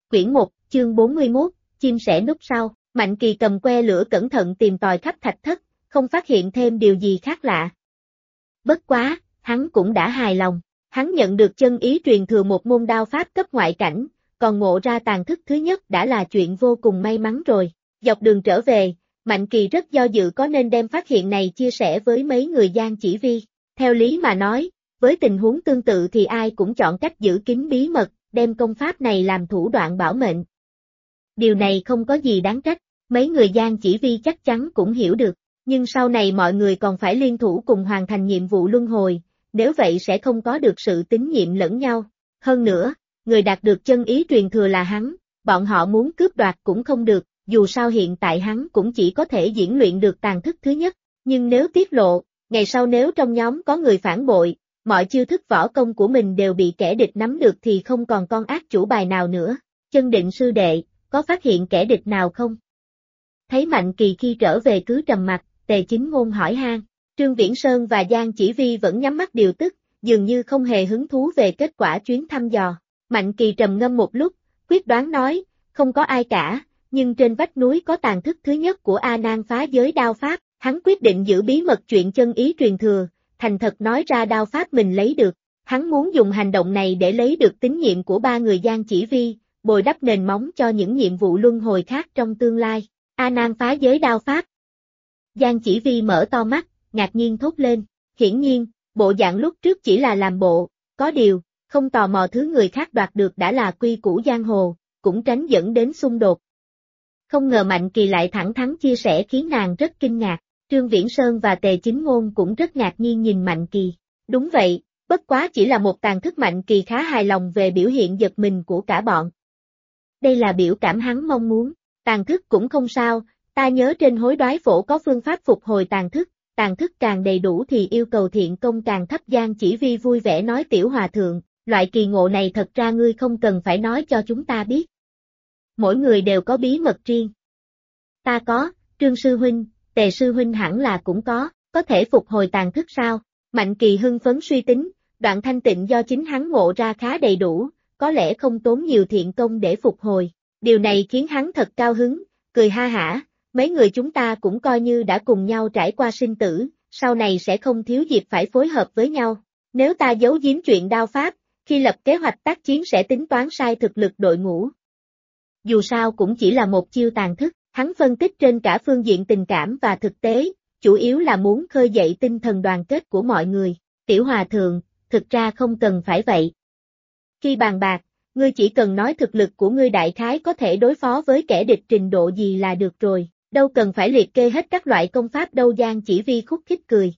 Quyển 1, chương 41, chim sẻ núp sau. Mạnh Kỳ cầm que lửa cẩn thận tìm tòi khắp thạch thất, không phát hiện thêm điều gì khác lạ. Bất quá, hắn cũng đã hài lòng. Hắn nhận được chân ý truyền thừa một môn đao pháp cấp ngoại cảnh, còn ngộ ra tàn thức thứ nhất đã là chuyện vô cùng may mắn rồi. Dọc đường trở về, Mạnh Kỳ rất do dự có nên đem phát hiện này chia sẻ với mấy người Giang Chỉ Vi. Theo lý mà nói, với tình huống tương tự thì ai cũng chọn cách giữ kín bí mật, đem công pháp này làm thủ đoạn bảo mệnh. Điều này không có gì đáng trách, mấy người Giang Chỉ Vi chắc chắn cũng hiểu được, nhưng sau này mọi người còn phải liên thủ cùng hoàn thành nhiệm vụ luân hồi, nếu vậy sẽ không có được sự tín nhiệm lẫn nhau. Hơn nữa, người đạt được chân ý truyền thừa là hắn, bọn họ muốn cướp đoạt cũng không được, dù sao hiện tại hắn cũng chỉ có thể diễn luyện được tàn thức thứ nhất, nhưng nếu tiết lộ, ngày sau nếu trong nhóm có người phản bội, mọi chiêu thức võ công của mình đều bị kẻ địch nắm được thì không còn con ác chủ bài nào nữa. Chân Định sư đệ, có phát hiện kẻ địch nào không? Thấy Mạnh Kỳ khi trở về cứ trầm mặt, Tề Chính Ngôn hỏi han. Trương Viễn Sơn và Giang Chỉ Vi vẫn nhắm mắt điều tức, dường như không hề hứng thú về kết quả chuyến thăm dò. Mạnh Kỳ trầm ngâm một lúc, quyết đoán nói, không có ai cả, nhưng trên vách núi có tàn thức thứ nhất của A Nan phá giới đao pháp, hắn quyết định giữ bí mật chuyện chân ý truyền thừa, thành thật nói ra đao pháp mình lấy được. Hắn muốn dùng hành động này để lấy được tín nhiệm của ba người Giang Chỉ Vi, bồi đắp nền móng cho những nhiệm vụ luân hồi khác trong tương lai. A Nan phá giới đao pháp. Giang Chỉ Vi mở to mắt, ngạc nhiên thốt lên, hiển nhiên, bộ dạng lúc trước chỉ là làm bộ, có điều, không tò mò thứ người khác đoạt được đã là quy củ giang hồ, cũng tránh dẫn đến xung đột. Không ngờ Mạnh Kỳ lại thẳng thắn chia sẻ khiến nàng rất kinh ngạc, Trương Viễn Sơn và Tề Chính Ngôn cũng rất ngạc nhiên nhìn Mạnh Kỳ. Đúng vậy, bất quá chỉ là một tàn thức. Mạnh Kỳ khá hài lòng về biểu hiện giật mình của cả bọn. Đây là biểu cảm hắn mong muốn, tàn thức cũng không sao, ta nhớ trên hối đoái phổ có phương pháp phục hồi tàn thức càng đầy đủ thì yêu cầu thiện công càng thấp. Giang Chỉ Vi vui vẻ nói, Tiểu hòa thượng, loại kỳ ngộ này thật ra ngươi không cần phải nói cho chúng ta biết. Mỗi người đều có bí mật riêng. Ta có, Trương sư huynh, Tề sư huynh hẳn là cũng có thể phục hồi tàn thức sao? Mạnh Kỳ hưng phấn suy tính, đoạn thanh tịnh do chính hắn ngộ ra khá đầy đủ, có lẽ không tốn nhiều thiện công để phục hồi. Điều này khiến hắn thật cao hứng, cười ha hả, mấy người chúng ta cũng coi như đã cùng nhau trải qua sinh tử, sau này sẽ không thiếu dịp phải phối hợp với nhau. Nếu ta giấu giếm chuyện đao pháp, khi lập kế hoạch tác chiến sẽ tính toán sai thực lực đội ngũ. Dù sao cũng chỉ là một chiêu tàn thức, hắn phân tích trên cả phương diện tình cảm và thực tế, chủ yếu là muốn khơi dậy tinh thần đoàn kết của mọi người. Tiểu hòa thượng, thực ra không cần phải vậy. Khi bàn bạc, ngươi chỉ cần nói thực lực của ngươi đại khái có thể đối phó với kẻ địch trình độ gì là được rồi, đâu cần phải liệt kê hết các loại công pháp đâu. Giang Chỉ Vi khúc khích cười.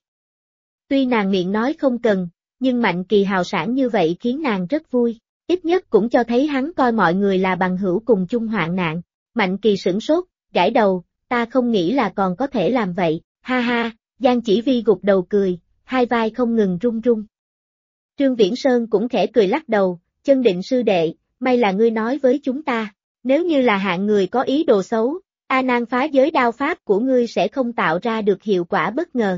Tuy nàng miệng nói không cần, nhưng Mạnh Kỳ hào sảng như vậy khiến nàng rất vui, ít nhất cũng cho thấy hắn coi mọi người là bằng hữu cùng chung hoạn nạn. Mạnh Kỳ sửng sốt, gãi đầu, ta không nghĩ là còn có thể làm vậy, ha ha. Giang Chỉ Vi gục đầu cười, hai vai không ngừng run run. Trương Viễn Sơn cũng khẽ cười lắc đầu, Chân Định sư đệ, may là ngươi nói với chúng ta, nếu như là hạng người có ý đồ xấu, A Nan phá giới đao pháp của ngươi sẽ không tạo ra được hiệu quả bất ngờ.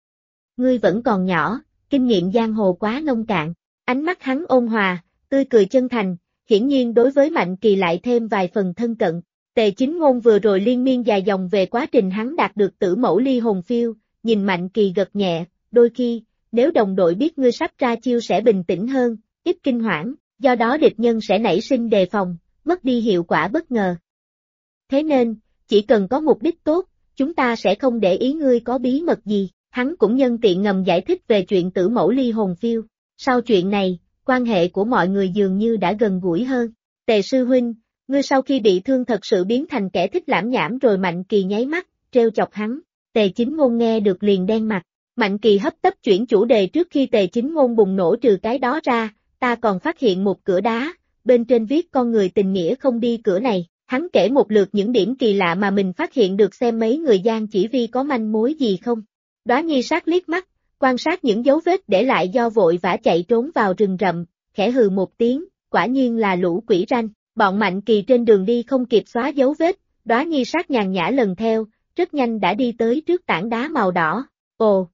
Ngươi vẫn còn nhỏ, kinh nghiệm giang hồ quá nông cạn. Ánh mắt hắn ôn hòa, tươi cười chân thành, hiển nhiên đối với Mạnh Kỳ lại thêm vài phần thân cận. Tề Chính Ngôn vừa rồi liên miên dài dòng về quá trình hắn đạt được tử mẫu ly hồn phiêu, nhìn Mạnh Kỳ gật nhẹ, đôi khi, nếu đồng đội biết ngươi sắp ra chiêu sẽ bình tĩnh hơn, ít kinh hoảng, do đó địch nhân sẽ nảy sinh đề phòng, mất đi hiệu quả bất ngờ. Thế nên, chỉ cần có mục đích tốt, chúng ta sẽ không để ý ngươi có bí mật gì. Hắn cũng nhân tiện ngầm giải thích về chuyện tử mẫu ly hồn phiêu. Sau chuyện này, quan hệ của mọi người dường như đã gần gũi hơn. Tề sư huynh, ngươi sau khi bị thương thật sự biến thành kẻ thích lãm nhảm rồi. Mạnh Kỳ nháy mắt, trêu chọc hắn. Tề Chính Ngôn nghe được liền đen mặt. Mạnh Kỳ hấp tấp chuyển chủ đề trước khi Tề Chính Ngôn bùng nổ. Trừ cái đó ra, ta còn phát hiện một cửa đá, bên trên viết con người tình nghĩa không đi cửa này. Hắn kể một lượt những điểm kỳ lạ mà mình phát hiện được, xem mấy người Giang Chỉ Vi có manh mối gì không. Đóa Nhi sát liếc mắt, quan sát những dấu vết để lại do vội vã chạy trốn vào rừng rậm, khẽ hừ một tiếng, quả nhiên là lũ quỷ ranh. Bọn Mạnh Kỳ trên đường đi không kịp xóa dấu vết, Đóa Nhi sát nhàn nhã lần theo, rất nhanh đã đi tới trước tảng đá màu đỏ. Ồ!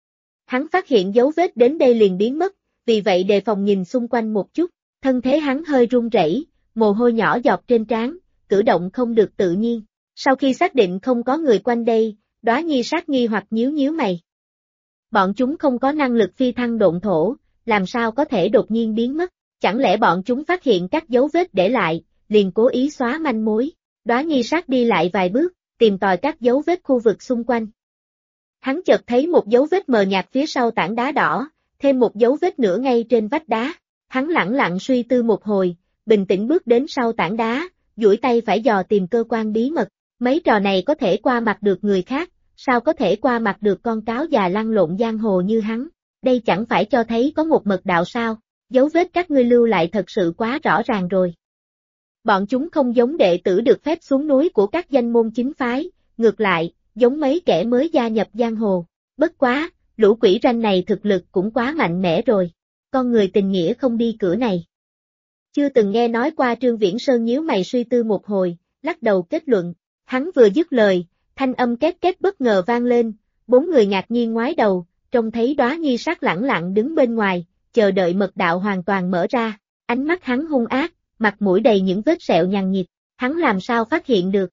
Hắn phát hiện dấu vết đến đây liền biến mất, vì vậy đề phòng nhìn xung quanh một chút, thân thế hắn hơi run rẩy, mồ hôi nhỏ giọt trên trán, cử động không được tự nhiên. Sau khi xác định không có người quanh đây, Đóa Nhi sát nghi hoặc nhíu nhíu mày. Bọn chúng không có năng lực phi thăng độn thổ, làm sao có thể đột nhiên biến mất, chẳng lẽ bọn chúng phát hiện các dấu vết để lại, liền cố ý xóa manh mối. Đóa Nhi sát đi lại vài bước, tìm tòi các dấu vết khu vực xung quanh. Hắn chợt thấy một dấu vết mờ nhạt phía sau tảng đá đỏ, thêm một dấu vết nữa ngay trên vách đá. Hắn lẳng lặng suy tư một hồi, bình tĩnh bước đến sau tảng đá, duỗi tay phải dò tìm cơ quan bí mật. Mấy trò này có thể qua mặt được người khác, sao có thể qua mặt được con cáo già lăn lộn giang hồ như hắn? Đây chẳng phải cho thấy có một mật đạo sao? Dấu vết các ngươi lưu lại thật sự quá rõ ràng rồi. Bọn chúng không giống đệ tử được phép xuống núi của các danh môn chính phái, ngược lại, giống mấy kẻ mới gia nhập giang hồ. Bất quá, lũ quỷ ranh này thực lực cũng quá mạnh mẽ rồi. Con người tình nghĩa không đi cửa này. Chưa từng nghe nói qua. Trương Viễn Sơn nhíu mày suy tư một hồi, lắc đầu kết luận. Hắn vừa dứt lời, thanh âm két két bất ngờ vang lên, bốn người ngạc nhiên ngoái đầu, trông thấy Đóa Nhi sát lẳng lặng đứng bên ngoài, chờ đợi mật đạo hoàn toàn mở ra. Ánh mắt hắn hung ác, mặt mũi đầy những vết sẹo nhằn nhịt, hắn làm sao phát hiện được?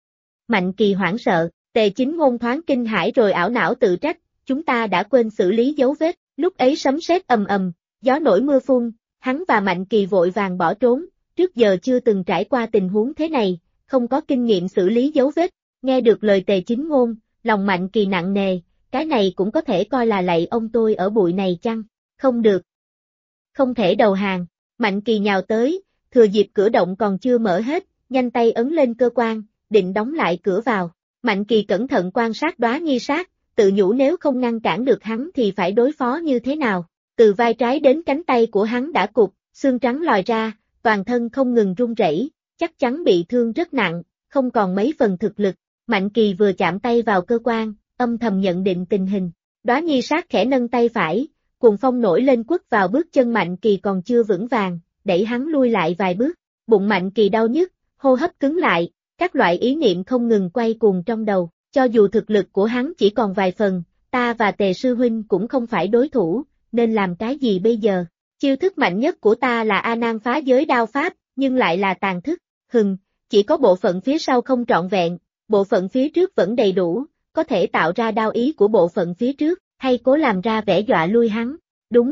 Mạnh Kỳ hoảng sợ, Tề Chính Ngôn thoáng kinh hãi rồi ảo não tự trách, chúng ta đã quên xử lý dấu vết. Lúc ấy sấm sét ầm ầm, gió nổi mưa phun, hắn và Mạnh Kỳ vội vàng bỏ trốn, trước giờ chưa từng trải qua tình huống thế này, không có kinh nghiệm xử lý dấu vết. Nghe được lời Tề Chính Ngôn, lòng Mạnh Kỳ nặng nề, cái này cũng có thể coi là lạy ông tôi ở bụi này chăng? Không được. Không thể đầu hàng. Mạnh Kỳ nhào tới, thừa dịp cửa động còn chưa mở hết, nhanh tay ấn lên cơ quan, định đóng lại cửa vào. Mạnh Kỳ cẩn thận quan sát Đóa Nhi sát, tự nhủ nếu không ngăn cản được hắn thì phải đối phó như thế nào. Từ vai trái đến cánh tay của hắn đã cụt, xương trắng lòi ra, toàn thân không ngừng run rẩy, chắc chắn bị thương rất nặng, không còn mấy phần thực lực. Mạnh Kỳ vừa chạm tay vào cơ quan, âm thầm nhận định tình hình. Đóa Nhi sát khẽ nâng tay phải, cuồng phong nổi lên quất vào bước chân Mạnh Kỳ còn chưa vững vàng, đẩy hắn lui lại vài bước. Bụng Mạnh Kỳ đau nhức, hô hấp cứng lại, các loại ý niệm không ngừng quay cuồng trong đầu. Cho dù thực lực của hắn chỉ còn vài phần, ta và Tề sư huynh cũng không phải đối thủ, nên làm cái gì bây giờ? Chiêu thức mạnh nhất của ta là A Nan phá giới đao pháp, nhưng lại là tàn thức. Chỉ có bộ phận phía sau không trọn vẹn, bộ phận phía trước vẫn đầy đủ, có thể tạo ra đao ý của bộ phận phía trước, hay cố làm ra vẻ dọa lui hắn. Đúng.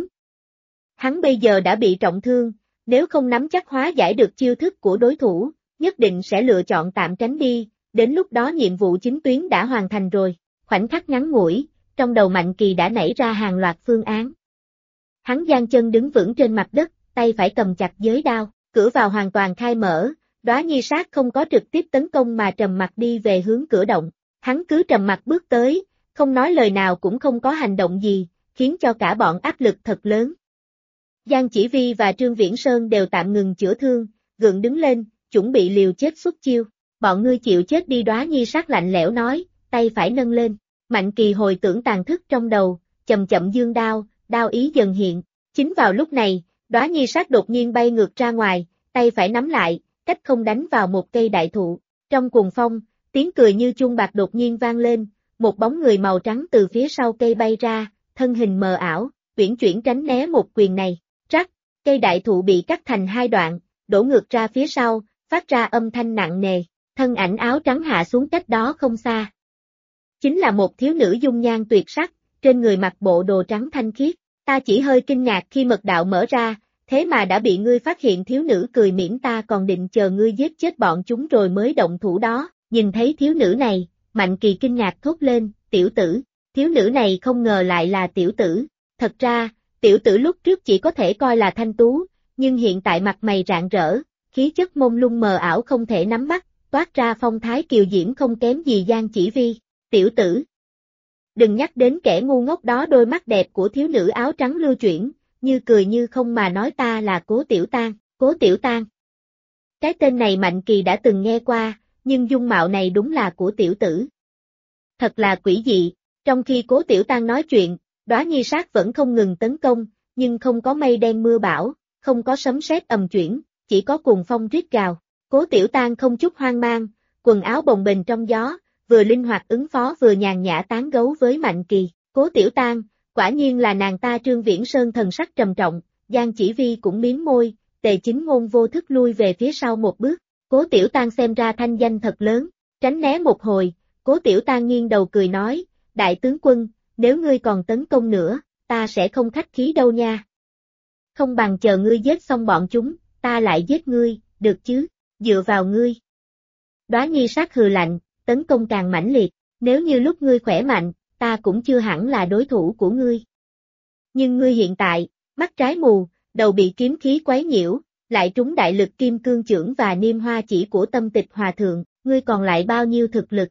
Hắn bây giờ đã bị trọng thương, nếu không nắm chắc hóa giải được chiêu thức của đối thủ, nhất định sẽ lựa chọn tạm tránh đi, đến lúc đó nhiệm vụ chính tuyến đã hoàn thành rồi. Khoảnh khắc ngắn ngủi, trong đầu Mạnh Kỳ đã nảy ra hàng loạt phương án. Hắn giang chân đứng vững trên mặt đất, tay phải cầm chặt giới đao, cửa vào hoàn toàn khai mở, Đóa Nhi sát không có trực tiếp tấn công mà trầm mặc đi về hướng cửa động. Hắn cứ trầm mặc bước tới, không nói lời nào cũng không có hành động gì, khiến cho cả bọn áp lực thật lớn. Giang Chỉ Vi và Trương Viễn Sơn đều tạm ngừng chữa thương, gượng đứng lên, chuẩn bị liều chết xuất chiêu. Bọn ngươi chịu chết đi. Đóa Nhi sát lạnh lẽo nói, tay phải nâng lên. Mạnh Kỳ hồi tưởng tàn thức trong đầu, chậm chậm giương đao, đao ý dần hiện. Chính vào lúc này, Đóa Nhi sát đột nhiên bay ngược ra ngoài, tay phải nắm lại, cách không đánh vào một cây đại thụ. Trong cuồng phong, tiếng cười như chuông bạc đột nhiên vang lên, một bóng người màu trắng từ phía sau cây bay ra, thân hình mờ ảo, uyển chuyển tránh né một quyền này. Rắc, cây đại thụ bị cắt thành hai đoạn, đổ ngược ra phía sau, phát ra âm thanh nặng nề, thân ảnh áo trắng hạ xuống cách đó không xa. Chính là một thiếu nữ dung nhan tuyệt sắc, trên người mặc bộ đồ trắng thanh khiết. Ta chỉ hơi kinh ngạc khi mật đạo mở ra, thế mà đã bị ngươi phát hiện. Thiếu nữ cười mỉm, ta còn định chờ ngươi giết chết bọn chúng rồi mới động thủ đó. Nhìn thấy thiếu nữ này, Mạnh Kỳ kinh ngạc thốt lên, tiểu tử. Thiếu nữ này không ngờ lại là tiểu tử. Thật ra, tiểu tử lúc trước chỉ có thể coi là thanh tú, nhưng hiện tại mặt mày rạng rỡ, khí chất mông lung mờ ảo không thể nắm bắt, toát ra phong thái kiều diễm không kém gì Giang Chỉ Vi. Tiểu tử. Đừng nhắc đến kẻ ngu ngốc đó. Đôi mắt đẹp của thiếu nữ áo trắng lưu chuyển, như cười như không mà nói, ta là Cố Tiểu Tang. Cố Tiểu Tang. Cái tên này Mạnh Kỳ đã từng nghe qua, nhưng dung mạo này đúng là của tiểu tử. Thật là quỷ dị. Trong khi Cố Tiểu Tang nói chuyện, Đóa Nhi sát vẫn không ngừng tấn công, nhưng không có mây đen mưa bão, không có sấm sét ầm chuyển, chỉ có cuồng phong rít gào. Cố Tiểu Tang không chút hoang mang, quần áo bồng bềnh trong gió, vừa linh hoạt ứng phó vừa nhàn nhã tán gấu với Mạnh Kỳ. Cố Tiểu Tang, quả nhiên là nàng ta. Trương Viễn Sơn thần sắc trầm trọng, Giang Chỉ Vi cũng miếm môi, Tề Chính Ngôn vô thức lui về phía sau một bước, Cố Tiểu Tang xem ra thanh danh thật lớn, tránh né một hồi, Cố Tiểu Tang nghiêng đầu cười nói, đại tướng quân, nếu ngươi còn tấn công nữa, ta sẽ không khách khí đâu nha. Không bằng chờ ngươi giết xong bọn chúng, ta lại giết ngươi, được chứ, dựa vào ngươi. Đóa Nhi Sát hừ lạnh, tấn công càng mãnh liệt, nếu như lúc ngươi khỏe mạnh, ta cũng chưa hẳn là đối thủ của ngươi. Nhưng ngươi hiện tại, mắt trái mù, đầu bị kiếm khí quấy nhiễu, lại trúng đại lực kim cương chưởng và niêm hoa chỉ của Tâm Tịch Hòa Thượng, ngươi còn lại bao nhiêu thực lực?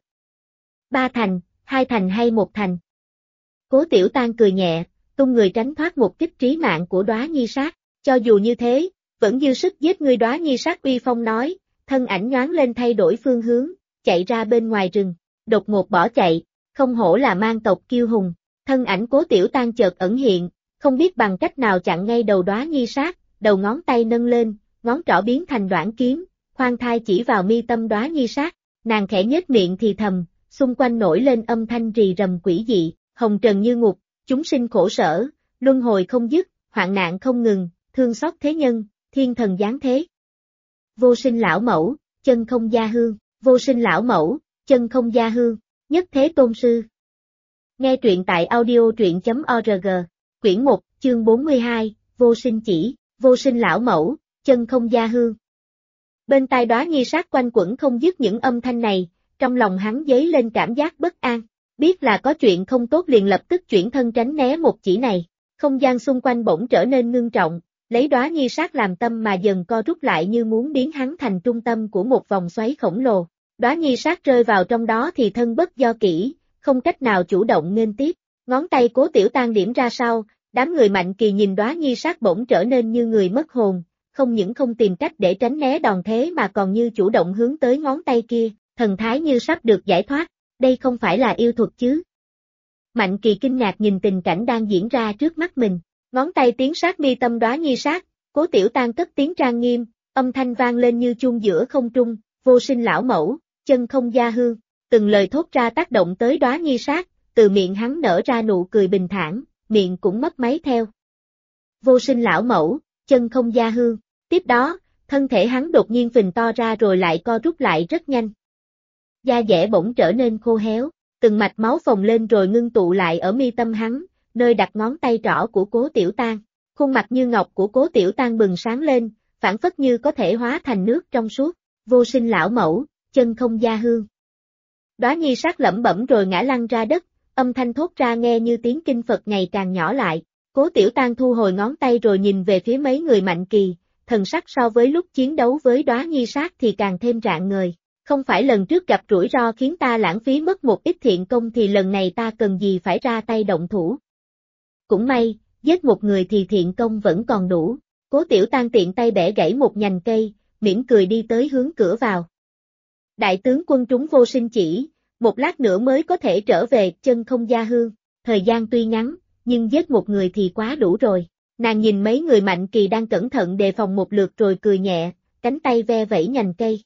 3 thành, 2 thành hay 1 thành? Cố Tiểu Tang cười nhẹ, tung người tránh thoát một kích trí mạng của Đóa Nhi Sát, cho dù như thế, vẫn dư sức giết ngươi. Đóa Nhi Sát uy phong nói, thân ảnh nhoáng lên thay đổi phương hướng, chạy ra bên ngoài rừng, đột ngột bỏ chạy, không hổ là mang tộc kiêu hùng, thân ảnh Cố Tiểu Tang chợt ẩn hiện, không biết bằng cách nào chặn ngay đầu Đóa Nhi Sát, đầu ngón tay nâng lên, ngón trỏ biến thành đoạn kiếm, khoan thai chỉ vào mi tâm Đóa Nhi Sát, nàng khẽ nhếch miệng thì thầm, xung quanh nổi lên âm thanh rì rầm quỷ dị, hồng trần như ngục, chúng sinh khổ sở, luân hồi không dứt, hoạn nạn không ngừng, thương xót thế nhân, thiên thần giáng thế. Vô sinh lão mẫu, chân không gia hương, vô sinh lão mẫu, chân không gia hương, nhất thế tôn sư. Nghe truyện tại audio truyện.org, quyển 1, chương 42, vô sinh chỉ, vô sinh lão mẫu, chân không gia hương. Bên tai Đóa Nhi Sát quanh quẩn không dứt những âm thanh này, trong lòng hắn dấy lên cảm giác bất an, biết là có chuyện không tốt liền lập tức chuyển thân tránh né một chỉ này, không gian xung quanh bỗng trở nên ngưng trọng, lấy Đóa Nhi Sát làm tâm mà dần co rút lại như muốn biến hắn thành trung tâm của một vòng xoáy khổng lồ. Đóa Nhi Sát rơi vào trong đó thì thân bất do kỹ, không cách nào chủ động nghênh tiếp, ngón tay Cố Tiểu Tang điểm ra sau, đám người Mạnh Kỳ nhìn Đóa Nhi Sát bỗng trở nên như người mất hồn, không những không tìm cách để tránh né đòn thế mà còn như chủ động hướng tới ngón tay kia, thần thái như sắp được giải thoát, đây không phải là yêu thuật chứ. Mạnh Kỳ kinh ngạc nhìn tình cảnh đang diễn ra trước mắt mình, ngón tay tiến sát mi tâm Đóa Nhi Sát, Cố Tiểu Tang cất tiếng trang nghiêm, âm thanh vang lên như chuông giữa không trung, vô sinh lão mẫu, chân không gia hương, từng lời thốt ra tác động tới Đóa Nhi Sát, từ miệng hắn nở ra nụ cười bình thản, miệng cũng mấp máy theo. Vô sinh lão mẫu, chân không gia hương, tiếp đó, thân thể hắn đột nhiên phình to ra rồi lại co rút lại rất nhanh. Da dẻ bỗng trở nên khô héo, từng mạch máu phồng lên rồi ngưng tụ lại ở mi tâm hắn, nơi đặt ngón tay trỏ của Cố Tiểu Tang. Khuôn mặt như ngọc của Cố Tiểu Tang bừng sáng lên, phảng phất như có thể hóa thành nước trong suốt, vô sinh lão mẫu, chân không gia hương. Đóa Nhi Sát lẩm bẩm rồi ngã lăn ra đất, âm thanh thốt ra nghe như tiếng kinh Phật ngày càng nhỏ lại. Cố Tiểu Tang thu hồi ngón tay rồi nhìn về phía mấy người Mạnh Kỳ, thần sắc so với lúc chiến đấu với Đóa Nhi Sát thì càng thêm rạng ngời. Không phải lần trước gặp rủi ro khiến ta lãng phí mất một ít thiện công thì lần này ta cần gì phải ra tay động thủ. Cũng may, giết một người thì thiện công vẫn còn đủ. Cố Tiểu Tang tiện tay bẻ gãy một nhành cây, mỉm cười đi tới hướng cửa vào. Đại tướng quân trúng vô sinh chỉ, một lát nữa mới có thể trở về chân không gia hương, thời gian tuy ngắn, nhưng giết một người thì quá đủ rồi. Nàng nhìn mấy người Mạnh Kỳ đang cẩn thận đề phòng một lượt rồi cười nhẹ, cánh tay ve vẫy nhành cây.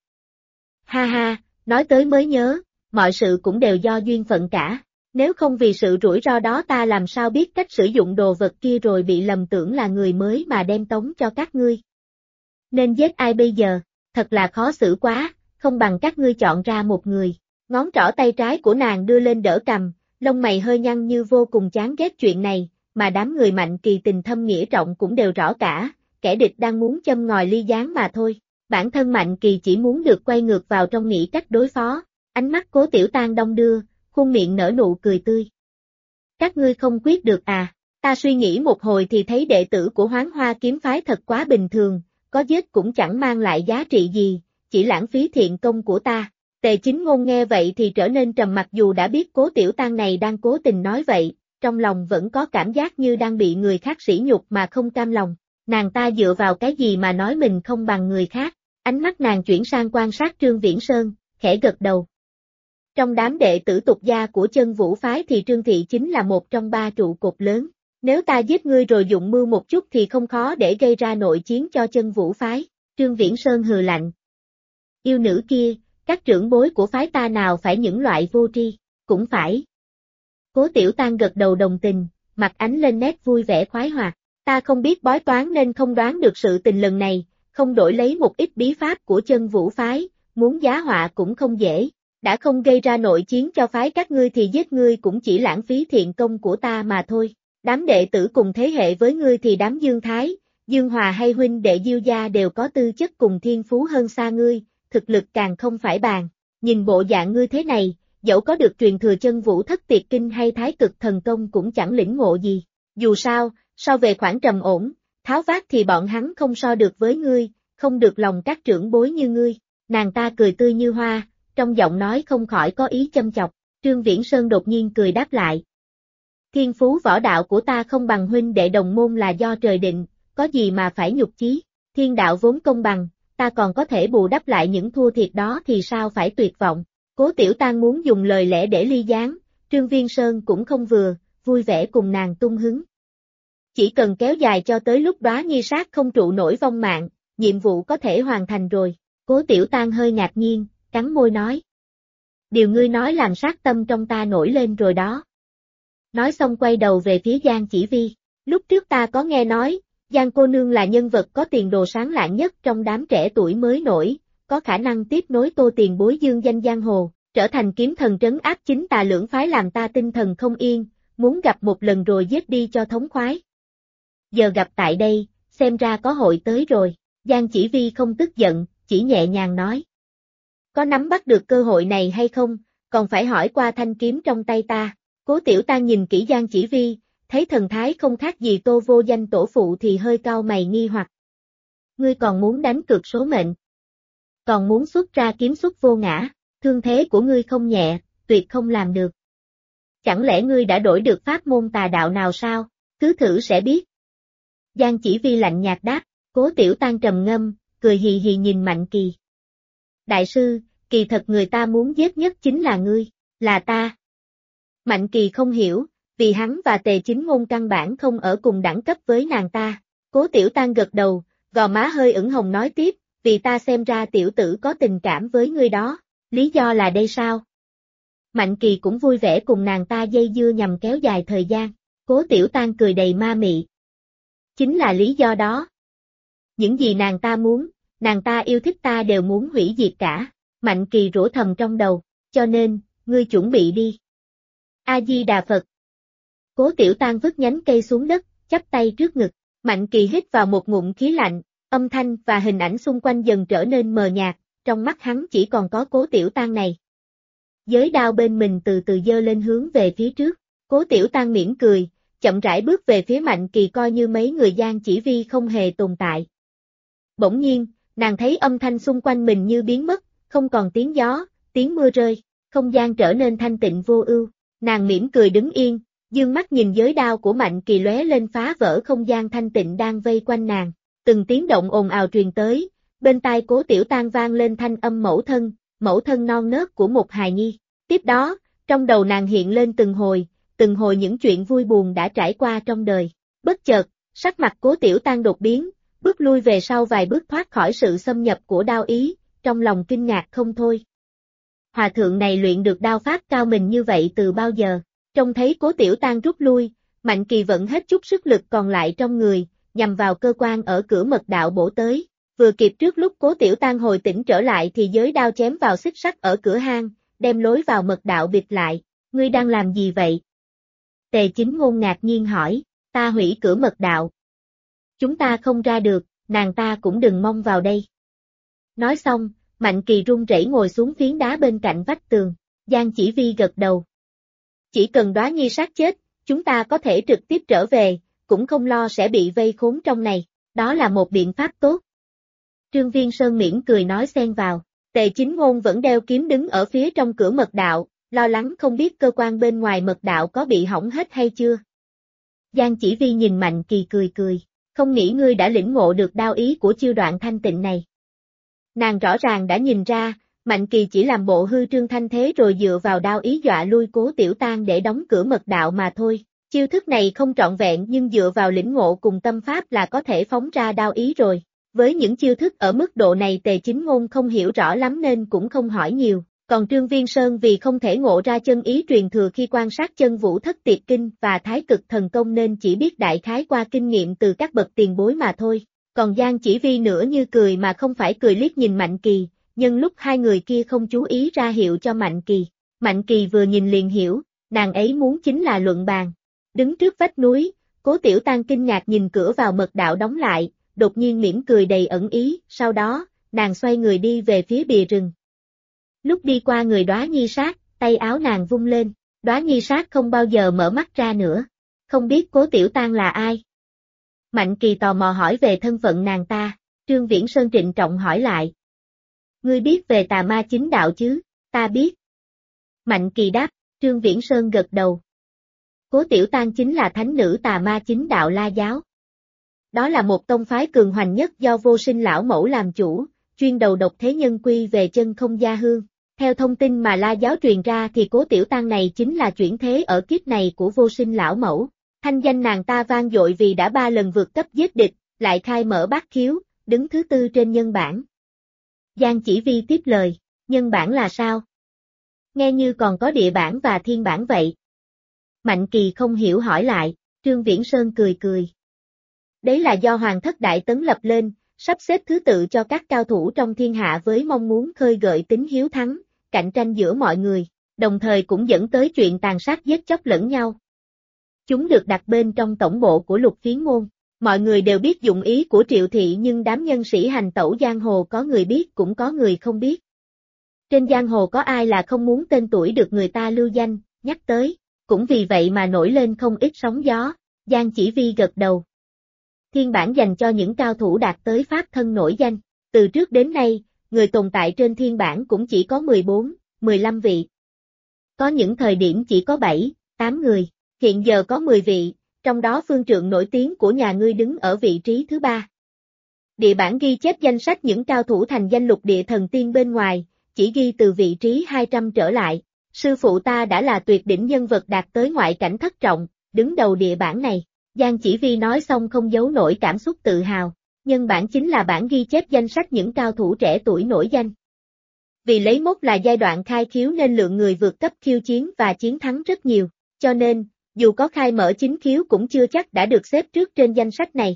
Ha ha, nói tới mới nhớ, mọi sự cũng đều do duyên phận cả, nếu không vì sự rủi ro đó ta làm sao biết cách sử dụng đồ vật kia rồi bị lầm tưởng là người mới mà đem tống cho các ngươi. Nên giết ai bây giờ, thật là khó xử quá, không bằng các ngươi chọn ra một người. Ngón trỏ tay trái của nàng đưa lên đỡ cằm, lông mày hơi nhăn như vô cùng chán ghét chuyện này, mà đám người Mạnh Kỳ tình thâm nghĩa trọng cũng đều rõ cả, kẻ địch đang muốn châm ngòi ly gián mà thôi. Bản thân Mạnh Kỳ chỉ muốn được quay ngược vào trong nghĩ cách đối phó, ánh mắt Cố Tiểu Tang đong đưa, khuôn miệng nở nụ cười tươi. Các ngươi không quyết được à, ta suy nghĩ một hồi thì thấy đệ tử của Hoán Hoa kiếm phái thật quá bình thường, có giết cũng chẳng mang lại giá trị gì, chỉ lãng phí thiện công của ta. Tề Chính Ngôn nghe vậy thì trở nên trầm mặc dù đã biết Cố Tiểu Tang này đang cố tình nói vậy, trong lòng vẫn có cảm giác như đang bị người khác sỉ nhục mà không cam lòng. Nàng ta dựa vào cái gì mà nói mình không bằng người khác? Ánh mắt nàng chuyển sang quan sát Trương Viễn Sơn, khẽ gật đầu. Trong đám đệ tử tục gia của Chân Vũ phái thì Trương Thị chính là một trong 3 trụ cột lớn. Nếu ta giết ngươi rồi dụng mưu một chút thì không khó để gây ra nội chiến cho Chân Vũ phái. Trương Viễn Sơn hừ lạnh. Yêu nữ kia, các trưởng bối của phái ta nào phải những loại vô tri, cũng phải. Cố Tiểu Tang gật đầu đồng tình, mặt ánh lên nét vui vẻ khoái hoạt. Ta không biết bói toán nên không đoán được sự tình lần này, không đổi lấy một ít bí pháp của chân vũ phái, muốn giá họa cũng không dễ. Đã không gây ra nội chiến cho phái các ngươi thì giết ngươi cũng chỉ lãng phí thiện công của ta mà thôi. Đám đệ tử cùng thế hệ với ngươi thì đám Dương Thái, Dương Hòa hay huynh đệ Diêu gia đều có tư chất cùng thiên phú hơn xa ngươi, thực lực càng không phải bàn. Nhìn bộ dạng ngươi thế này, dẫu có được truyền thừa chân vũ thất tiệt kinh hay thái cực thần công cũng chẳng lĩnh ngộ gì. Dù sao, so về khoản trầm ổn, tháo vát thì bọn hắn không so được với ngươi, không được lòng các trưởng bối như ngươi. Nàng ta cười tươi như hoa, trong giọng nói không khỏi có ý châm chọc. Trương Viễn Sơn đột nhiên cười đáp lại. Thiên phú võ đạo của ta không bằng huynh đệ đồng môn là do trời định, có gì mà phải nhục chí, thiên đạo vốn công bằng, ta còn có thể bù đắp lại những thua thiệt đó thì sao phải tuyệt vọng. Cố Tiểu Tang muốn dùng lời lẽ để ly gián, Trương Viễn Sơn cũng không vừa, vui vẻ cùng nàng tung hứng. Chỉ cần kéo dài cho tới lúc Đóa Nhi sát không trụ nổi vong mạng, nhiệm vụ có thể hoàn thành rồi. Cố Tiểu Tang hơi ngạc nhiên, cắn môi nói. Điều ngươi nói làm sát tâm trong ta nổi lên rồi đó. Nói xong quay đầu về phía Giang Chỉ Vi. Lúc trước ta có nghe nói, Giang cô nương là nhân vật có tiền đồ sáng lạng nhất trong đám trẻ tuổi mới nổi, có khả năng tiếp nối Tô tiền bối dương danh giang hồ, trở thành kiếm thần trấn áp chính tà lưỡng phái làm ta tinh thần không yên, muốn gặp một lần rồi giết đi cho thống khoái. Giờ gặp tại đây, xem ra có hội tới rồi. Giang Chỉ Vi không tức giận, chỉ nhẹ nhàng nói. Có nắm bắt được cơ hội này hay không, còn phải hỏi qua thanh kiếm trong tay ta. Cố Tiểu Tang nhìn kỹ Giang Chỉ Vi, thấy thần thái không khác gì Tô vô danh tổ phụ thì hơi cau mày nghi hoặc. Ngươi còn muốn đánh cược số mệnh? Còn muốn xuất ra kiếm xuất vô ngã, thương thế của ngươi không nhẹ, tuyệt không làm được. Chẳng lẽ ngươi đã đổi được pháp môn tà đạo nào sao, cứ thử sẽ biết. Giang Chỉ Vi lạnh nhạt đáp, Cố Tiểu Tang trầm ngâm, cười hì hì nhìn Mạnh Kỳ. Đại sư, kỳ thật người ta muốn giết nhất chính là ngươi, là ta. Mạnh Kỳ không hiểu, vì hắn và Tề Chính Ngôn căn bản không ở cùng đẳng cấp với nàng ta. Cố Tiểu Tang gật đầu, gò má hơi ửng hồng nói tiếp, vì ta xem ra tiểu tử có tình cảm với ngươi đó, lý do là đây sao? Mạnh Kỳ cũng vui vẻ cùng nàng ta dây dưa nhằm kéo dài thời gian. Cố Tiểu Tang cười đầy ma mị. Chính là lý do đó. Những gì nàng ta muốn, nàng ta yêu thích ta đều muốn hủy diệt cả. Mạnh Kỳ rủa thầm trong đầu, cho nên, ngươi chuẩn bị đi. A-di-đà Phật. Cố Tiểu Tang vứt nhánh cây xuống đất, chắp tay trước ngực. Mạnh Kỳ hít vào một ngụm khí lạnh, âm thanh và hình ảnh xung quanh dần trở nên mờ nhạt, trong mắt hắn chỉ còn có Cố Tiểu Tang này. Giới đao bên mình từ từ giơ lên hướng về phía trước. Cố Tiểu Tang mỉm cười, chậm rãi bước về phía Mạnh Kỳ coi như mấy người Giang Chỉ Vi không hề tồn tại. Bỗng nhiên, nàng thấy âm thanh xung quanh mình như biến mất, không còn tiếng gió, tiếng mưa rơi, không gian trở nên thanh tịnh vô ưu. Nàng mỉm cười đứng yên, dương mắt nhìn giới đao của Mạnh Kỳ lóe lên phá vỡ không gian thanh tịnh đang vây quanh nàng. Từng tiếng động ồn ào truyền tới, bên tai Cố Tiểu Tang vang lên thanh âm mẫu thân non nớt của một hài nhi. Tiếp đó, trong đầu nàng hiện lên từng hồi những chuyện vui buồn đã trải qua trong đời. Bất chợt, sắc mặt Cố Tiểu Tang đột biến, bước lui về sau vài bước thoát khỏi sự xâm nhập của đao ý, trong lòng kinh ngạc không thôi. Hòa thượng này luyện được đao pháp cao mình như vậy từ bao giờ? Trông thấy Cố Tiểu Tang rút lui, Mạnh Kỳ vẫn hết chút sức lực còn lại trong người, nhằm vào cơ quan ở cửa mật đạo bổ tới. Vừa kịp trước lúc Cố Tiểu Tang hồi tỉnh trở lại thì giới đao chém vào xích sắt ở cửa hang, đem lối vào mật đạo bịt lại. Ngươi đang làm gì vậy? Tề Chính Ngôn ngạc nhiên hỏi, ta hủy cửa mật đạo. Chúng ta không ra được, nàng ta cũng đừng mong vào đây. Nói xong, Mạnh Kỳ run rẩy ngồi xuống phiến đá bên cạnh vách tường. Giang Chỉ Vi gật đầu. Chỉ cần Đóa Nhi sát chết, chúng ta có thể trực tiếp trở về, cũng không lo sẽ bị vây khốn trong này, đó là một biện pháp tốt. Trương Viễn Sơn mỉm cười nói xen vào. Tề Chính Ngôn vẫn đeo kiếm đứng ở phía trong cửa mật đạo, lo lắng không biết cơ quan bên ngoài mật đạo có bị hỏng hết hay chưa. Giang Chỉ Vi nhìn Mạnh Kỳ cười, không nghĩ ngươi đã lĩnh ngộ được đao ý của chiêu đoạn thanh tịnh này. Nàng rõ ràng đã nhìn ra, Mạnh Kỳ chỉ làm bộ hư trương thanh thế rồi dựa vào đao ý dọa lui Cố Tiểu Tang để đóng cửa mật đạo mà thôi. Chiêu thức này không trọn vẹn nhưng dựa vào lĩnh ngộ cùng tâm pháp là có thể phóng ra đao ý rồi. Với những chiêu thức ở mức độ này Tề Chính Ngôn không hiểu rõ lắm nên cũng không hỏi nhiều. Còn Trương Viễn Sơn vì không thể ngộ ra chân ý truyền thừa khi quan sát chân vũ thất tiệt kinh và thái cực thần công nên chỉ biết đại khái qua kinh nghiệm từ các bậc tiền bối mà thôi. Còn Giang Chỉ Vi nữa như cười mà không phải cười liếc nhìn Mạnh Kỳ, nhưng lúc hai người kia không chú ý ra hiệu cho Mạnh Kỳ. Mạnh Kỳ vừa nhìn liền hiểu, nàng ấy muốn chính là luận bàn. Đứng trước vách núi, Cố Tiểu Tăng kinh ngạc nhìn cửa vào mật đạo đóng lại, đột nhiên mỉm cười đầy ẩn ý, sau đó, nàng xoay người đi về phía bìa rừng. Lúc đi qua người Đóa Nhi Sát, tay áo nàng vung lên, Đóa Nhi Sát không bao giờ mở mắt ra nữa. Không biết Cố Tiểu Tăng là ai? Mạnh Kỳ tò mò hỏi về thân phận nàng ta, Trương Viễn Sơn trịnh trọng hỏi lại. Ngươi biết về tà ma chính đạo chứ? Ta biết. Mạnh Kỳ đáp, Trương Viễn Sơn gật đầu. Cố Tiểu Tăng chính là thánh nữ tà ma chính đạo La Giáo. Đó là một tông phái cường hoành nhất do Vô Sinh lão mẫu làm chủ, chuyên đầu độc thế nhân quy về chân không gia hương. Theo thông tin mà La Giáo truyền ra thì Cố Tiểu Tăng này chính là chuyển thế ở kiếp này của Vô Sinh lão mẫu. Thanh danh nàng ta vang dội vì đã 3 lần vượt cấp giết địch, lại khai mở bát khiếu, đứng thứ 4 trên nhân bảng. Giang Chỉ Vi tiếp lời, nhân bảng là sao? Nghe như còn có địa bảng và thiên bảng vậy. Mạnh Kỳ không hiểu hỏi lại, Trương Viễn Sơn cười cười. Đấy là do Hoàng thất Đại Tấn lập lên, sắp xếp thứ tự cho các cao thủ trong thiên hạ với mong muốn khơi gợi tính hiếu thắng, cạnh tranh giữa mọi người, đồng thời cũng dẫn tới chuyện tàn sát giết chóc lẫn nhau. Chúng được đặt bên trong tổng bộ của Lục Phiến môn. Mọi người đều biết dụng ý của Triệu Thị nhưng đám nhân sĩ hành tẩu giang hồ có người biết cũng có người không biết. Trên giang hồ có ai là không muốn tên tuổi được người ta lưu danh, nhắc tới, cũng vì vậy mà nổi lên không ít sóng gió, Giang Chỉ Vi gật đầu. Thiên bản dành cho những cao thủ đạt tới pháp thân nổi danh, từ trước đến nay, người tồn tại trên thiên bản cũng chỉ có 14, 15 vị. Có những thời điểm chỉ có 7, 8 người, hiện giờ có 10 vị. Trong đó phương trượng nổi tiếng của nhà ngươi đứng ở vị trí thứ 3. Địa bản ghi chép danh sách những cao thủ thành danh lục địa thần tiên bên ngoài, chỉ ghi từ vị trí 200 trở lại. Sư phụ ta đã là tuyệt đỉnh nhân vật đạt tới ngoại cảnh thất trọng, đứng đầu địa bản này. Giang Chỉ Vi nói xong không giấu nổi cảm xúc tự hào. Nhân bản chính là bản ghi chép danh sách những cao thủ trẻ tuổi nổi danh. Vì lấy mốc là giai đoạn khai khiếu nên lượng người vượt cấp khiêu chiến và chiến thắng rất nhiều, cho nên, dù có khai mở chính khiếu cũng chưa chắc đã được xếp trước trên danh sách này.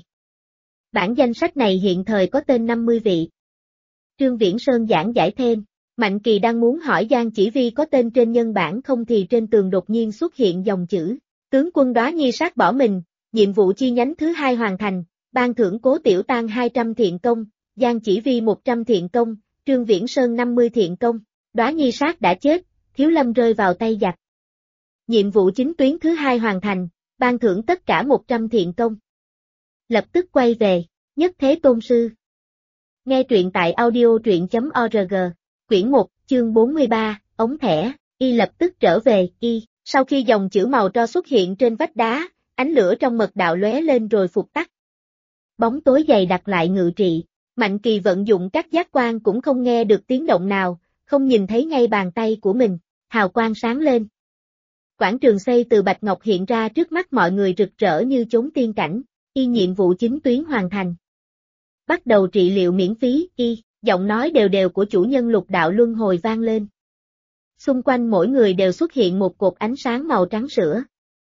Bản danh sách này hiện thời có tên 50 vị. Trương Viễn Sơn giảng giải thêm, Mạnh Kỳ đang muốn hỏi Giang Chỉ Vi có tên trên nhân bản không thì trên tường đột nhiên xuất hiện dòng chữ, tướng quân Đóa Nhi Sát bỏ mình, nhiệm vụ chi nhánh thứ 2 hoàn thành, ban thưởng Cố Tiểu Tăng 200 thiện công, Giang Chỉ Vi 100 thiện công, Trương Viễn Sơn 50 thiện công, Đóa Nhi Sát đã chết, Thiếu Lâm rơi vào tay giặc. Nhiệm vụ chính tuyến thứ 2 hoàn thành, ban thưởng tất cả 100 thiện công. Lập tức quay về, Nhất Thế Tôn Sư. Nghe truyện tại audio.org, quyển 1, chương 43, ống thẻ, y lập tức trở về, sau khi dòng chữ màu tro xuất hiện trên vách đá, ánh lửa trong mật đạo lóe lên rồi phục tắt. Bóng tối dày đặc lại ngự trị, Mạnh Kỳ vận dụng các giác quan cũng không nghe được tiếng động nào, không nhìn thấy ngay bàn tay của mình, hào quang sáng lên. Quảng trường xây từ bạch ngọc hiện ra trước mắt mọi người rực rỡ như chốn tiên cảnh, nhiệm vụ chính tuyến hoàn thành. Bắt đầu trị liệu miễn phí, giọng nói đều đều của chủ nhân lục đạo luân hồi vang lên. Xung quanh mỗi người đều xuất hiện một cột ánh sáng màu trắng sữa.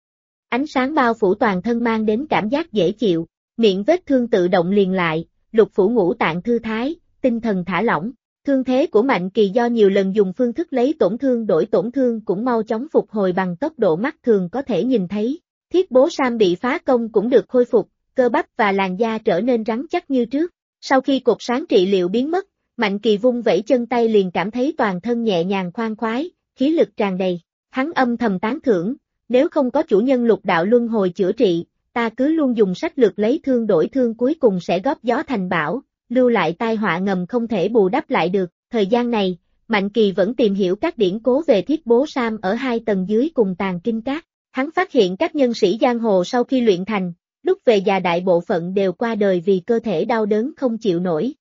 Ánh sáng bao phủ toàn thân mang đến cảm giác dễ chịu, miệng vết thương tự động liền lại, lục phủ ngũ tạng thư thái, tinh thần thả lỏng. Thương thế của Mạnh Kỳ do nhiều lần dùng phương thức lấy tổn thương đổi tổn thương cũng mau chóng phục hồi bằng tốc độ mắt thường có thể nhìn thấy. Thiết bố Sam bị phá công cũng được khôi phục, cơ bắp và làn da trở nên rắn chắc như trước. Sau khi cột sáng trị liệu biến mất, Mạnh Kỳ vung vẩy chân tay liền cảm thấy toàn thân nhẹ nhàng khoan khoái, khí lực tràn đầy. Hắn âm thầm tán thưởng, nếu không có chủ nhân lục đạo luân hồi chữa trị, ta cứ luôn dùng sách lược lấy thương đổi thương cuối cùng sẽ góp gió thành bão. Lưu lại tai họa ngầm không thể bù đắp lại được. Thời gian này, Mạnh Kỳ vẫn tìm hiểu các điển cố về thiết bố Sam ở 2 tầng dưới cùng tàng kinh các. Hắn phát hiện các nhân sĩ giang hồ sau khi luyện thành, lúc về già đại bộ phận đều qua đời vì cơ thể đau đớn không chịu nổi.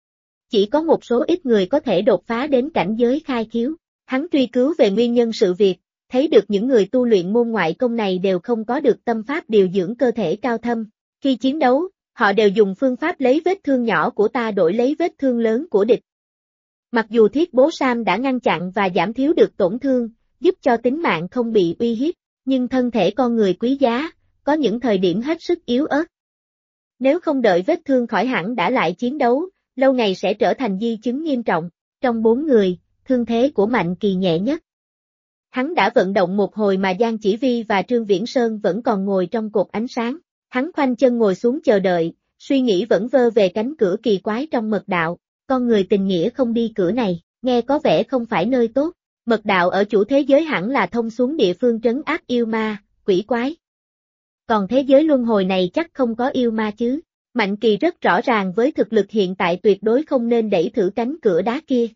Chỉ có một số ít người có thể đột phá đến cảnh giới khai khiếu. Hắn truy cứu về nguyên nhân sự việc, thấy được những người tu luyện môn ngoại công này đều không có được tâm pháp điều dưỡng cơ thể cao thâm. Khi chiến đấu, họ đều dùng phương pháp lấy vết thương nhỏ của ta đổi lấy vết thương lớn của địch. Mặc dù thiết bố Sam đã ngăn chặn và giảm thiếu được tổn thương, giúp cho tính mạng không bị uy hiếp, nhưng thân thể con người quý giá, có những thời điểm hết sức yếu ớt. Nếu không đợi vết thương khỏi hẳn đã lại chiến đấu, lâu ngày sẽ trở thành di chứng nghiêm trọng. Trong 4 người, thương thế của Mạnh Kỳ nhẹ nhất. Hắn đã vận động một hồi mà Giang Chỉ Vi và Trương Viễn Sơn vẫn còn ngồi trong cột ánh sáng. Hắn khoanh chân ngồi xuống chờ đợi, suy nghĩ vẩn vơ về cánh cửa kỳ quái trong mật đạo. Con người tình nghĩa không đi cửa này, nghe có vẻ không phải nơi tốt. Mật đạo ở chủ thế giới hẳn là thông xuống địa phương trấn áp yêu ma, quỷ quái. Còn thế giới luân hồi này chắc không có yêu ma chứ. Mạnh Kỳ rất rõ ràng với thực lực hiện tại tuyệt đối không nên đẩy thử cánh cửa đá kia.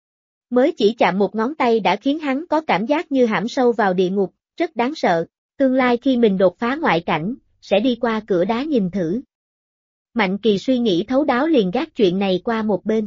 Mới chỉ chạm một ngón tay đã khiến hắn có cảm giác như hãm sâu vào địa ngục, rất đáng sợ. Tương lai khi mình đột phá ngoại cảnh, sẽ đi qua cửa đá nhìn thử. Mạnh Kỳ suy nghĩ thấu đáo liền gác chuyện này qua một bên.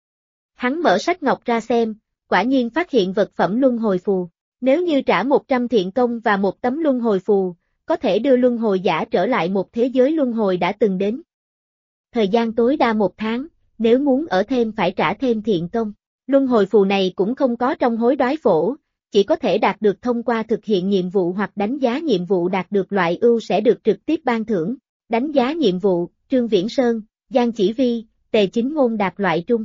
Hắn mở sách ngọc ra xem, quả nhiên phát hiện vật phẩm luân hồi phù. Nếu như trả 100 thiện công và một tấm luân hồi phù, có thể đưa luân hồi giả trở lại một thế giới luân hồi đã từng đến. Thời gian tối đa 1 tháng, nếu muốn ở thêm phải trả thêm thiện công. Luân hồi phù này cũng không có trong hối đoái phổ, chỉ có thể đạt được thông qua thực hiện nhiệm vụ hoặc đánh giá nhiệm vụ đạt được loại ưu sẽ được trực tiếp ban thưởng. Đánh giá nhiệm vụ, Trương Viễn Sơn, Giang Chỉ Vi, Tề Chính Ngôn đạt loại trung.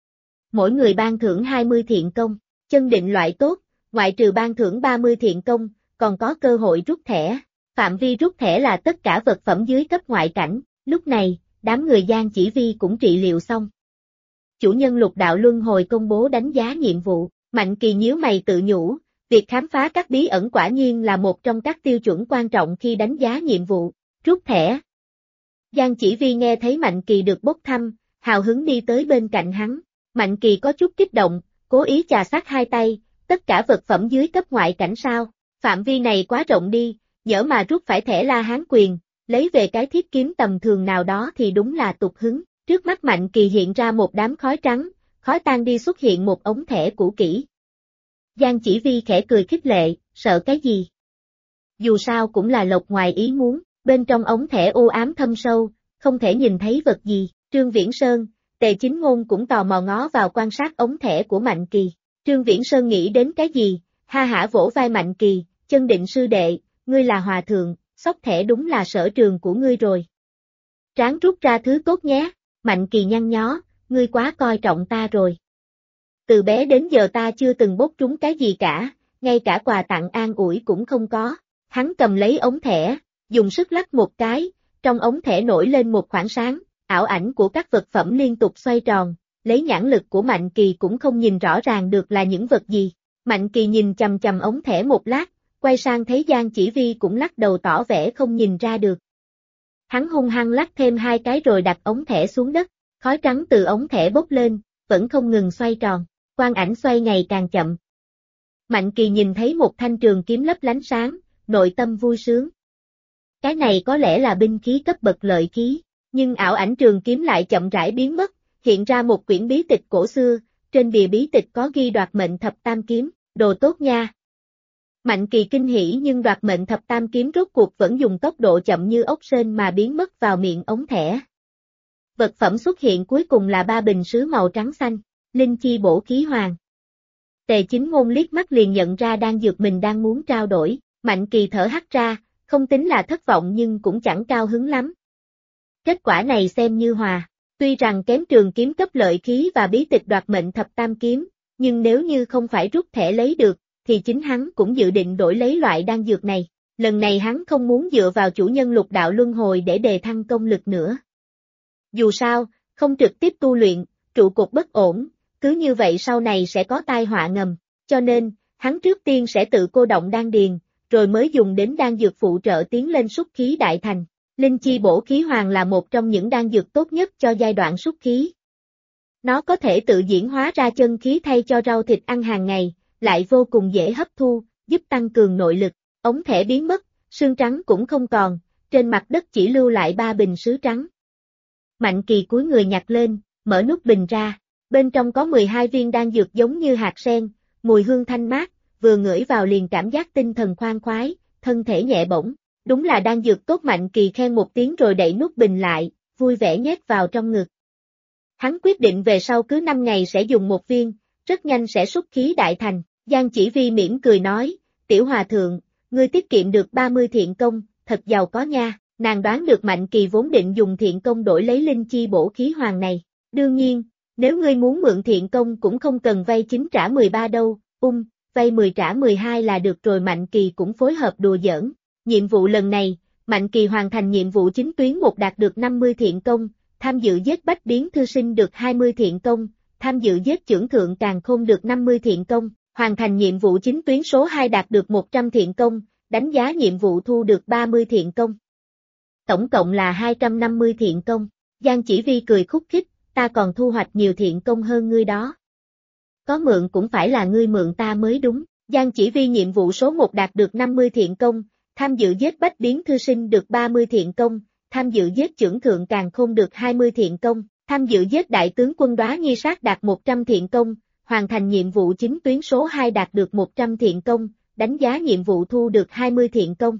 Mỗi người ban thưởng 20 thiện công, chân định loại tốt, ngoại trừ ban thưởng 30 thiện công, còn có cơ hội rút thẻ. Phạm vi rút thẻ là tất cả vật phẩm dưới cấp ngoại cảnh, lúc này, đám người Giang Chỉ Vi cũng trị liệu xong. Chủ nhân Lục Đạo Luân Hồi công bố đánh giá nhiệm vụ, Mạnh Kỳ nhíu mày tự nhủ, việc khám phá các bí ẩn quả nhiên là một trong các tiêu chuẩn quan trọng khi đánh giá nhiệm vụ, rút thẻ. Giang Chỉ Vi nghe thấy Mạnh Kỳ được bốc thăm, hào hứng đi tới bên cạnh hắn, Mạnh Kỳ có chút kích động, cố ý chà sát hai tay, tất cả vật phẩm dưới cấp ngoại cảnh sao, phạm vi này quá rộng đi, nhỡ mà rút phải thẻ La Hán quyền, lấy về cái thiết kiếm tầm thường nào đó thì đúng là tục hứng. Trước mắt Mạnh Kỳ hiện ra một đám khói trắng, khói tan đi xuất hiện một ống thẻ cũ kỹ. Giang Chỉ Vi khẽ cười khích lệ, sợ cái gì? Dù sao cũng là lộc ngoài ý muốn, bên trong ống thẻ u ám thâm sâu, không thể nhìn thấy vật gì. Trương Viễn Sơn, Tề Chính Ngôn cũng tò mò ngó vào quan sát ống thẻ của Mạnh Kỳ. Trương Viễn Sơn nghĩ đến cái gì, ha hả vỗ vai Mạnh Kỳ, chân định sư đệ, ngươi là hòa thượng, xóc thẻ đúng là sở trường của ngươi rồi. Ráng rút ra thứ tốt nhé. Mạnh Kỳ nhăn nhó, ngươi quá coi trọng ta rồi. Từ bé đến giờ ta chưa từng bốc trúng cái gì cả, ngay cả quà tặng an ủi cũng không có. Hắn cầm lấy ống thẻ, dùng sức lắc một cái, trong ống thẻ nổi lên một khoảng sáng, ảo ảnh của các vật phẩm liên tục xoay tròn, lấy nhãn lực của Mạnh Kỳ cũng không nhìn rõ ràng được là những vật gì. Mạnh Kỳ nhìn chằm chằm ống thẻ một lát, quay sang thấy Giang Chỉ Vi cũng lắc đầu tỏ vẻ không nhìn ra được. Hắn hung hăng lắc thêm 2 cái rồi đặt ống thẻ xuống đất, khói trắng từ ống thẻ bốc lên, vẫn không ngừng xoay tròn, quang ảnh xoay ngày càng chậm. Mạnh Kỳ nhìn thấy một thanh trường kiếm lấp lánh sáng, nội tâm vui sướng. Cái này có lẽ là binh khí cấp bậc lợi khí, nhưng ảo ảnh trường kiếm lại chậm rãi biến mất, hiện ra một quyển bí tịch cổ xưa, trên bìa bí tịch có ghi đoạt mệnh thập tam kiếm, đồ tốt nha. Mạnh Kỳ kinh hỉ nhưng đoạt mệnh thập tam kiếm rốt cuộc vẫn dùng tốc độ chậm như ốc sên mà biến mất vào miệng ống thẻ. Vật phẩm xuất hiện cuối cùng là 3 bình sứ màu trắng xanh, linh chi bổ khí hoàng. Tề Chính Ngôn liếc mắt liền nhận ra đan dược mình đang muốn trao đổi, Mạnh Kỳ thở hắt ra, không tính là thất vọng nhưng cũng chẳng cao hứng lắm. Kết quả này xem như hòa, tuy rằng kém trường kiếm cấp lợi khí và bí tịch đoạt mệnh thập tam kiếm, nhưng nếu như không phải rút thẻ lấy được, thì chính hắn cũng dự định đổi lấy loại đan dược này. Lần này hắn không muốn dựa vào chủ nhân Lục Đạo Luân Hồi để đề thăng công lực nữa. Dù sao, không trực tiếp tu luyện, trụ cột bất ổn, cứ như vậy sau này sẽ có tai họa ngầm, cho nên, hắn trước tiên sẽ tự cô động đan điền, rồi mới dùng đến đan dược phụ trợ tiến lên súc khí đại thành. Linh chi bổ khí hoàng là một trong những đan dược tốt nhất cho giai đoạn súc khí. Nó có thể tự diễn hóa ra chân khí thay cho rau thịt ăn hàng ngày, lại vô cùng dễ hấp thu, giúp tăng cường nội lực. Ống thẻ biến mất, sương trắng cũng không còn, trên mặt đất chỉ lưu lại 3 bình sứ trắng. Mạnh Kỳ cúi người nhặt lên, mở nút bình ra, bên trong có 12 viên đan dược giống như hạt sen, mùi hương thanh mát, vừa ngửi vào liền cảm giác tinh thần khoan khoái, thân thể nhẹ bổng. Đúng là đan dược tốt. Mạnh Kỳ khen một tiếng rồi đậy nút bình lại, vui vẻ nhét vào trong ngực. Hắn quyết định về sau cứ 5 ngày sẽ dùng 1 viên, rất nhanh sẽ súc khí đại thành. Giang Chỉ Vi mỉm cười nói, tiểu hòa thượng, ngươi tiết kiệm được 30 thiện công, thật giàu có nha. Nàng đoán được Mạnh Kỳ vốn định dùng thiện công đổi lấy linh chi bổ khí hoàng này. Đương nhiên, nếu ngươi muốn mượn thiện công cũng không cần vay 9 trả 13 đâu, vay 10 trả 12 là được rồi. Mạnh Kỳ cũng phối hợp đùa giỡn. Nhiệm vụ lần này, Mạnh Kỳ hoàn thành nhiệm vụ chính tuyến 1 đạt được 50 thiện công, tham dự giết bách biến thư sinh được 20 thiện công, tham dự giết chưởng thượng càn khôn được 50 thiện công, hoàn thành nhiệm vụ chính tuyến số 2 đạt được 100 thiện công, đánh giá nhiệm vụ thu được 30 thiện công. Tổng cộng là 250 thiện công. Giang Chỉ Vi cười khúc khích, ta còn thu hoạch nhiều thiện công hơn ngươi đó. Có mượn cũng phải là ngươi mượn ta mới đúng. Giang Chỉ Vi nhiệm vụ số 1 đạt được 50 thiện công, tham dự giết bách biến thư sinh được 30 thiện công, tham dự giết chưởng thượng càn khôn được 20 thiện công, tham dự giết đại tướng quân Đóa Nhi Sát đạt 100 thiện công, hoàn thành nhiệm vụ chính tuyến số 2 đạt được 100 thiện công, đánh giá nhiệm vụ thu được 20 thiện công.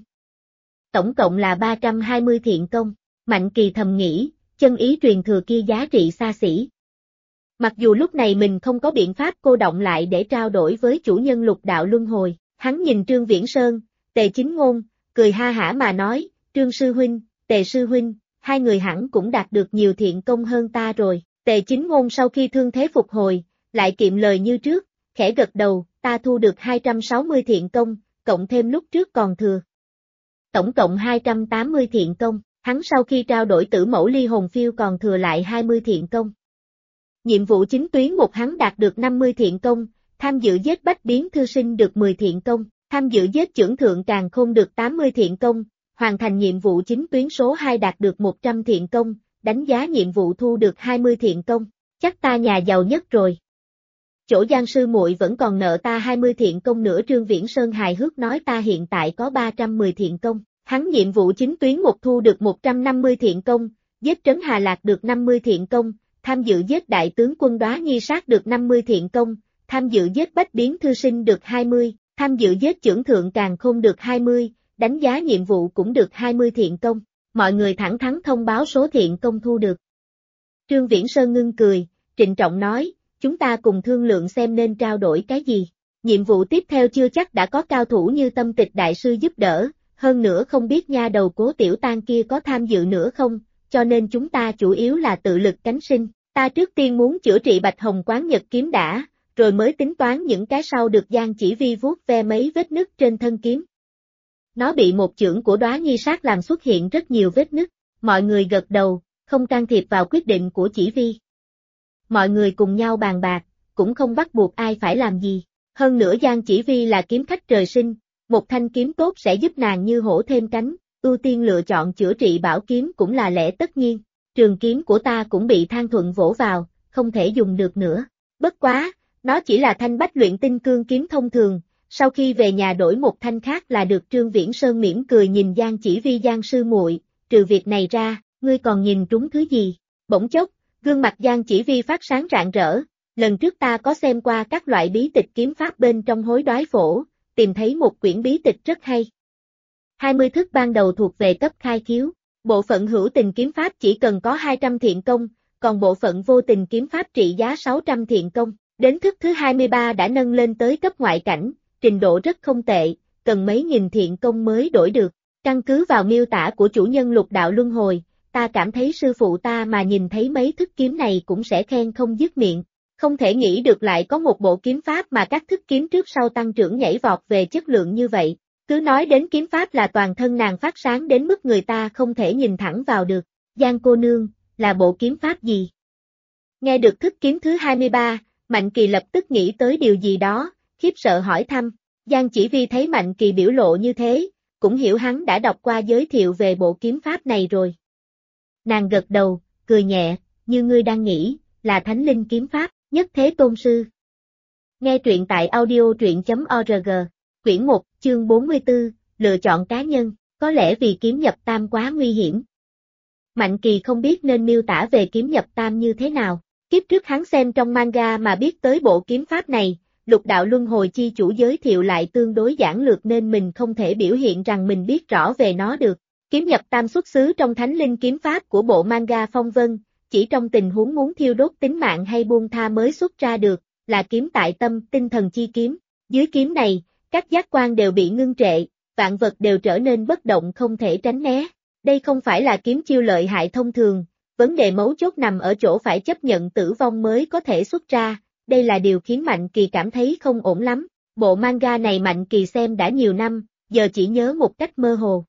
Tổng cộng là 320 thiện công. Mạnh Kỳ thầm nghĩ, chân ý truyền thừa kia giá trị xa xỉ. Mặc dù lúc này mình không có biện pháp cô động lại để trao đổi với chủ nhân lục đạo luân hồi, hắn nhìn Trương Viễn Sơn, Tề Chính Ngôn, cười ha hả mà nói, Trương Sư Huynh, Tề Sư Huynh, hai người hẳn cũng đạt được nhiều thiện công hơn ta rồi. Tề Chính Ngôn sau khi thương thế phục hồi, lại kiệm lời như trước, khẽ gật đầu, ta thu được 260 thiện công, cộng thêm lúc trước còn thừa. Tổng cộng 280 thiện công, hắn sau khi trao đổi tử mẫu ly hồn phiêu còn thừa lại 20 thiện công. Nhiệm vụ chính tuyến 1 hắn đạt được 50 thiện công, tham dự giết bách biến thư sinh được 10 thiện công, tham dự giết chưởng thượng càn khôn được 80 thiện công, hoàn thành nhiệm vụ chính tuyến số 2 đạt được 100 thiện công, đánh giá nhiệm vụ thu được 20 thiện công, chắc ta nhà giàu nhất rồi. Chỗ Giang sư muội vẫn còn nợ ta 20 thiện công nữa. Trương Viễn Sơn hài hước nói ta hiện tại có 310 thiện công, hắn nhiệm vụ chính tuyến 1 thu được 150 thiện công, giết Trấn Hà Lạc được 50 thiện công, tham dự giết đại tướng quân Đóa Nhi Sát được 50 thiện công, tham dự giết bách biến thư sinh được 20, tham dự giết chưởng thượng càn khôn được 20, đánh giá nhiệm vụ cũng được 20 thiện công, mọi người thẳng thắn thông báo số thiện công thu được. Trương Viễn Sơn ngưng cười, trịnh trọng nói, chúng ta cùng thương lượng xem nên trao đổi cái gì. Nhiệm vụ tiếp theo chưa chắc đã có cao thủ như Tâm Tịch đại sư giúp đỡ, hơn nữa không biết nha đầu Cố Tiểu Tang kia có tham dự nữa không, cho nên chúng ta chủ yếu là tự lực cánh sinh. Ta trước tiên muốn chữa trị Bạch Hồng Quán Nhật kiếm đã, rồi mới tính toán những cái sau. Được. Giang Chỉ Vi vuốt ve mấy vết nứt trên thân kiếm. Nó bị một chưởng của Đóa Nhi Sát làm xuất hiện rất nhiều vết nứt, mọi người gật đầu, không can thiệp vào quyết định của Chỉ Vi. Mọi người cùng nhau bàn bạc, cũng không bắt buộc ai phải làm gì. Hơn nữa Giang Chỉ Vi là kiếm khách trời sinh, một thanh kiếm tốt sẽ giúp nàng như hổ thêm cánh, ưu tiên lựa chọn chữa trị bảo kiếm cũng là lẽ tất nhiên. Trường kiếm của ta cũng bị Thang Thuận vỗ vào, không thể dùng được nữa. Bất quá, nó chỉ là thanh bách luyện tinh cương kiếm thông thường, sau khi về nhà đổi một thanh khác là được. Trương Viễn Sơn mỉm cười nhìn Giang Chỉ Vi, Giang sư muội, trừ việc này ra, ngươi còn nhìn trúng thứ gì? Bỗng chốc, gương mặt Giang Chỉ Vi phát sáng rạng rỡ, lần trước ta có xem qua các loại bí tịch kiếm pháp bên trong hối đoái phổ, tìm thấy một quyển bí tịch rất hay. 20 thức ban đầu thuộc về cấp khai khiếu, bộ phận hữu tình kiếm pháp chỉ cần có 200 thiện công, còn bộ phận vô tình kiếm pháp trị giá 600 thiện công, đến thức thứ 23 đã nâng lên tới cấp ngoại cảnh, trình độ rất không tệ, cần mấy nghìn thiện công mới đổi được. Căn cứ vào miêu tả của chủ nhân lục đạo luân hồi, ta cảm thấy sư phụ ta mà nhìn thấy mấy thức kiếm này cũng sẽ khen không dứt miệng. Không thể nghĩ được lại có một bộ kiếm pháp mà các thức kiếm trước sau tăng trưởng nhảy vọt về chất lượng như vậy. Cứ nói đến kiếm pháp là toàn thân nàng phát sáng đến mức người ta không thể nhìn thẳng vào được. Giang cô nương, là bộ kiếm pháp gì? Nghe được thức kiếm thứ 23, Mạnh Kỳ lập tức nghĩ tới điều gì đó, khiếp sợ hỏi thăm. Giang Chỉ Vi thấy Mạnh Kỳ biểu lộ như thế, cũng hiểu hắn đã đọc qua giới thiệu về bộ kiếm pháp này rồi. Nàng gật đầu, cười nhẹ, như ngươi đang nghĩ, là Thánh Linh kiếm pháp, Nhất Thế Tôn Sư. Nghe truyện tại audio.org, quyển 1, chương 44, lựa chọn cá nhân, có lẽ vì kiếm nhập tam quá nguy hiểm. Mạnh Kỳ không biết nên miêu tả về kiếm nhập tam như thế nào, kiếp trước hắn xem trong manga mà biết tới bộ kiếm pháp này, lục đạo luân hồi chi chủ giới thiệu lại tương đối giản lược nên mình không thể biểu hiện rằng mình biết rõ về nó được. Kiếm nhập tam xuất xứ trong Thánh Linh kiếm pháp của bộ manga Phong Vân, chỉ trong tình huống muốn thiêu đốt tính mạng hay buông tha mới xuất ra được, là kiếm tại tâm, tinh thần chi kiếm. Dưới kiếm này, các giác quan đều bị ngưng trệ, vạn vật đều trở nên bất động không thể tránh né. Đây không phải là kiếm chiêu lợi hại thông thường, vấn đề mấu chốt nằm ở chỗ phải chấp nhận tử vong mới có thể xuất ra, đây là điều khiến Mạnh Kỳ cảm thấy không ổn lắm. Bộ manga này Mạnh Kỳ xem đã nhiều năm, giờ chỉ nhớ một cách mơ hồ.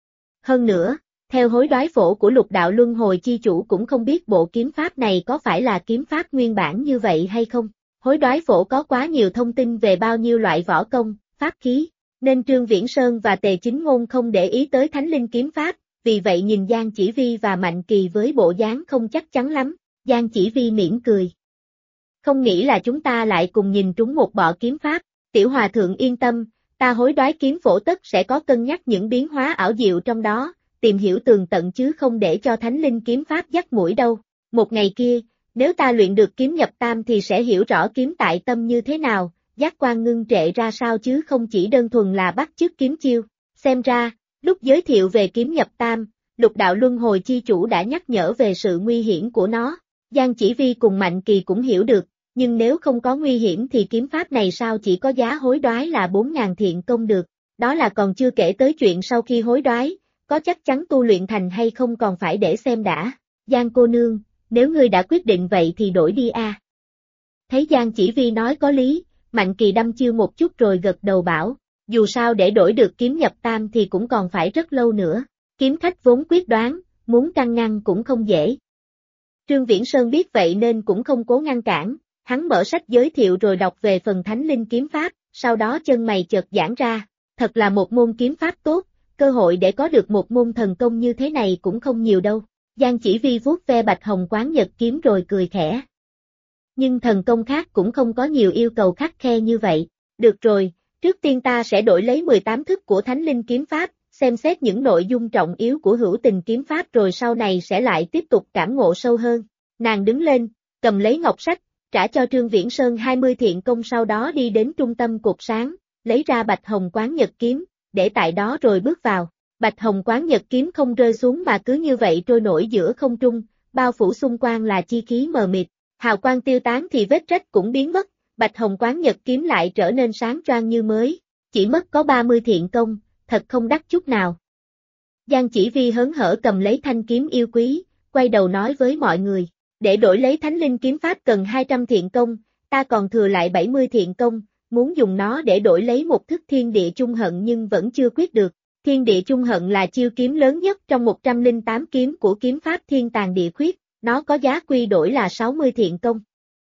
Hơn nữa, theo hối đoái phổ của Lục Đạo Luân Hồi chi chủ cũng không biết bộ kiếm pháp này có phải là kiếm pháp nguyên bản như vậy hay không. Hối đoái phổ có quá nhiều thông tin về bao nhiêu loại võ công, pháp khí, nên Trương Viễn Sơn và Tề Chính Ngôn không để ý tới Thánh Linh kiếm pháp, vì vậy nhìn Giang Chỉ Vi và Mạnh Kỳ với bộ dáng không chắc chắn lắm. Giang Chỉ Vi mỉm cười. Không nghĩ là chúng ta lại cùng nhìn trúng một bộ kiếm pháp, Tiểu Hòa Thượng yên tâm, ta hối đoái kiếm phổ tất sẽ có cân nhắc những biến hóa ảo diệu trong đó, tìm hiểu tường tận chứ không để cho Thánh Linh kiếm pháp dắt mũi đâu. Một ngày kia, nếu ta luyện được kiếm nhập tam thì sẽ hiểu rõ kiếm tại tâm như thế nào, giác quan ngưng trệ ra sao chứ không chỉ đơn thuần là bắt chước kiếm chiêu. Xem ra, lúc giới thiệu về kiếm nhập tam, Lục Đạo Luân Hồi chi chủ đã nhắc nhở về sự nguy hiểm của nó. Giang Chỉ Vi cùng Mạnh Kỳ cũng hiểu được, nhưng nếu không có nguy hiểm thì kiếm pháp này sao chỉ có giá hối đoái là 4.000 thiện công được, đó là còn chưa kể tới chuyện sau khi hối đoái, có chắc chắn tu luyện thành hay không còn phải để xem đã. Giang cô nương, nếu ngươi đã quyết định vậy thì đổi đi a. Thấy Giang Chỉ Vi nói có lý, Mạnh Kỳ đăm chiêu một chút rồi gật đầu bảo, dù sao để đổi được kiếm nhập tam thì cũng còn phải rất lâu nữa, kiếm khách vốn quyết đoán, muốn can ngăn cũng không dễ. Trương Viễn Sơn biết vậy nên cũng không cố ngăn cản, hắn mở sách giới thiệu rồi đọc về phần Thánh Linh kiếm pháp, sau đó chân mày chợt giãn ra, thật là một môn kiếm pháp tốt, cơ hội để có được một môn thần công như thế này cũng không nhiều đâu. Giang Chỉ Vi vuốt ve Bạch Hồng Quán Nhật kiếm rồi cười khẽ. Nhưng thần công khác cũng không có nhiều yêu cầu khắt khe như vậy. Được rồi, trước tiên ta sẽ đổi lấy 18 thức của Thánh Linh kiếm pháp, xem xét những nội dung trọng yếu của Hữu Tình kiếm pháp rồi sau này sẽ lại tiếp tục cảm ngộ sâu hơn. Nàng đứng lên, cầm lấy ngọc sách, trả cho Trương Viễn Sơn 20 thiện công sau đó đi đến trung tâm cột sáng, lấy ra Bạch Hồng Quán Nhật kiếm, để tại đó rồi bước vào. Bạch Hồng Quán Nhật kiếm không rơi xuống mà cứ như vậy trôi nổi giữa không trung, bao phủ xung quanh là chi khí mờ mịt, hào quang tiêu tán thì vết rách cũng biến mất, Bạch Hồng Quán Nhật kiếm lại trở nên sáng choang như mới, chỉ mất có 30 thiện công, thật không đắt chút nào. Giang Chỉ Vi hớn hở cầm lấy thanh kiếm yêu quý, quay đầu nói với mọi người, để đổi lấy Thánh Linh kiếm pháp cần 200 thiện công, ta còn thừa lại 70 thiện công, muốn dùng nó để đổi lấy một thức Thiên Địa Chung Hận nhưng vẫn chưa quyết được. Thiên Địa Chung Hận là chiêu kiếm lớn nhất trong 108 kiếm của kiếm pháp Thiên Tàng Địa Khuyết, nó có giá quy đổi là 60 thiện công.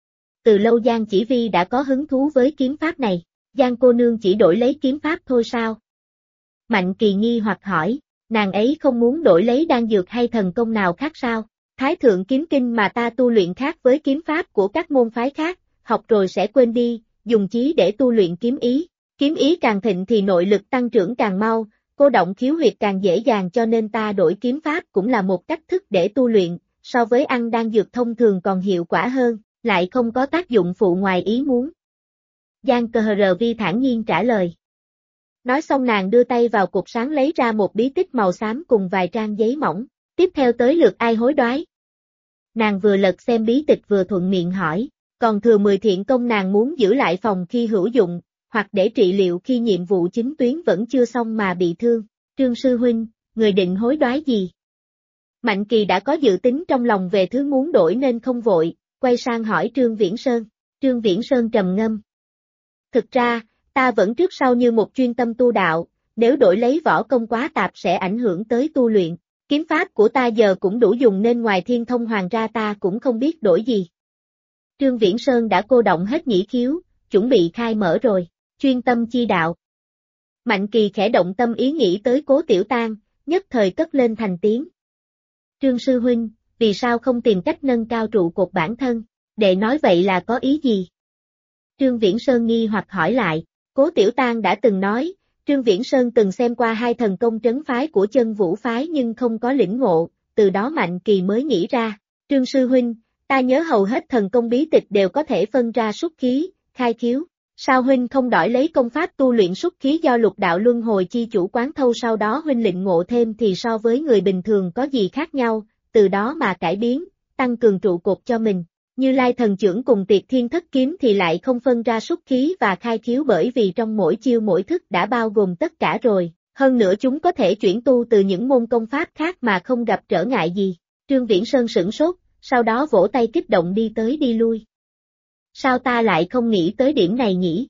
Từ lâu Giang Chỉ Vi đã có hứng thú với kiếm pháp này, Giang cô nương chỉ đổi lấy kiếm pháp thôi sao? Mạnh Kỳ nghi hoặc hỏi, nàng ấy không muốn đổi lấy đan dược hay thần công nào khác sao? Thái thượng kiếm kinh mà ta tu luyện khác với kiếm pháp của các môn phái khác, học rồi sẽ quên đi, dùng chí để tu luyện kiếm ý càng thịnh thì nội lực tăng trưởng càng mau, cô động khiếu huyệt càng dễ dàng cho nên ta đổi kiếm pháp cũng là một cách thức để tu luyện, so với ăn đan dược thông thường còn hiệu quả hơn, lại không có tác dụng phụ ngoài ý muốn. Giang Cờ Rờ Vi thản nhiên trả lời. Nói xong nàng đưa tay vào cột sáng lấy ra một bí tích màu xám cùng vài trang giấy mỏng, tiếp theo tới lượt ai hối đoái. Nàng vừa lật xem bí tịch vừa thuận miệng hỏi, còn thừa 10 thiện công nàng muốn giữ lại phòng khi hữu dụng, hoặc để trị liệu khi nhiệm vụ chính tuyến vẫn chưa xong mà bị thương. Trương sư huynh, người định hối đoái gì? Mạnh Kỳ đã có dự tính trong lòng về thứ muốn đổi nên không vội, quay sang hỏi Trương Viễn Sơn. Trương Viễn Sơn trầm ngâm. Thực ra, ta vẫn trước sau như một chuyên tâm tu đạo, nếu đổi lấy võ công quá tạp sẽ ảnh hưởng tới tu luyện. Kiếm pháp của ta giờ cũng đủ dùng nên ngoài Thiên Thông Hoàng ra ta cũng không biết đổi gì. Trương Viễn Sơn đã cô động hết nhĩ khiếu, chuẩn bị khai mở rồi, chuyên tâm chi đạo. Mạnh Kỳ khẽ động tâm ý nghĩ tới Cố Tiểu Tang, nhất thời cất lên thành tiếng. Trương sư huynh, vì sao không tìm cách nâng cao trụ cột bản thân, đệ nói vậy là có ý gì? Trương Viễn Sơn nghi hoặc hỏi lại, Cố Tiểu Tang đã từng nói, Trương Viễn Sơn từng xem qua 2 thần công trấn phái của Chân Vũ phái nhưng không có lĩnh ngộ, từ đó Mạnh Kỳ mới nghĩ ra, Trương sư huynh, ta nhớ hầu hết thần công bí tịch đều có thể phân ra xuất khí, khai khiếu, sao huynh không đổi lấy công pháp tu luyện xuất khí do Lục Đạo Luân Hồi chi chủ quán thâu sau đó huynh lĩnh ngộ thêm thì so với người bình thường có gì khác nhau, từ đó mà cải biến, tăng cường trụ cột cho mình. Như Lai thần chưởng cùng Tiệt Thiên Thất kiếm thì lại không phân ra xuất khí và khai khiếu bởi vì trong mỗi chiêu mỗi thức đã bao gồm tất cả rồi, Hơn nữa chúng có thể chuyển tu từ những môn công pháp khác mà không gặp trở ngại gì. Trương Viễn Sơn sửng sốt, sau đó vỗ tay kích động đi tới đi lui. Sao ta lại không nghĩ tới điểm này nhỉ?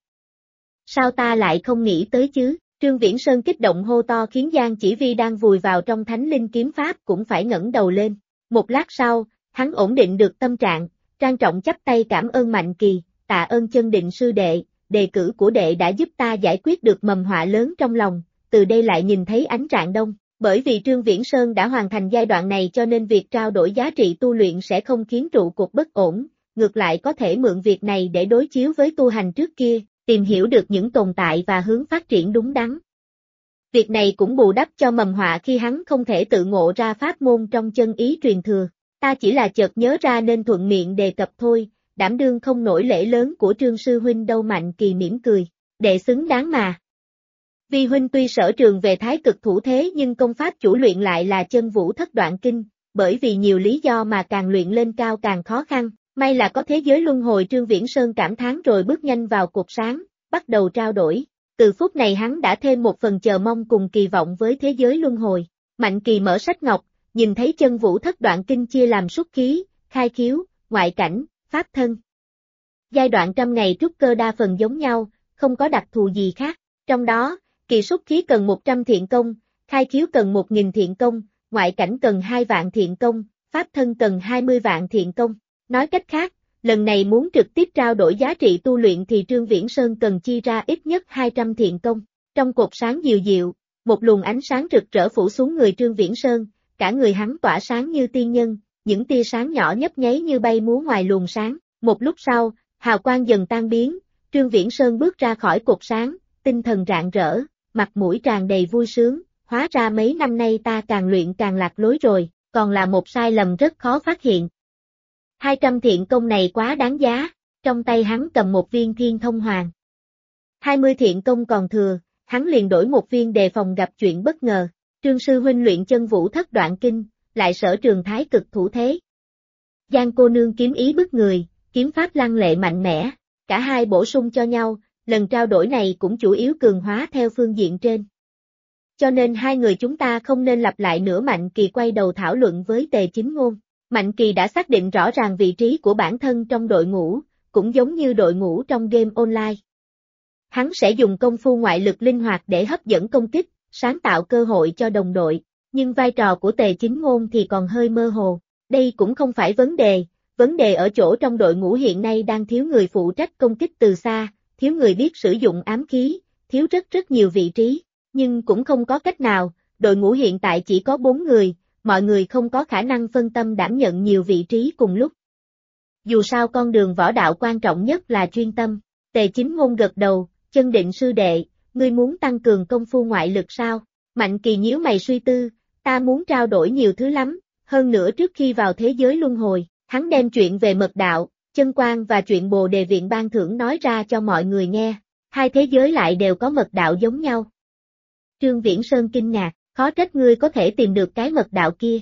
Sao ta lại không nghĩ tới chứ? Trương Viễn Sơn kích động hô to khiến Giang Chỉ Vi đang vùi vào trong thánh linh kiếm pháp cũng phải ngẩng đầu lên. Một lát sau, hắn ổn định được tâm trạng, trang trọng chắp tay cảm ơn Mạnh Kỳ, tạ ơn Chân Định sư đệ, đề cử của đệ đã giúp ta giải quyết được mầm họa lớn trong lòng, từ đây lại nhìn thấy ánh rạng đông. Bởi vì Trương Viễn Sơn đã hoàn thành giai đoạn này cho nên việc trao đổi giá trị tu luyện sẽ không khiến trụ cột bất ổn, ngược lại có thể mượn việc này để đối chiếu với tu hành trước kia, tìm hiểu được những tồn tại và hướng phát triển đúng đắn. Việc này cũng bù đắp cho mầm họa khi hắn không thể tự ngộ ra pháp môn trong chân ý truyền thừa. Ta chỉ là chợt nhớ ra nên thuận miệng đề cập thôi, đảm đương không nổi lễ lớn của Trương sư huynh đâu. Mạnh Kỳ mỉm cười, đệ xứng đáng mà. Vi huynh tuy sở trường về thái cực thủ thế nhưng công pháp chủ luyện lại là Chân Vũ Thất Đoạn Kinh, bởi vì nhiều lý do mà càng luyện lên cao càng khó khăn, may là có thế giới luân hồi. Trương Viễn Sơn cảm thán rồi bước nhanh vào cột sáng, bắt đầu trao đổi. Từ phút này hắn đã thêm một phần chờ mong cùng kỳ vọng với thế giới luân hồi. Mạnh Kỳ mở sách ngọc, nhìn thấy Chân Vũ Thất Đoạn Kinh chia làm xuất khí, khai khiếu, ngoại cảnh, pháp thân. Giai đoạn 100 ngày trúc cơ đa phần giống nhau, không có đặc thù gì khác. Trong đó, kỳ xuất khí cần 100 thiện công, khai khiếu cần 1000 thiện công, ngoại cảnh cần 2 vạn thiện công, pháp thân cần 20 vạn thiện công. Nói cách khác, lần này muốn trực tiếp trao đổi giá trị tu luyện thì Trương Viễn Sơn cần chi ra ít nhất 200 thiện công. Trong cột sáng dịu dịu, một luồng ánh sáng rực rỡ phủ xuống người Trương Viễn Sơn, cả người hắn tỏa sáng như tiên nhân, những tia sáng nhỏ nhấp nháy như bay múa ngoài luồng sáng. Một lúc sau, hào quang dần tan biến, Trương Viễn Sơn bước ra khỏi cột sáng, tinh thần rạng rỡ, mặt mũi tràn đầy vui sướng, hóa ra mấy năm nay ta càng luyện càng lạc lối rồi, còn là một sai lầm rất khó phát hiện. 200 thiện công này quá đáng giá, trong tay hắn cầm một viên Thiên Thông Hoàng. 20 thiện công còn thừa, hắn liền đổi một viên đề phòng gặp chuyện bất ngờ. Trương sư huynh luyện Chân Vũ Thất Đoạn Kinh, lại sở trường thái cực thủ thế. Giang cô nương kiếm ý bức người, kiếm pháp lăng lệ mạnh mẽ, cả hai bổ sung cho nhau, lần trao đổi này cũng chủ yếu cường hóa theo phương diện trên. Cho nên hai người chúng ta không nên lặp lại nữa. Mạnh Kỳ quay đầu thảo luận với Tề Chính Ngôn. Mạnh Kỳ đã xác định rõ ràng vị trí của bản thân trong đội ngũ, cũng giống như đội ngũ trong game online. Hắn sẽ dùng công phu ngoại lực linh hoạt để hấp dẫn công kích, sáng tạo cơ hội cho đồng đội, nhưng vai trò của Tề Chính Ngôn thì còn hơi mơ hồ. Đây cũng không phải vấn đề ở chỗ trong đội ngũ hiện nay đang thiếu người phụ trách công kích từ xa, thiếu người biết sử dụng ám khí, thiếu rất nhiều vị trí, nhưng cũng không có cách nào, đội ngũ hiện tại chỉ có 4 người, mọi người không có khả năng phân tâm đảm nhận nhiều vị trí cùng lúc. Dù sao con đường võ đạo quan trọng nhất là chuyên tâm. Tề Chính Ngôn gật đầu, Chân Định sư đệ, ngươi muốn tăng cường công phu ngoại lực sao? Mạnh Kỳ nhíu mày suy tư, ta muốn trao đổi nhiều thứ lắm, hơn nữa trước khi vào thế giới luân hồi, hắn đem chuyện về mật đạo, chân quan và chuyện Bồ Đề Viện ban thưởng nói ra cho mọi người nghe, hai thế giới lại đều có mật đạo giống nhau. Trương Viễn Sơn kinh ngạc, khó trách ngươi có thể tìm được cái mật đạo kia.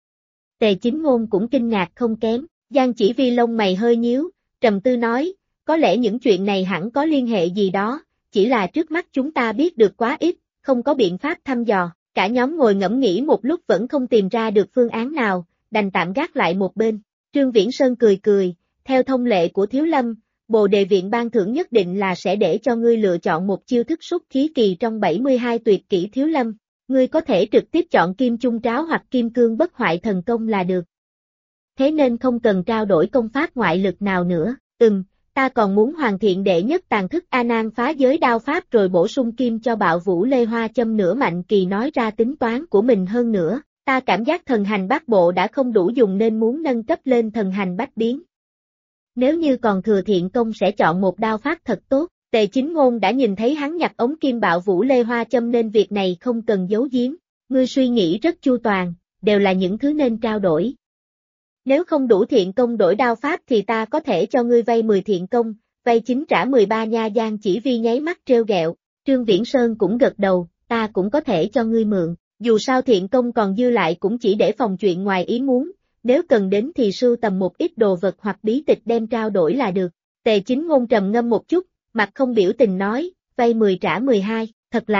Tề Chính Ngôn cũng kinh ngạc không kém, Giang Chỉ Vi lông mày hơi nhíu, trầm tư nói, có lẽ những chuyện này hẳn có liên hệ gì đó, chỉ là trước mắt chúng ta biết được quá ít, không có biện pháp thăm dò. Cả nhóm ngồi ngẫm nghĩ một lúc vẫn không tìm ra được phương án nào, đành tạm gác lại một bên. Trương Viễn Sơn cười, theo thông lệ của Thiếu Lâm, Bồ Đề Viện ban thưởng nhất định là sẽ để cho ngươi lựa chọn một chiêu thức xuất khí kỳ trong 72 tuyệt kỹ Thiếu Lâm, ngươi có thể trực tiếp chọn Kim Chung Tráo hoặc Kim Cương Bất Hoại Thần Công là được. Thế nên không cần trao đổi công pháp ngoại lực nào nữa. Ta còn muốn hoàn thiện đệ nhất tàn thức A Nan phá giới đao pháp rồi bổ sung kim cho Bạo Vũ Lê Hoa châm nữa. Mạnh Kỳ nói ra tính toán của mình hơn nữa, ta cảm giác thần hành bát bộ đã không đủ dùng nên muốn nâng cấp lên thần hành bát biến. Nếu như còn thừa thiện công sẽ chọn một đao pháp thật tốt. Tề Chính Ngôn đã nhìn thấy hắn nhặt ống kim Bạo Vũ Lê Hoa châm nên việc này không cần giấu giếm, ngươi suy nghĩ rất chu toàn, đều là những thứ nên trao đổi. Nếu không đủ thiện công đổi đao pháp thì ta có thể cho ngươi vay 10 thiện công, vay 9 trả 13 nha. Giang Chỉ Vi nháy mắt trêu ghẹo, Trương Viễn Sơn cũng gật đầu, ta cũng có thể cho ngươi mượn, dù sao thiện công còn dư lại cũng chỉ để phòng chuyện ngoài ý muốn, nếu cần đến thì sưu tầm một ít đồ vật hoặc bí tịch đem trao đổi là được. Tề Chính Ngôn trầm ngâm một chút, mặt không biểu tình nói, vay 10 trả 12, thật là,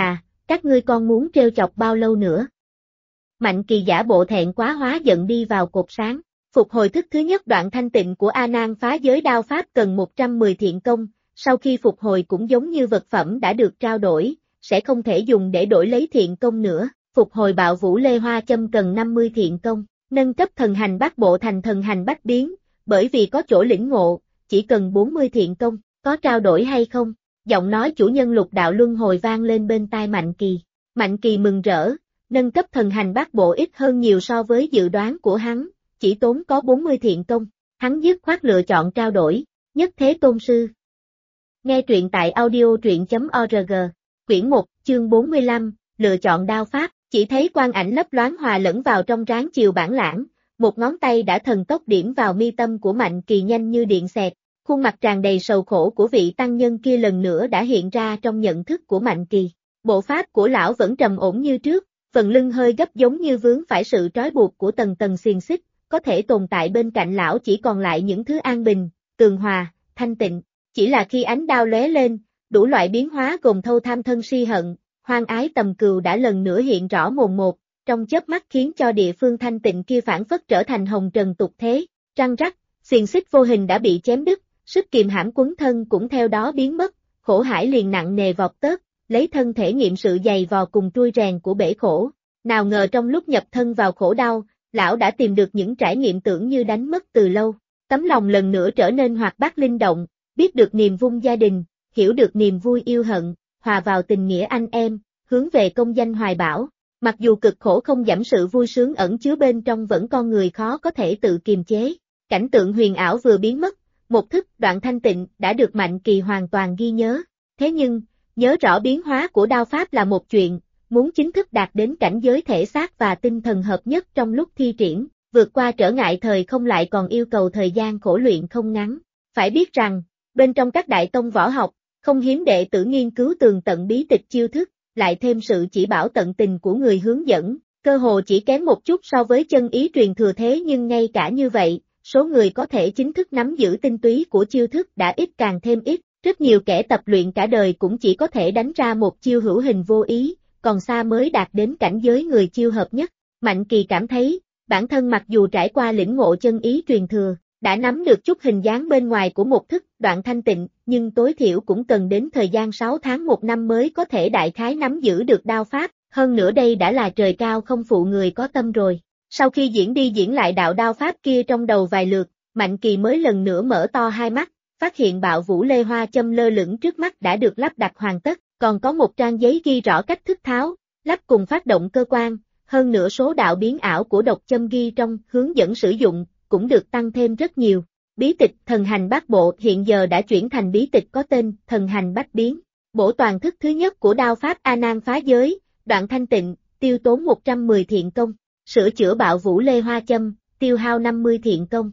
các ngươi còn muốn trêu chọc bao lâu nữa? Mạnh Kỳ giả bộ thẹn quá hóa giận đi vào cột sáng. Phục hồi thức thứ nhất đoạn thanh tịnh của A Nan phá giới đao pháp cần 110 thiện công, sau khi phục hồi cũng giống như vật phẩm đã được trao đổi, sẽ không thể dùng để đổi lấy thiện công nữa. Phục hồi bạo vũ lê hoa châm cần 50 thiện công, nâng cấp thần hành bát bộ thành thần hành bách biến, bởi vì có chỗ lĩnh ngộ, chỉ cần 40 thiện công, có trao đổi hay không? Giọng nói chủ nhân Lục Đạo Luân Hồi vang lên bên tai Mạnh Kỳ. Mạnh Kỳ mừng rỡ, nâng cấp thần hành bát bộ ít hơn nhiều so với dự đoán của hắn, chỉ tốn có 40 thiện công, hắn dứt khoát lựa chọn trao đổi, nhất thế tôn sư. Nghe truyện tại audio truyện.org, quyển 1, chương 45, lựa chọn đao pháp, chỉ thấy quang ảnh lấp loáng hòa lẫn vào trong ráng chiều bản lãng, một ngón tay đã thần tốc điểm vào mi tâm của Mạnh Kỳ nhanh như điện xẹt, khuôn mặt tràn đầy sầu khổ của vị tăng nhân kia lần nữa đã hiện ra trong nhận thức của Mạnh Kỳ. Bộ pháp của lão vẫn trầm ổn như trước, phần lưng hơi gấp giống như vướng phải sự trói buộc của tầng tầng xiềng xích, có thể tồn tại bên cạnh lão chỉ còn lại những thứ an bình, tường hòa, thanh tịnh. Chỉ là khi ánh đao lóe lên, đủ loại biến hóa gồm thâu tham thân si hận, hoang ái tầm cừu đã lần nữa hiện rõ mồn một, trong chớp mắt khiến cho địa phương thanh tịnh kia phản phất trở thành hồng trần tục thế, răng rắc, xiềng xích vô hình đã bị chém đứt, sức kìm hãm quấn thân cũng theo đó biến mất, khổ hải liền nặng nề vọt tớt, lấy thân thể nghiệm sự dày vò cùng trui rèn của bể khổ. Nào ngờ trong lúc nhập thân vào khổ đau, lão đã tìm được những trải nghiệm tưởng như đánh mất từ lâu, tấm lòng lần nữa trở nên hoạt bát linh động, biết được niềm vung gia đình, hiểu được niềm vui yêu hận, hòa vào tình nghĩa anh em, hướng về công danh hoài bão. Mặc dù cực khổ không giảm sự vui sướng ẩn chứa bên trong vẫn con người khó có thể tự kiềm chế. Cảnh tượng huyền ảo vừa biến mất, một thức đoạn thanh tịnh đã được Mạnh Kỳ hoàn toàn ghi nhớ. Thế nhưng, nhớ rõ biến hóa của đao pháp là một chuyện, muốn chính thức đạt đến cảnh giới thể xác và tinh thần hợp nhất trong lúc thi triển, vượt qua trở ngại thời không lại còn yêu cầu thời gian khổ luyện không ngắn. Phải biết rằng, bên trong các đại tông võ học, không hiếm đệ tử nghiên cứu tường tận bí tịch chiêu thức, lại thêm sự chỉ bảo tận tình của người hướng dẫn, cơ hồ chỉ kém một chút so với chân ý truyền thừa thế nhưng ngay cả như vậy, số người có thể chính thức nắm giữ tinh túy của chiêu thức đã ít càng thêm ít, rất nhiều kẻ tập luyện cả đời cũng chỉ có thể đánh ra một chiêu hữu hình vô ý, còn xa mới đạt đến cảnh giới người chiêu hợp nhất. Mạnh Kỳ cảm thấy, bản thân mặc dù trải qua lĩnh ngộ chân ý truyền thừa, đã nắm được chút hình dáng bên ngoài của một thức đoạn thanh tịnh, nhưng tối thiểu cũng cần đến thời gian 6 tháng 1 năm mới có thể đại khái nắm giữ được đao pháp, hơn nữa đây đã là trời cao không phụ người có tâm rồi. Sau khi diễn đi diễn lại đạo đao pháp kia trong đầu vài lượt, Mạnh Kỳ mới lần nữa mở to hai mắt, phát hiện bạo vũ lê hoa châm lơ lửng trước mắt đã được lắp đặt hoàn tất, còn có một trang giấy ghi rõ cách thức tháo, lắp cùng phát động cơ quan, hơn nữa số đạo biến ảo của độc châm ghi trong hướng dẫn sử dụng, cũng được tăng thêm rất nhiều. Bí tịch thần hành bát bộ hiện giờ đã chuyển thành bí tịch có tên thần hành bách biến. Bổ toàn thức thứ nhất của đao pháp A Nan phá giới, đoạn thanh tịnh, tiêu tốn 110 thiện công. Sửa chữa bạo vũ lê hoa châm, tiêu hao 50 thiện công.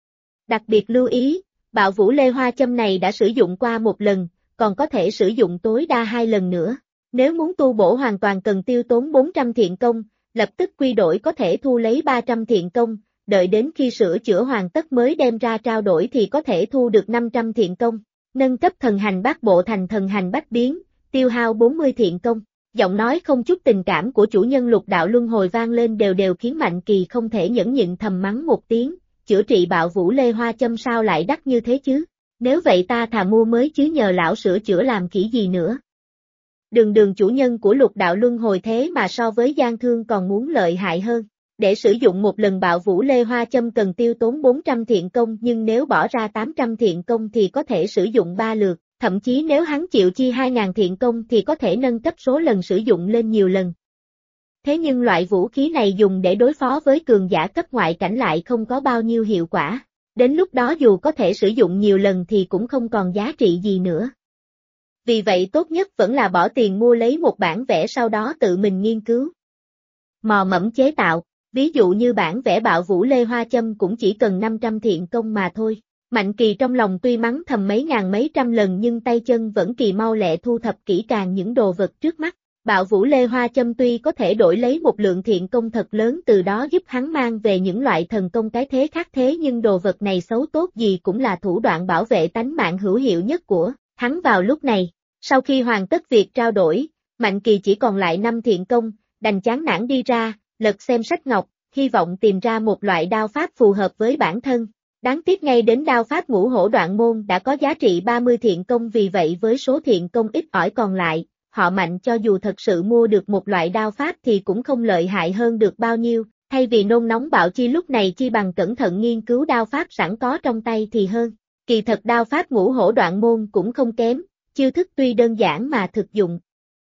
Đặc biệt lưu ý, bạo vũ lê hoa châm này đã sử dụng qua một lần, còn có thể sử dụng tối đa 2 lần nữa. Nếu muốn tu bổ hoàn toàn cần tiêu tốn 400 thiện công, lập tức quy đổi có thể thu lấy 300 thiện công, đợi đến khi sửa chữa hoàn tất mới đem ra trao đổi thì có thể thu được 500 thiện công. Nâng cấp thần hành bát bộ thành thần hành bách biến, tiêu hao 40 thiện công. Giọng nói không chút tình cảm của chủ nhân Lục Đạo Luân Hồi vang lên đều đều khiến Mạnh Kỳ không thể nhẫn nhịn thầm mắng một tiếng, chữa trị bạo vũ lê hoa châm sao lại đắt như thế chứ, nếu vậy ta thà mua mới chứ nhờ lão sửa chữa làm khỉ gì nữa. Đường chủ nhân của Lục Đạo Luân Hồi thế mà so với gian thương còn muốn lợi hại hơn. Để sử dụng một lần bạo vũ lê hoa châm cần tiêu tốn 400 thiện công nhưng nếu bỏ ra 800 thiện công thì có thể sử dụng 3 lượt. Thậm chí nếu hắn chịu chi 2.000 thiện công thì có thể nâng cấp số lần sử dụng lên nhiều lần. Thế nhưng loại vũ khí này dùng để đối phó với cường giả cấp ngoại cảnh lại không có bao nhiêu hiệu quả. Đến lúc đó dù có thể sử dụng nhiều lần thì cũng không còn giá trị gì nữa. Vì vậy tốt nhất vẫn là bỏ tiền mua lấy một bản vẽ sau đó tự mình nghiên cứu. Mò mẫm chế tạo, ví dụ như bản vẽ bạo vũ lê hoa châm cũng chỉ cần 500 thiện công mà thôi. Mạnh Kỳ trong lòng tuy mắng thầm mấy ngàn mấy trăm lần nhưng tay chân vẫn kỳ mau lẹ thu thập kỹ càng những đồ vật trước mắt. Bạo vũ lê hoa châm tuy có thể đổi lấy một lượng thiện công thật lớn từ đó giúp hắn mang về những loại thần công cái thế khác thế nhưng đồ vật này xấu tốt gì cũng là thủ đoạn bảo vệ tánh mạng hữu hiệu nhất của hắn vào lúc này. Sau khi hoàn tất việc trao đổi, Mạnh Kỳ chỉ còn lại 5 thiện công, đành chán nản đi ra, lật xem sách ngọc, hy vọng tìm ra một loại đao pháp phù hợp với bản thân. Đáng tiếc ngay đến đao pháp Ngũ Hổ Đoạn Môn đã có giá trị 30 thiện công, vì vậy với số thiện công ít ỏi còn lại, họ Mạnh cho dù thật sự mua được một loại đao pháp thì cũng không lợi hại hơn được bao nhiêu, thay vì nôn nóng bạo chi lúc này chi bằng cẩn thận nghiên cứu đao pháp sẵn có trong tay thì hơn. Kỳ thật đao pháp Ngũ Hổ Đoạn Môn cũng không kém, chiêu thức tuy đơn giản mà thực dụng.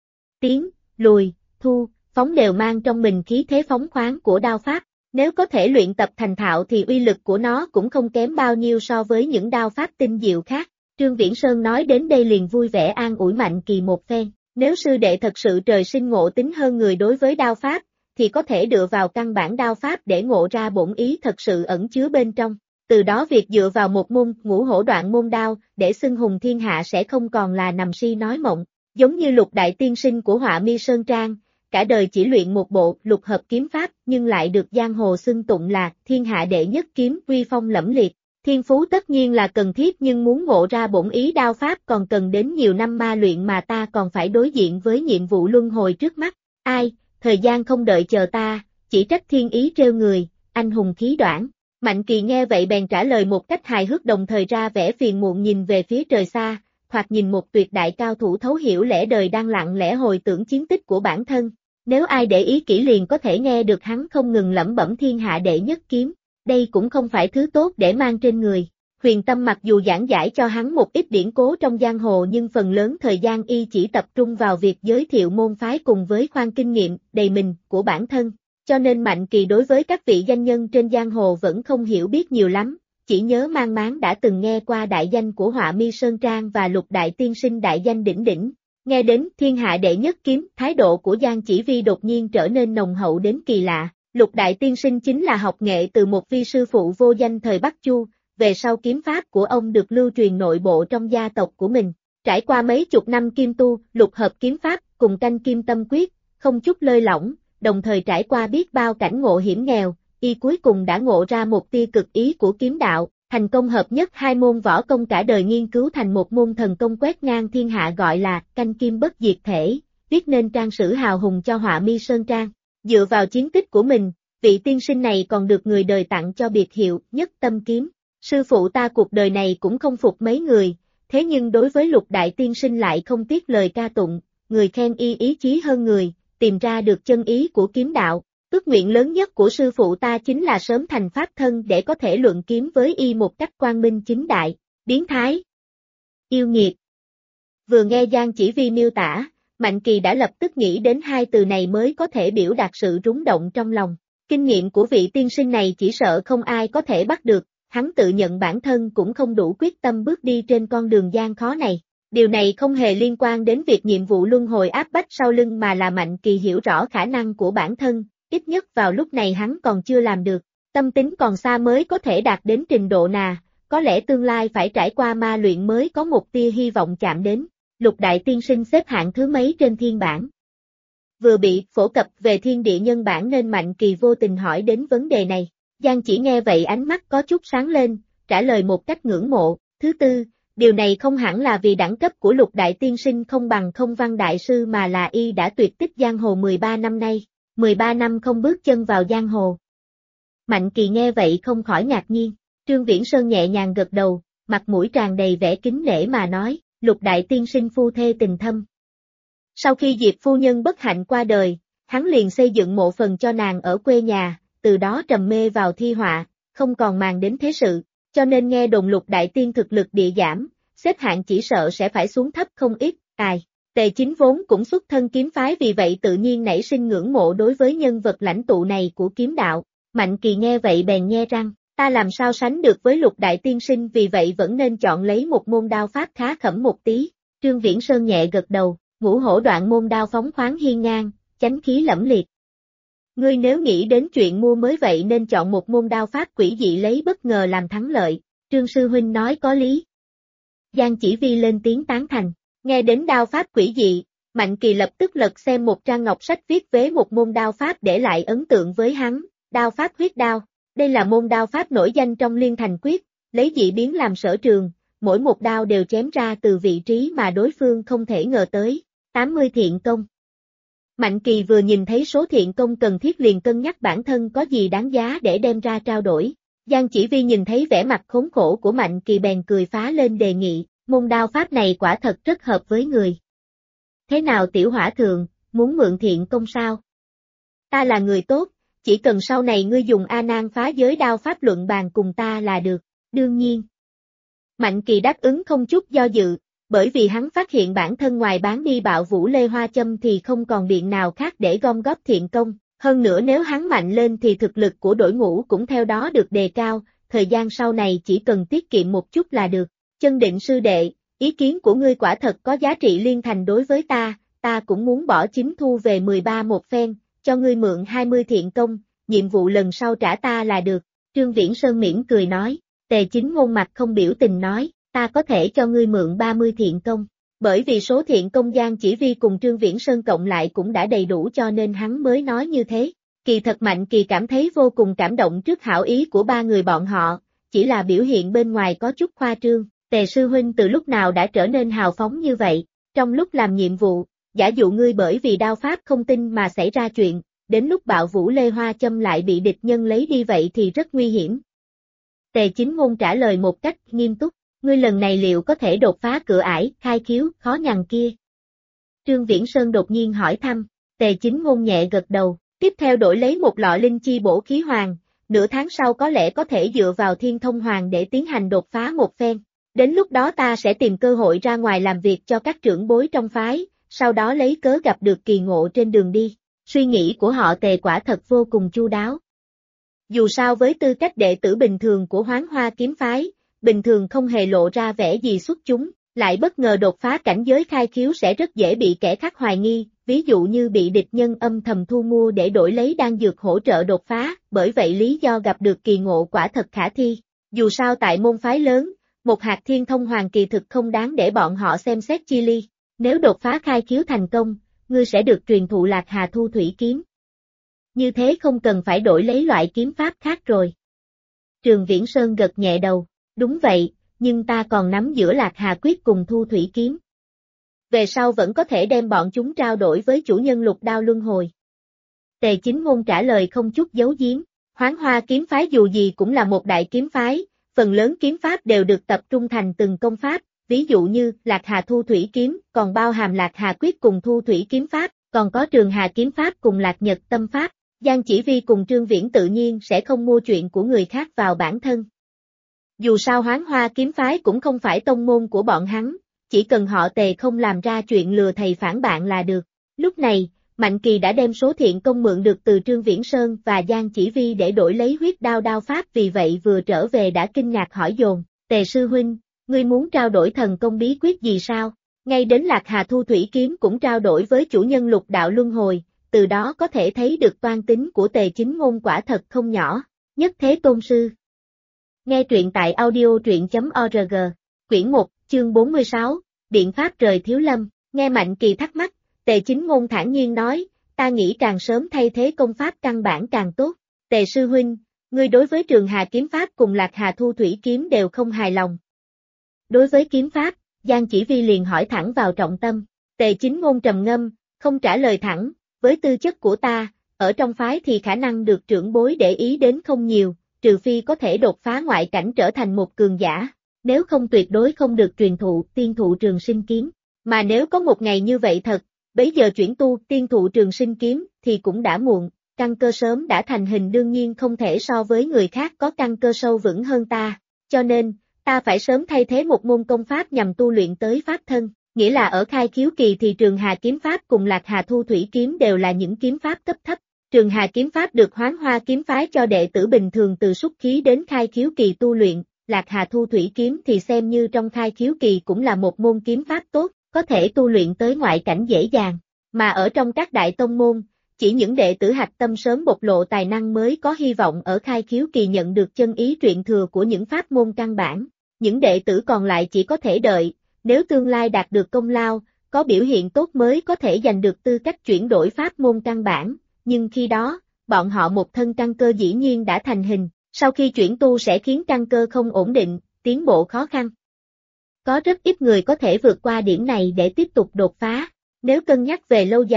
Tiến, lùi, thu, phóng đều mang trong mình khí thế phóng khoáng của đao pháp. Nếu có thể luyện tập thành thạo thì uy lực của nó cũng không kém bao nhiêu so với những đao pháp tinh diệu khác. Trương Viễn Sơn nói đến đây liền vui vẻ an ủi Mạnh Kỳ một phen. Nếu sư đệ thật sự trời sinh ngộ tính hơn người đối với đao pháp, thì có thể dựa vào căn bản đao pháp để ngộ ra bổn ý thật sự ẩn chứa bên trong. Từ đó việc dựa vào một môn Ngũ Hổ Đoạn Môn đao để xưng hùng thiên hạ sẽ không còn là nằm si nói mộng. Giống như Lục Đại Tiên Sinh của Họa Mi Sơn Trang, cả đời chỉ luyện một bộ lục hợp kiếm pháp nhưng lại được giang hồ xưng tụng là thiên hạ đệ nhất kiếm, uy phong lẫm liệt. Thiên phú tất nhiên là cần thiết nhưng muốn ngộ ra bổn ý đao pháp còn cần đến nhiều năm ma luyện mà ta còn phải đối diện với nhiệm vụ luân hồi trước mắt. Ai, thời gian không đợi chờ ta, chỉ trách thiên ý trêu người, anh hùng khí đoản. Mạnh Kỳ nghe vậy bèn trả lời một cách hài hước đồng thời ra vẻ phiền muộn nhìn về phía trời xa, thoạt nhìn một tuyệt đại cao thủ thấu hiểu lẽ đời đang lặng lẽ hồi tưởng chiến tích của bản thân. Nếu ai để ý kỹ liền có thể nghe được hắn không ngừng lẩm bẩm thiên hạ đệ nhất kiếm, đây cũng không phải thứ tốt để mang trên người. Huyền Tâm mặc dù giảng giải cho hắn một ít điển cố trong giang hồ nhưng phần lớn thời gian y chỉ tập trung vào việc giới thiệu môn phái cùng với khoan kinh nghiệm đầy mình của bản thân, cho nên Mạnh Kỳ đối với các vị danh nhân trên giang hồ vẫn không hiểu biết nhiều lắm, chỉ nhớ mang máng đã từng nghe qua đại danh của Họa Mi Sơn Trang và Lục Đại Tiên Sinh đại danh đỉnh đỉnh. Nghe đến thiên hạ đệ nhất kiếm, thái độ của Giang Chỉ Vi đột nhiên trở nên nồng hậu đến kỳ lạ. Lục Đại Tiên Sinh chính là học nghệ từ một vị sư phụ vô danh thời Bắc Chu, về sau kiếm pháp của ông được lưu truyền nội bộ trong gia tộc của mình. Trải qua mấy chục năm kim tu, lục hợp kiếm pháp, cùng canh kim tâm quyết, không chút lơi lỏng, đồng thời trải qua biết bao cảnh ngộ hiểm nghèo, y cuối cùng đã ngộ ra một tia cực ý của kiếm đạo, thành công hợp nhất hai môn võ công cả đời nghiên cứu thành một môn thần công quét ngang thiên hạ gọi là canh kim bất diệt thể, viết nên trang sử hào hùng cho Họa Mi Sơn Trang. Dựa vào chiến tích của mình, vị tiên sinh này còn được người đời tặng cho biệt hiệu Nhất Tâm Kiếm. Sư phụ ta cuộc đời này cũng không phục mấy người, thế nhưng đối với Lục Đại Tiên Sinh lại không tiếc lời ca tụng, người khen y ý chí hơn người, tìm ra được chân ý của kiếm đạo. Ước nguyện lớn nhất của sư phụ ta chính là sớm thành pháp thân để có thể luận kiếm với y một cách quang minh chính đại, biến thái, yêu nghiệt. Vừa nghe Giang Chỉ Vi miêu tả, Mạnh Kỳ đã lập tức nghĩ đến hai từ này mới có thể biểu đạt sự rúng động trong lòng. Kinh nghiệm của vị tiên sinh này chỉ sợ không ai có thể bắt được, hắn tự nhận bản thân cũng không đủ quyết tâm bước đi trên con đường gian khó này. Điều này không hề liên quan đến việc nhiệm vụ luân hồi áp bách sau lưng mà là Mạnh Kỳ hiểu rõ khả năng của bản thân, ít nhất vào lúc này hắn còn chưa làm được. Tâm tính còn xa mới có thể đạt đến trình độ nào, có lẽ tương lai phải trải qua ma luyện mới có một tia hy vọng chạm đến. Lục Đại Tiên Sinh xếp hạng thứ mấy trên thiên bảng? Vừa bị phổ cập về thiên địa nhân bản nên Mạnh Kỳ vô tình hỏi đến vấn đề này. Giang Chỉ nghe vậy ánh mắt có chút sáng lên, trả lời một cách ngưỡng mộ. Thứ tư, điều này không hẳn là vì đẳng cấp của Lục Đại Tiên Sinh không bằng Không Văn Đại Sư mà là y đã tuyệt tích giang hồ 13 năm nay, 13 năm không bước chân vào giang hồ. Mạnh Kỳ nghe vậy không khỏi ngạc nhiên, Trương Viễn Sơn nhẹ nhàng gật đầu, mặt mũi tràn đầy vẻ kính nể mà nói, Lục Đại Tiên Sinh phu thê tình thâm. Sau khi Diệp phu nhân bất hạnh qua đời, hắn liền xây dựng mộ phần cho nàng ở quê nhà, từ đó trầm mê vào thi họa, không còn màng đến thế sự, cho nên nghe đồn Lục Đại Tiên thực lực địa giảm, xếp hạng chỉ sợ sẽ phải xuống thấp không ít. Tề Chính vốn cũng xuất thân kiếm phái vì vậy tự nhiên nảy sinh ngưỡng mộ đối với nhân vật lãnh tụ này của kiếm đạo. Mạnh Kỳ nghe vậy bèn nhe răng, ta làm sao sánh được với Lục Đại Tiên Sinh, vì vậy vẫn nên chọn lấy một môn đao pháp khá khẩm một tí. Trương Viễn Sơn nhẹ gật đầu, Ngũ Hổ Đoạn Môn đao phóng khoáng hiên ngang, chánh khí lẫm liệt. Ngươi nếu nghĩ đến chuyện mua mới vậy nên chọn một môn đao pháp quỷ dị lấy bất ngờ làm thắng lợi. Trương sư huynh nói có lý. Giang Chỉ Vi lên tiếng tán thành. Nghe đến đao pháp quỷ dị, Mạnh Kỳ lập tức lật xem một trang ngọc sách viết về một môn đao pháp để lại ấn tượng với hắn, đao pháp huyết đao. Đây là môn đao pháp nổi danh trong Liên Thành Quyết, lấy dị biến làm sở trường, mỗi một đao đều chém ra từ vị trí mà đối phương không thể ngờ tới. 80 thiện công, Mạnh Kỳ vừa nhìn thấy số thiện công cần thiết liền cân nhắc bản thân có gì đáng giá để đem ra trao đổi. Giang Chỉ Vi nhìn thấy vẻ mặt khốn khổ của Mạnh Kỳ bèn cười phá lên đề nghị, môn đao pháp này quả thật rất hợp với người. Thế nào tiểu hỏa thượng, muốn mượn thiện công sao? Ta là người tốt, chỉ cần sau này ngươi dùng A Nan phá giới đao pháp luận bàn cùng ta là được, đương nhiên. Mạnh Kỳ đáp ứng không chút do dự, bởi vì hắn phát hiện bản thân ngoài bán đi bạo vũ lê hoa châm thì không còn biện nào khác để gom góp thiện công, hơn nữa nếu hắn mạnh lên thì thực lực của đội ngũ cũng theo đó được đề cao, thời gian sau này chỉ cần tiết kiệm một chút là được. Chân Định sư đệ, ý kiến của ngươi quả thật có giá trị liên thành đối với ta cũng muốn bỏ chính thu về 13 một phen, cho ngươi mượn 20 thiện công, nhiệm vụ lần sau trả ta là được, Trương Viễn Sơn mỉm cười nói. Tề Chính Ngôn mặt không biểu tình nói, ta có thể cho ngươi mượn 30 thiện công, bởi vì số thiện công Giang Chỉ Vi cùng Trương Viễn Sơn cộng lại cũng đã đầy đủ cho nên hắn mới nói như thế. Kỳ thật Mạnh Kỳ cảm thấy vô cùng cảm động trước hảo ý của ba người bọn họ, chỉ là biểu hiện bên ngoài có chút khoa trương. Tề sư huynh từ lúc nào đã trở nên hào phóng như vậy, trong lúc làm nhiệm vụ, giả dụ ngươi bởi vì đao pháp không tin mà xảy ra chuyện, đến lúc bạo vũ lê hoa châm lại bị địch nhân lấy đi vậy thì rất nguy hiểm. Tề Chính Ngôn trả lời một cách nghiêm túc, ngươi lần này liệu có thể đột phá cửa ải, khai khiếu, khó nhằn kia? Trương Viễn Sơn đột nhiên hỏi thăm, Tề Chính Ngôn nhẹ gật đầu, tiếp theo đổi lấy một lọ linh chi bổ khí hoàng, nửa tháng sau có lẽ có thể dựa vào thiên thông hoàng để tiến hành đột phá một phen. Đến lúc đó ta sẽ tìm cơ hội ra ngoài làm việc cho các trưởng bối trong phái, sau đó lấy cớ gặp được kỳ ngộ trên đường đi. Suy nghĩ của họ Tề quả thật vô cùng chu đáo. Dù sao với tư cách đệ tử bình thường của Hoán Hoa kiếm phái, bình thường không hề lộ ra vẻ gì xuất chúng, lại bất ngờ đột phá cảnh giới khai khiếu sẽ rất dễ bị kẻ khác hoài nghi, ví dụ như bị địch nhân âm thầm thu mua để đổi lấy đan dược hỗ trợ đột phá, bởi vậy lý do gặp được kỳ ngộ quả thật khả thi. Dù sao tại môn phái lớn, một hạt thiên thông hoàng kỳ thực không đáng để bọn họ xem xét chi ly. Nếu đột phá khai khiếu thành công, ngươi sẽ được truyền thụ Lạc Hà Thu Thủy kiếm. Như thế không cần phải đổi lấy loại kiếm pháp khác rồi. Trường Viễn Sơn gật nhẹ đầu, đúng vậy, nhưng ta còn nắm giữa Lạc Hà Quyết cùng Thu Thủy kiếm. Về sau vẫn có thể đem bọn chúng trao đổi với chủ nhân Lục Đao Luân Hồi. Tề Chính Ngôn trả lời không chút giấu giếm, Hoán Hoa kiếm phái dù gì cũng là một đại kiếm phái, phần lớn kiếm pháp đều được tập trung thành từng công pháp, ví dụ như Lạc Hà Thu Thủy kiếm, còn bao hàm Lạc Hà Quyết cùng Thu Thủy kiếm pháp, còn có Trường Hà kiếm pháp cùng Lạc Nhật tâm pháp. Giang Chỉ Vi cùng Trương Viễn tự nhiên sẽ không mua chuyện của người khác vào bản thân. Dù sao Hoán Hoa kiếm phái cũng không phải tông môn của bọn hắn, chỉ cần họ Tề không làm ra chuyện lừa thầy phản bạn là được. Lúc này, Mạnh Kỳ đã đem số thiện công mượn được từ Trương Viễn Sơn và Giang Chỉ Vi để đổi lấy huyết đao pháp, vì vậy vừa trở về đã kinh ngạc hỏi dồn, Tề sư huynh, ngươi muốn trao đổi thần công bí quyết gì sao? Ngay đến Lạc Hà Thu Thủy kiếm cũng trao đổi với chủ nhân Lục Đạo Luân Hồi, từ đó có thể thấy được toan tính của Tề Chính Ngôn quả thật không nhỏ. Nhất Thế Tôn Sư. Nghe truyện tại audio truyện.org, quyển 1, chương 46, Biện pháp rời Thiếu Lâm. Nghe Mạnh Kỳ thắc mắc, Tề Chính Ngôn thản nhiên nói, ta nghĩ càng sớm thay thế công pháp căn bản càng tốt. Tề sư huynh, ngươi đối với Trường Hà kiếm pháp cùng Lạc Hà Thu Thủy kiếm đều không hài lòng. Đối với kiếm pháp, Giang Chỉ Vi liền hỏi thẳng vào trọng tâm. Tề Chính Ngôn trầm ngâm, không trả lời thẳng, với tư chất của ta, ở trong phái thì khả năng được trưởng bối để ý đến không nhiều, trừ phi có thể đột phá ngoại cảnh trở thành một cường giả, nếu không tuyệt đối không được truyền thụ tiên thụ Trường Sinh kiếm. Mà nếu có một ngày như vậy thật, bấy giờ chuyển tu tiên thụ Trường Sinh kiếm thì cũng đã muộn, căn cơ sớm đã thành hình đương nhiên không thể so với người khác có căn cơ sâu vững hơn ta, cho nên, ta phải sớm thay thế một môn công pháp nhằm tu luyện tới pháp thân, nghĩa là ở khai khiếu kỳ thì Trường Hà kiếm pháp cùng Lạc Hà Thu Thủy kiếm đều là những kiếm pháp cấp thấp. Trường Hà kiếm pháp được Hoán Hoa kiếm phái cho đệ tử bình thường từ xuất khí đến khai khiếu kỳ tu luyện, Lạc Hà Thu Thủy kiếm thì xem như trong khai khiếu kỳ cũng là một môn kiếm pháp tốt, có thể tu luyện tới ngoại cảnh dễ dàng, mà ở trong các đại tông môn, chỉ những đệ tử hạch tâm sớm bộc lộ tài năng mới có hy vọng ở khai khiếu kỳ nhận được chân ý truyền thừa của những pháp môn căn bản, những đệ tử còn lại chỉ có thể đợi, nếu tương lai đạt được công lao, có biểu hiện tốt mới có thể giành được tư cách chuyển đổi pháp môn căn bản, nhưng khi đó, bọn họ một thân căn cơ dĩ nhiên đã thành hình, sau khi chuyển tu sẽ khiến căn cơ không ổn định, tiến bộ khó khăn. Có rất ít người có thể vượt qua điểm này để tiếp tục đột phá, nếu cân nhắc về lâu dài,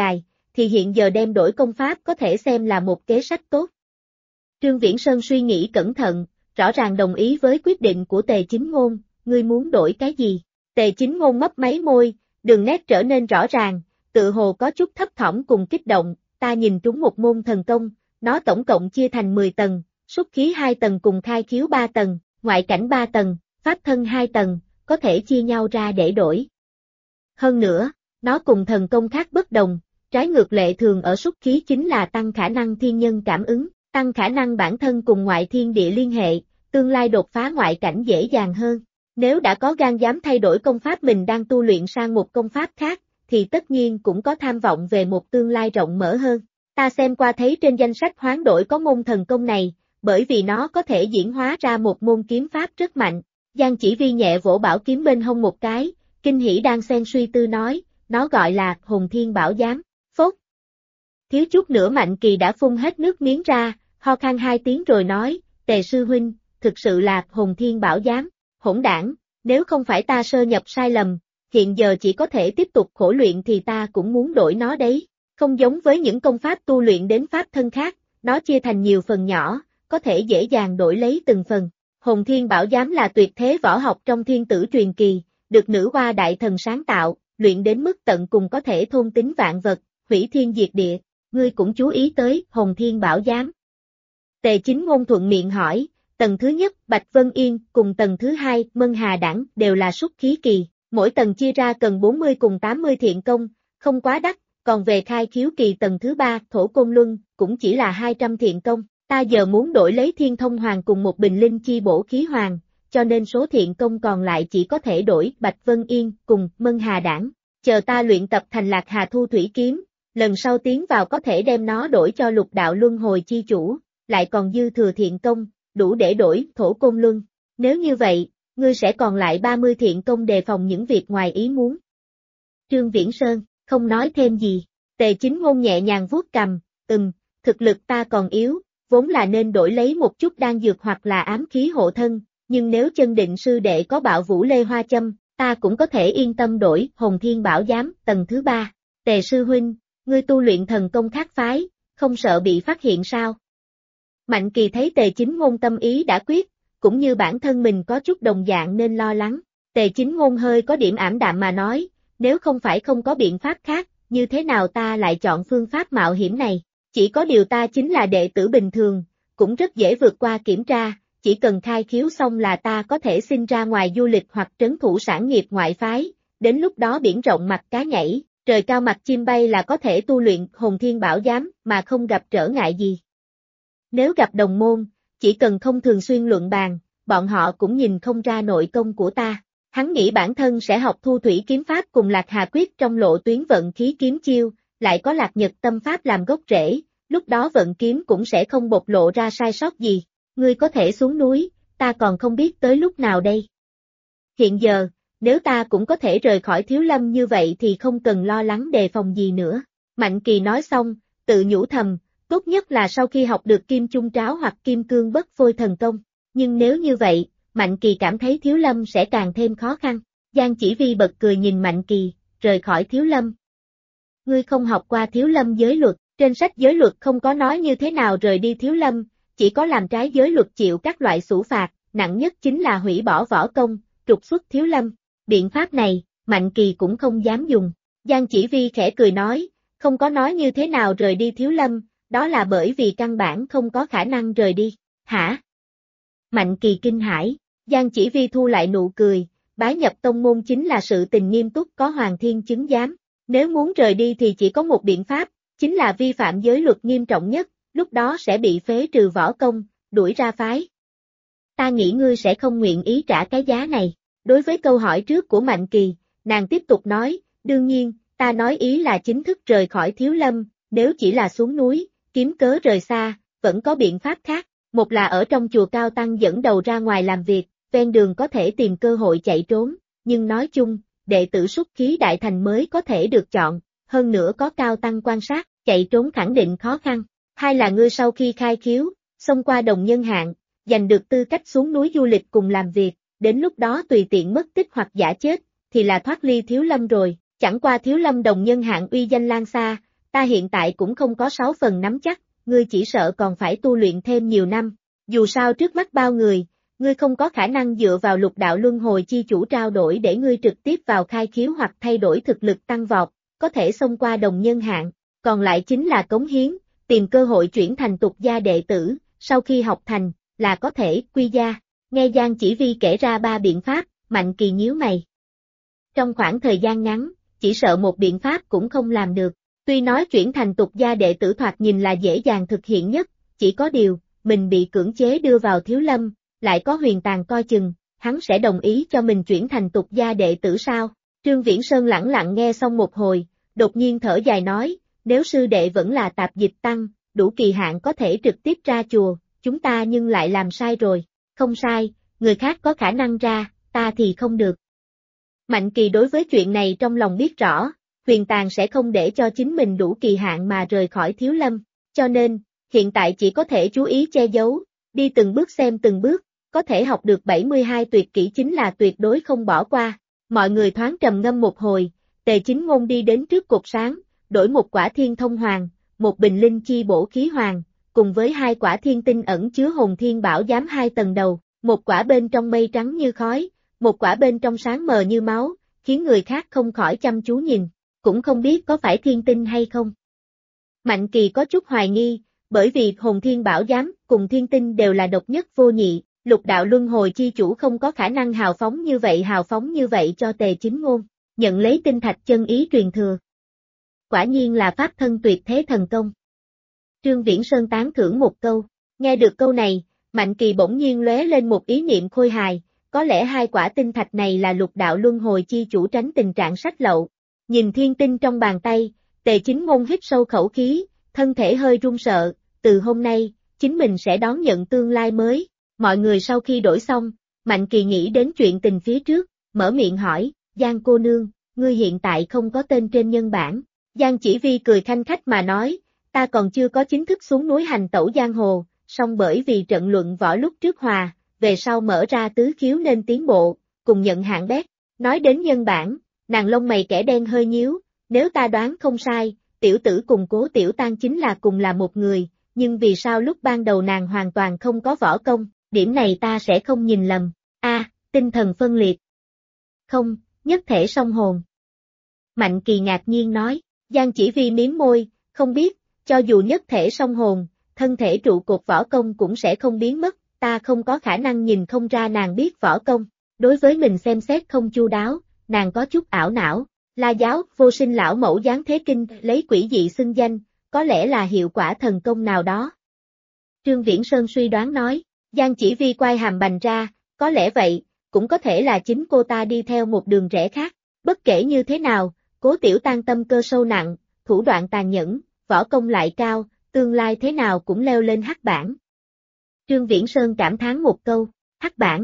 thì hiện giờ đem đổi công pháp có thể xem là một kế sách tốt. Trương Viễn Sơn suy nghĩ cẩn thận, rõ ràng đồng ý với quyết định của Tề Chính Ngôn, ngươi muốn đổi cái gì? Tề Chính Ngôn mấp máy môi, đường nét trở nên rõ ràng, tự hồ có chút thấp thỏm cùng kích động, ta nhìn trúng một môn thần công, nó tổng cộng chia thành 10 tầng, xuất khí 2 tầng cùng khai khiếu 3 tầng, ngoại cảnh 3 tầng, pháp thân 2 tầng, có thể chia nhau ra để đổi. Hơn nữa, nó cùng thần công khác bất đồng, trái ngược lệ thường ở xuất khí chính là tăng khả năng thiên nhân cảm ứng, tăng khả năng bản thân cùng ngoại thiên địa liên hệ, tương lai đột phá ngoại cảnh dễ dàng hơn. Nếu đã có gan dám thay đổi công pháp mình đang tu luyện sang một công pháp khác, thì tất nhiên cũng có tham vọng về một tương lai rộng mở hơn. Ta xem qua thấy trên danh sách hoán đổi có môn thần công này, bởi vì nó có thể diễn hóa ra một môn kiếm pháp rất mạnh. Giang Chỉ Vi nhẹ vỗ bảo kiếm bên hông một cái, kinh hỉ đang xen suy tư nói, nó gọi là Hồn Thiên Bảo Giám. Phốt. Thiếu chút nữa Mạnh Kỳ đã phun hết nước miếng ra, ho khan 2 tiếng rồi nói, Tề sư huynh, thực sự là Hồn Thiên Bảo Giám. Hỗn đảng, nếu không phải ta sơ nhập sai lầm, hiện giờ chỉ có thể tiếp tục khổ luyện thì ta cũng muốn đổi nó đấy. Không giống với những công pháp tu luyện đến pháp thân khác, nó chia thành nhiều phần nhỏ, có thể dễ dàng đổi lấy từng phần. Hồn Thiên Bảo Giám là tuyệt thế võ học trong thiên tử truyền kỳ, được nữ hoa đại thần sáng tạo, luyện đến mức tận cùng có thể thôn tính vạn vật, hủy thiên diệt địa. Ngươi cũng chú ý tới Hồn Thiên Bảo Giám. Tề Chính Ngôn thuận miệng hỏi, tầng thứ nhất Bạch Vân Yên cùng tầng thứ hai Mân Hà Đẳng đều là xuất khí kỳ, mỗi tầng chia ra cần 40 cùng 80 thiện công, không quá đắt, còn về khai khiếu kỳ tầng thứ ba Thổ Côn Luân cũng chỉ là 200 thiện công, ta giờ muốn đổi lấy Thiên Thông Hoàng cùng một bình linh chi bổ khí hoàng, cho nên số thiện công còn lại chỉ có thể đổi Bạch Vân Yên cùng Mân Hà Đẳng, chờ ta luyện tập thành Lạc Hà Thu Thủy Kiếm, lần sau tiến vào có thể đem nó đổi cho Lục Đạo Luân Hồi chi chủ, lại còn dư thừa thiện công, đủ để đổi Thổ Côn Luân. Nếu như vậy, ngươi sẽ còn lại 30 thiện công đề phòng những việc ngoài ý muốn. Trương Viễn Sơn, không nói thêm gì. Tề Chính Ngôn nhẹ nhàng vuốt cằm, thực lực ta còn yếu, vốn là nên đổi lấy một chút đan dược hoặc là ám khí hộ thân, nhưng nếu Chân Định sư đệ có Bạo Vũ Lê Hoa Châm, ta cũng có thể yên tâm đổi Hồn Thiên Bảo Giám tầng thứ ba. Tề sư huynh, ngươi tu luyện thần công khác phái, không sợ bị phát hiện sao? Mạnh Kỳ thấy Tề Chính Ngôn tâm ý đã quyết, cũng như bản thân mình có chút đồng dạng nên lo lắng. Tề Chính Ngôn hơi có điểm ảm đạm mà nói, nếu không phải không có biện pháp khác, như thế nào ta lại chọn phương pháp mạo hiểm này? Chỉ có điều ta chính là đệ tử bình thường, cũng rất dễ vượt qua kiểm tra, chỉ cần khai khiếu xong là ta có thể xin ra ngoài du lịch hoặc trấn thủ sản nghiệp ngoại phái, đến lúc đó biển rộng mặt cá nhảy, trời cao mặt chim bay là có thể tu luyện Hồn Thiên Bảo Giám mà không gặp trở ngại gì. Nếu gặp đồng môn, chỉ cần không thường xuyên luận bàn, bọn họ cũng nhìn không ra nội công của ta. Hắn nghĩ bản thân sẽ học Thu Thủy Kiếm Pháp cùng Lạc Hà Quyết trong lộ tuyến vận khí kiếm chiêu, lại có Lạc Nhật Tâm Pháp làm gốc rễ, lúc đó vận kiếm cũng sẽ không bộc lộ ra sai sót gì. Ngươi có thể xuống núi, ta còn không biết tới lúc nào đây. Hiện giờ, nếu ta cũng có thể rời khỏi Thiếu Lâm như vậy thì không cần lo lắng đề phòng gì nữa. Mạnh Kỳ nói xong, tự nhủ thầm, tốt nhất là sau khi học được Kim Chung Tráo hoặc Kim Cương Bất Phôi thần công. Nhưng nếu như vậy, Mạnh Kỳ cảm thấy Thiếu Lâm sẽ càng thêm khó khăn. Giang Chỉ Vi bật cười nhìn Mạnh Kỳ, rời khỏi Thiếu Lâm. Ngươi không học qua Thiếu Lâm giới luật, trên sách giới luật không có nói như thế nào rời đi Thiếu Lâm, chỉ có làm trái giới luật chịu các loại xử phạt, nặng nhất chính là hủy bỏ võ công, trục xuất Thiếu Lâm. Biện pháp này, Mạnh Kỳ cũng không dám dùng. Giang Chỉ Vi khẽ cười nói, không có nói như thế nào rời đi Thiếu Lâm, đó là bởi vì căn bản không có khả năng rời đi. Hả? Mạnh Kỳ kinh hãi, Giang Chỉ Vi thu lại nụ cười, bái nhập tông môn chính là sự tình nghiêm túc có Hoàng Thiên chứng giám. Nếu muốn rời đi thì chỉ có một biện pháp, chính là vi phạm giới luật nghiêm trọng nhất, lúc đó sẽ bị phế trừ võ công, đuổi ra phái. Ta nghĩ ngươi sẽ không nguyện ý trả cái giá này. Đối với câu hỏi trước của Mạnh Kỳ, nàng tiếp tục nói, đương nhiên, ta nói ý là chính thức rời khỏi Thiếu Lâm, nếu chỉ là xuống núi, kiếm cớ rời xa, vẫn có biện pháp khác. Một là ở trong chùa Cao Tăng dẫn đầu ra ngoài làm việc, ven đường có thể tìm cơ hội chạy trốn, nhưng nói chung, đệ tử xuất khí đại thành mới có thể được chọn, hơn nữa có Cao Tăng quan sát, chạy trốn khẳng định khó khăn. Hai là ngươi sau khi khai khiếu, xông qua đồng nhân hạn, giành được tư cách xuống núi du lịch cùng làm việc, đến lúc đó tùy tiện mất tích hoặc giả chết, thì là thoát ly Thiếu Lâm rồi, chẳng qua Thiếu Lâm đồng nhân hạn uy danh lan xa, ta hiện tại cũng không có 6 phần nắm chắc, ngươi chỉ sợ còn phải tu luyện thêm nhiều năm. Dù sao trước mắt bao người, ngươi không có khả năng dựa vào lục đạo luân hồi chi chủ trao đổi để ngươi trực tiếp vào khai khiếu hoặc thay đổi thực lực tăng vọt, có thể xông qua đồng nhân hạn, còn lại chính là cống hiến, tìm cơ hội chuyển thành tục gia đệ tử, sau khi học thành, là có thể quy gia. Nghe Giang Chỉ Vi kể ra 3 biện pháp, Mạnh Kỳ nhíu mày. Trong khoảng thời gian ngắn, chỉ sợ một biện pháp cũng không làm được. Tuy nói chuyển thành tục gia đệ tử thoạt nhìn là dễ dàng thực hiện nhất, chỉ có điều, mình bị cưỡng chế đưa vào Thiếu Lâm, lại có Huyền Tàng coi chừng, hắn sẽ đồng ý cho mình chuyển thành tục gia đệ tử sao? Trương Viễn Sơn lẳng lặng nghe xong một hồi, đột nhiên thở dài nói, nếu sư đệ vẫn là tạp dịch tăng, đủ kỳ hạn có thể trực tiếp ra chùa, chúng ta nhưng lại làm sai rồi. Không sai, người khác có khả năng ra, ta thì không được. Mạnh Kỳ đối với chuyện này trong lòng biết rõ, Huyền Tàng sẽ không để cho chính mình đủ kỳ hạn mà rời khỏi Thiếu Lâm, cho nên, hiện tại chỉ có thể chú ý che giấu, đi từng bước xem từng bước, có thể học được 72 tuyệt kỹ chính là tuyệt đối không bỏ qua. Mọi người thoáng trầm ngâm một hồi, Tề Chính Ngôn đi đến trước cột sáng, đổi một quả thiên thông hoàng, một bình linh chi bổ khí hoàng, cùng với 2 quả thiên tinh ẩn chứa hồn thiên bảo giám 2 tầng đầu, một quả bên trong mây trắng như khói, một quả bên trong sáng mờ như máu, khiến người khác không khỏi chăm chú nhìn, cũng không biết có phải thiên tinh hay không. Mạnh Kỳ có chút hoài nghi, bởi vì hồn thiên bảo giám cùng thiên tinh đều là độc nhất vô nhị, lục đạo luân hồi chi chủ không có khả năng hào phóng như vậy cho Tề Chính Ngôn, nhận lấy tinh thạch chân ý truyền thừa. Quả nhiên là pháp thân tuyệt thế thần công. Trương Viễn Sơn tán thưởng một câu, nghe được câu này, Mạnh Kỳ bỗng nhiên lóe lên một ý niệm khôi hài, có lẽ 2 quả tinh thạch này là lục đạo luân hồi chi chủ tránh tình trạng sách lậu. Nhìn thiên tinh trong bàn tay, Tề Chính Ngôn hít sâu khẩu khí, thân thể hơi run sợ, từ hôm nay, chính mình sẽ đón nhận tương lai mới. Mọi người sau khi đổi xong, Mạnh Kỳ nghĩ đến chuyện tình phía trước, mở miệng hỏi, Giang cô nương, ngươi hiện tại không có tên trên nhân bản. Giang Chỉ Vi cười khanh khách mà nói, ta còn chưa có chính thức xuống núi hành tẩu giang hồ, song bởi vì trận luận võ lúc trước hòa, về sau mở ra tứ khiếu nên tiến bộ, cùng nhận hạng bét. Nói đến nhân bản, nàng lông mày kẻ đen hơi nhíu, nếu ta đoán không sai, tiểu tử cùng Cố Tiểu Tăng chính là cùng là một người, nhưng vì sao lúc ban đầu nàng hoàn toàn không có võ công, điểm này ta sẽ không nhìn lầm. Tinh thần phân liệt. Không, nhất thể song hồn. Mạnh Kỳ ngạc nhiên nói, Giang Chỉ Vi miếm môi, không biết, cho dù nhất thể song hồn, thân thể trụ cột võ công cũng sẽ không biến mất, ta không có khả năng nhìn không ra nàng biết võ công, đối với mình xem xét không chu đáo, nàng có chút ảo não. La giáo, vô sinh lão mẫu giáng thế kinh, lấy quỷ dị xưng danh, có lẽ là hiệu quả thần công nào đó. Trương Viễn Sơn suy đoán nói, Giang Chỉ Vi quay hàm bành ra, có lẽ vậy, cũng có thể là chính cô ta đi theo một đường rẽ khác, bất kể như thế nào, Cố Tiểu Tăng tâm cơ sâu nặng, thủ đoạn tàn nhẫn, võ công lại cao, tương lai thế nào cũng leo lên hắc bảng. Trương Viễn Sơn cảm thán một câu, hắc bảng.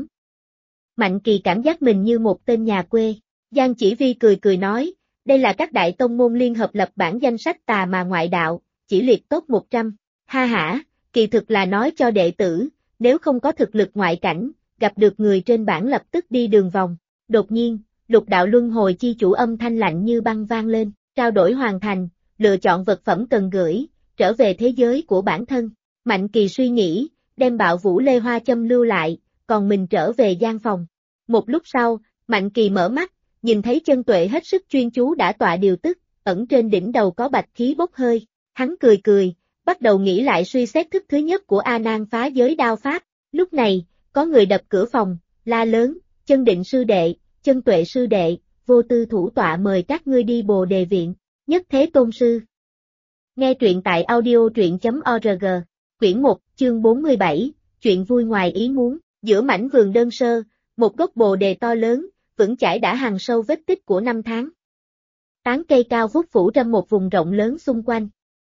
Mạnh Kỳ cảm giác mình như một tên nhà quê. Giang Chỉ Vi cười nói, đây là các đại tông môn liên hợp lập bản danh sách tà mà ngoại đạo, chỉ liệt top 100. Ha hả, kỳ thực là nói cho đệ tử, nếu không có thực lực ngoại cảnh, gặp được người trên bảng lập tức đi đường vòng. Đột nhiên, lục đạo luân hồi chi chủ âm thanh lạnh như băng vang lên, trao đổi hoàn thành, lựa chọn vật phẩm cần gửi, trở về thế giới của bản thân. Mạnh Kỳ suy nghĩ, đem Bạo Vũ Lê Hoa châm lưu lại, còn mình trở về gian phòng. Một lúc sau, Mạnh Kỳ mở mắt, nhìn thấy Chân Tuệ hết sức chuyên chú đã tọa điều tức, ẩn trên đỉnh đầu có bạch khí bốc hơi. Hắn cười, bắt đầu nghĩ lại suy xét thức thứ nhất của A Nan phá giới đao pháp. Lúc này, có người đập cửa phòng, la lớn, Chân Định sư đệ, Chân Tuệ sư đệ, Vô Tư thủ tọa mời các ngươi đi Bồ Đề viện, Nhất Thế Tôn sư. Nghe truyện tại audio.org, quyển 1, chương 47, chuyện vui ngoài ý muốn, giữa mảnh vườn đơn sơ, một gốc bồ đề to lớn, vững chãi đã hằn sâu vết tích của năm tháng. Tán cây cao vút phủ râm một vùng rộng lớn xung quanh.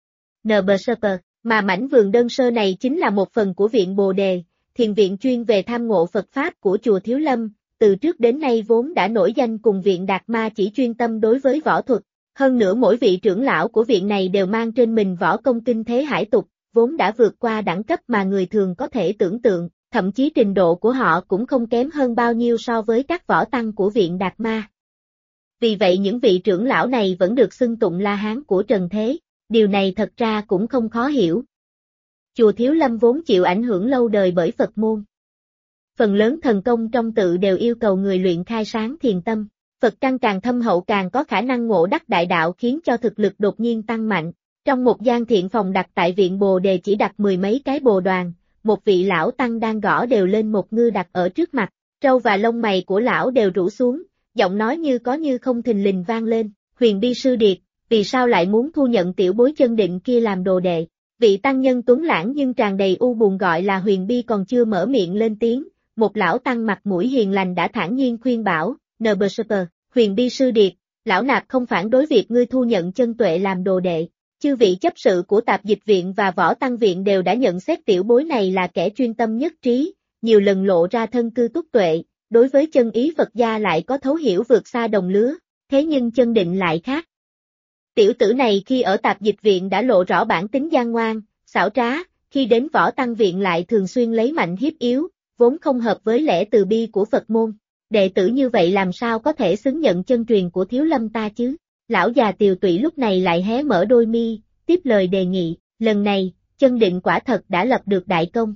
Mà mảnh vườn đơn sơ này chính là một phần của viện Bồ Đề, thiền viện chuyên về tham ngộ Phật Pháp của chùa Thiếu Lâm, từ trước đến nay vốn đã nổi danh cùng viện Đạt Ma chỉ chuyên tâm đối với võ thuật. Hơn nữa mỗi vị trưởng lão của viện này đều mang trên mình võ công kinh thế hải tục, vốn đã vượt qua đẳng cấp mà người thường có thể tưởng tượng, thậm chí trình độ của họ cũng không kém hơn bao nhiêu so với các võ tăng của viện Đạt Ma. Vì vậy những vị trưởng lão này vẫn được xưng tụng La Hán của trần thế. điều này thật ra cũng không khó hiểu. Chùa Thiếu Lâm vốn chịu ảnh hưởng lâu đời bởi Phật môn. Phần lớn thần công trong tự đều yêu cầu người luyện khai sáng thiền tâm, Phật căn càng thâm hậu càng có khả năng ngộ đắc đại đạo khiến cho thực lực đột nhiên tăng mạnh. Trong một gian thiện phòng đặt tại viện Bồ Đề chỉ đặt mười mấy cái bồ đoàn, một vị lão tăng đang gõ đều lên một ngư đặt ở trước mặt, râu và lông mày của lão đều rũ xuống, giọng nói như có như không thình lình vang lên, Huyền Bi sư điệt, vì sao lại muốn thu nhận tiểu bối chân định kia làm đồ đệ? Vị tăng nhân tuấn lãng nhưng tràn đầy u buồn gọi là Huyền Bi còn chưa mở miệng lên tiếng, một lão tăng mặt mũi hiền lành đã thản nhiên khuyên bảo, NBSP, Huyền Bi sư điệt, lão nạp không phản đối việc ngươi thu nhận chân tuệ làm đồ đệ. Chư vị chấp sự của Tạp Dịch Viện và Võ Tăng Viện đều đã nhận xét tiểu bối này là kẻ chuyên tâm nhất trí, nhiều lần lộ ra thân cư túc tuệ, đối với chân ý Phật gia lại có thấu hiểu vượt xa đồng lứa, thế nhưng chân định lại khác. Tiểu tử này khi ở Tạp Dịch Viện đã lộ rõ bản tính gian ngoan, xảo trá, khi đến Võ Tăng Viện lại thường xuyên lấy mạnh hiếp yếu, vốn không hợp với lẽ từ bi của Phật môn. Đệ tử như vậy làm sao có thể xứng nhận chân truyền của Thiếu Lâm ta chứ? Lão già tiều tụy lúc này lại hé mở đôi mi, tiếp lời đề nghị, lần này, chân định quả thật đã lập được đại công.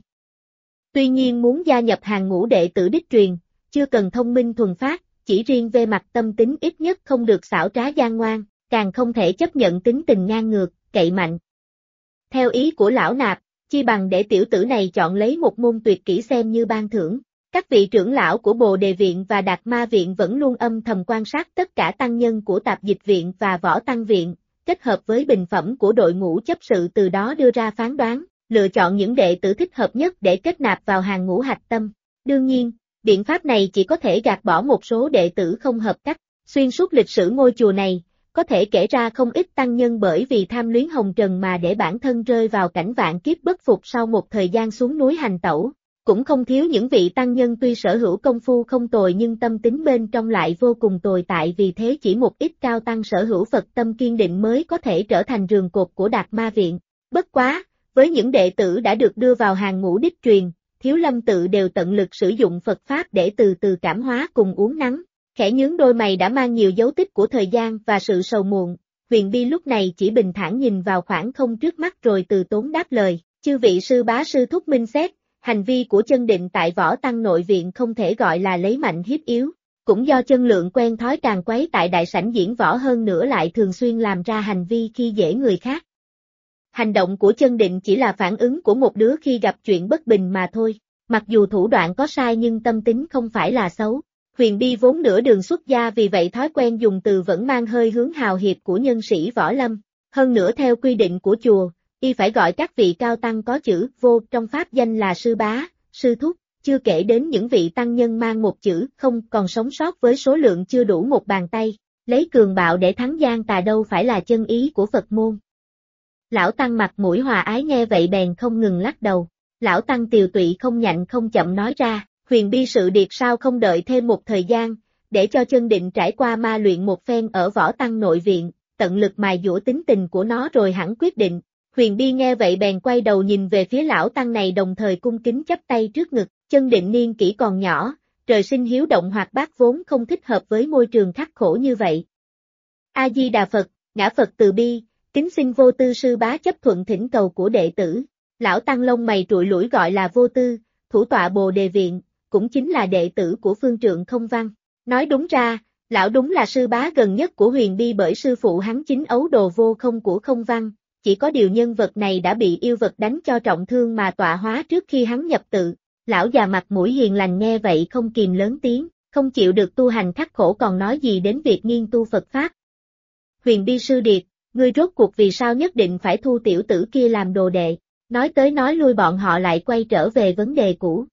Tuy nhiên muốn gia nhập hàng ngũ đệ tử đích truyền, chưa cần thông minh thuần phát, chỉ riêng về mặt tâm tính ít nhất không được xảo trá gian ngoan, càng không thể chấp nhận tính tình ngang ngược, cậy mạnh. Theo ý của lão nạp, chi bằng để tiểu tử này chọn lấy một môn tuyệt kỹ xem như ban thưởng. Các vị trưởng lão của Bồ Đề Viện và Đạt Ma Viện vẫn luôn âm thầm quan sát tất cả tăng nhân của Tạp Dịch Viện và Võ Tăng Viện, kết hợp với bình phẩm của đội ngũ chấp sự từ đó đưa ra phán đoán, lựa chọn những đệ tử thích hợp nhất để kết nạp vào hàng ngũ hạch tâm. Đương nhiên, biện pháp này chỉ có thể gạt bỏ một số đệ tử không hợp cách. Xuyên suốt lịch sử ngôi chùa này, có thể kể ra không ít tăng nhân bởi vì tham luyến hồng trần mà để bản thân rơi vào cảnh vạn kiếp bất phục sau một thời gian xuống núi hành tẩu. Cũng không thiếu những vị tăng nhân tuy sở hữu công phu không tồi nhưng tâm tính bên trong lại vô cùng tồi tại, vì thế chỉ một ít cao tăng sở hữu Phật tâm kiên định mới có thể trở thành rường cột của Đạt Ma Viện. Bất quá, với những đệ tử đã được đưa vào hàng ngũ đích truyền, Thiếu Lâm tự đều tận lực sử dụng Phật Pháp để từ từ cảm hóa cùng uốn nắn. Khẽ nhướng đôi mày đã mang nhiều dấu tích của thời gian và sự sầu muộn, Huyền Bi lúc này chỉ bình thản nhìn vào khoảng không trước mắt rồi từ tốn đáp lời, chư vị sư bá sư thúc minh xét. Hành vi của chân định tại Võ Tăng Nội Viện không thể gọi là lấy mạnh hiếp yếu, cũng do chân lượng quen thói càng quấy tại đại sảnh diễn võ hơn nữa lại thường xuyên làm ra hành vi khi dễ người khác. Hành động của chân định chỉ là phản ứng của một đứa khi gặp chuyện bất bình mà thôi, mặc dù thủ đoạn có sai nhưng tâm tính không phải là xấu. Huyền Bi vốn nửa đường xuất gia vì vậy thói quen dùng từ vẫn mang hơi hướng hào hiệp của nhân sĩ võ lâm, hơn nữa theo quy định của chùa. Y phải gọi các vị cao tăng có chữ vô trong pháp danh là sư bá, sư thúc, chưa kể đến những vị tăng nhân mang một chữ không còn sống sót với số lượng chưa đủ một bàn tay, lấy cường bạo để thắng gian tà đâu phải là chân ý của Phật môn. Lão tăng mặt mũi hòa ái nghe vậy bèn không ngừng lắc đầu, lão tăng tiều tụy không nhạnh không chậm nói ra, Huyền Bi sự điệt sao không đợi thêm một thời gian, để cho chân định trải qua ma luyện một phen ở Võ Tăng Nội Viện, tận lực mài dũa tính tình của nó rồi hẳn quyết định. Huyền Bi nghe vậy bèn quay đầu nhìn về phía lão tăng này đồng thời cung kính chắp tay trước ngực, chân định niên kỷ còn nhỏ, trời sinh hiếu động hoạt bát vốn không thích hợp với môi trường khắc khổ như vậy. A-di-đà Phật, ngã Phật từ bi, kính xin Vô Tư sư bá chấp thuận thỉnh cầu của đệ tử. Lão tăng lông mày trụi lủi gọi là Vô Tư, thủ tọa Bồ Đề Viện, cũng chính là đệ tử của phương trượng Không Văn. Nói đúng ra, lão đúng là sư bá gần nhất của Huyền Bi bởi sư phụ hắn chính ấu đồ vô không của Không Văn. Chỉ có điều nhân vật này đã bị yêu vật đánh cho trọng thương mà tọa hóa trước khi hắn nhập tự. Lão già mặt mũi hiền lành nghe vậy không kìm lớn tiếng, không chịu được tu hành khắc khổ còn nói gì đến việc nghiên tu Phật Pháp. Huyền Bi sư điệt, ngươi rốt cuộc vì sao nhất định phải thu tiểu tử kia làm đồ đệ, nói tới nói lui bọn họ lại quay trở về vấn đề cũ.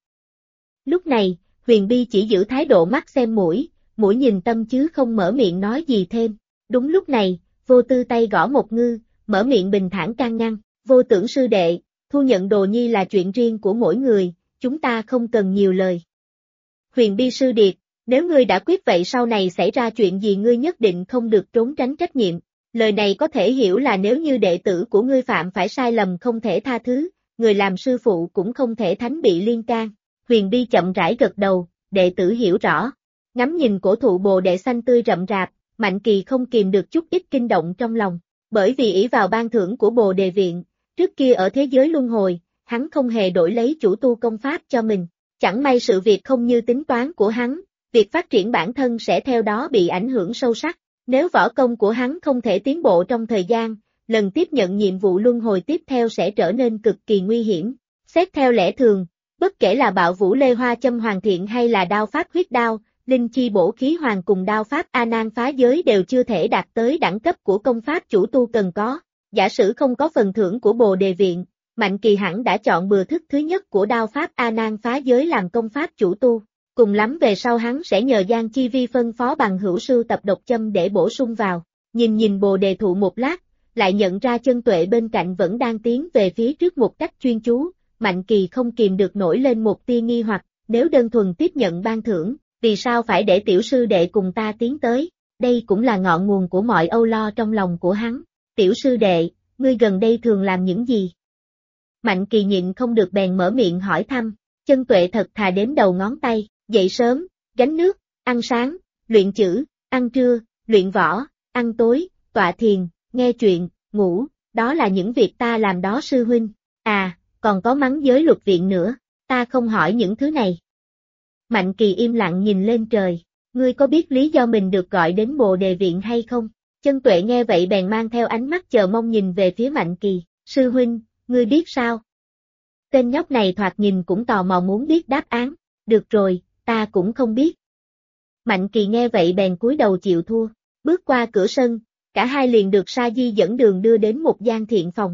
Lúc này, Huyền Bi chỉ giữ thái độ mắt xem mũi, mũi nhìn tâm chứ không mở miệng nói gì thêm. Đúng lúc này, Vô Tư tay gõ một ngư, mở miệng bình thản can ngăn, Vô Tưởng sư đệ, thu nhận đồ nhi là chuyện riêng của mỗi người, chúng ta không cần nhiều lời. Huyền Bi sư điệt, nếu ngươi đã quyết vậy sau này xảy ra chuyện gì ngươi nhất định không được trốn tránh trách nhiệm. Lời này có thể hiểu là nếu như đệ tử của ngươi phạm phải sai lầm không thể tha thứ, người làm sư phụ cũng không thể thánh bị liên can. Huyền Bi chậm rãi gật đầu, đệ tử hiểu rõ. Ngắm nhìn cổ thụ bồ đề xanh tươi rậm rạp, Mạnh Kỳ không kìm được chút ít kinh động trong lòng. Bởi vì ỷ vào ban thưởng của Bồ Đề Viện, trước kia ở thế giới luân hồi, hắn không hề đổi lấy chủ tu công pháp cho mình. Chẳng may sự việc không như tính toán của hắn, việc phát triển bản thân sẽ theo đó bị ảnh hưởng sâu sắc. Nếu võ công của hắn không thể tiến bộ trong thời gian, lần tiếp nhận nhiệm vụ luân hồi tiếp theo sẽ trở nên cực kỳ nguy hiểm. Xét theo lẽ thường, bất kể là bạo vũ lê hoa châm hoàn thiện hay là đao pháp huyết đao, linh chi bổ khí hoàng cùng đao pháp A Nan phá giới đều chưa thể đạt tới đẳng cấp của công pháp chủ tu cần có. Giả sử không có phần thưởng của Bồ Đề Viện, Mạnh Kỳ hẳn đã chọn bừa thức thứ nhất của đao pháp A Nan phá giới làm công pháp chủ tu. Cùng lắm về sau hắn sẽ nhờ Giang Chi Vi phân phó bằng hữu sưu tập độc châm để bổ sung vào. Nhìn Bồ Đề thụ một lát, lại nhận ra Chân Tuệ bên cạnh vẫn đang tiến về phía trước một cách chuyên chú, Mạnh Kỳ không kìm được nổi lên một tia nghi hoặc, nếu đơn thuần tiếp nhận ban thưởng, vì sao phải để tiểu sư đệ cùng ta tiến tới, đây cũng là ngọn nguồn của mọi âu lo trong lòng của hắn. Tiểu sư đệ, ngươi gần đây thường làm những gì? Mạnh Kỳ nhịn không được bèn mở miệng hỏi thăm. Chân Tuệ thật thà đếm đầu ngón tay, dậy sớm, gánh nước, ăn sáng, luyện chữ, ăn trưa, luyện võ, ăn tối, tọa thiền, nghe chuyện, ngủ, đó là những việc ta làm đó sư huynh. À, còn có mắng giới luật viện nữa, ta không hỏi những thứ này. Mạnh Kỳ im lặng nhìn lên trời, ngươi có biết lý do mình được gọi đến Bồ Đề Viện hay không? Chân Tuệ nghe vậy bèn mang theo ánh mắt chờ mong nhìn về phía Mạnh Kỳ, sư huynh, ngươi biết sao? Tên nhóc này thoạt nhìn cũng tò mò muốn biết đáp án, được rồi, ta cũng không biết. Mạnh Kỳ nghe vậy bèn cúi đầu chịu thua, bước qua cửa sân, cả hai liền được Sa Di dẫn đường đưa đến một gian thiện phòng.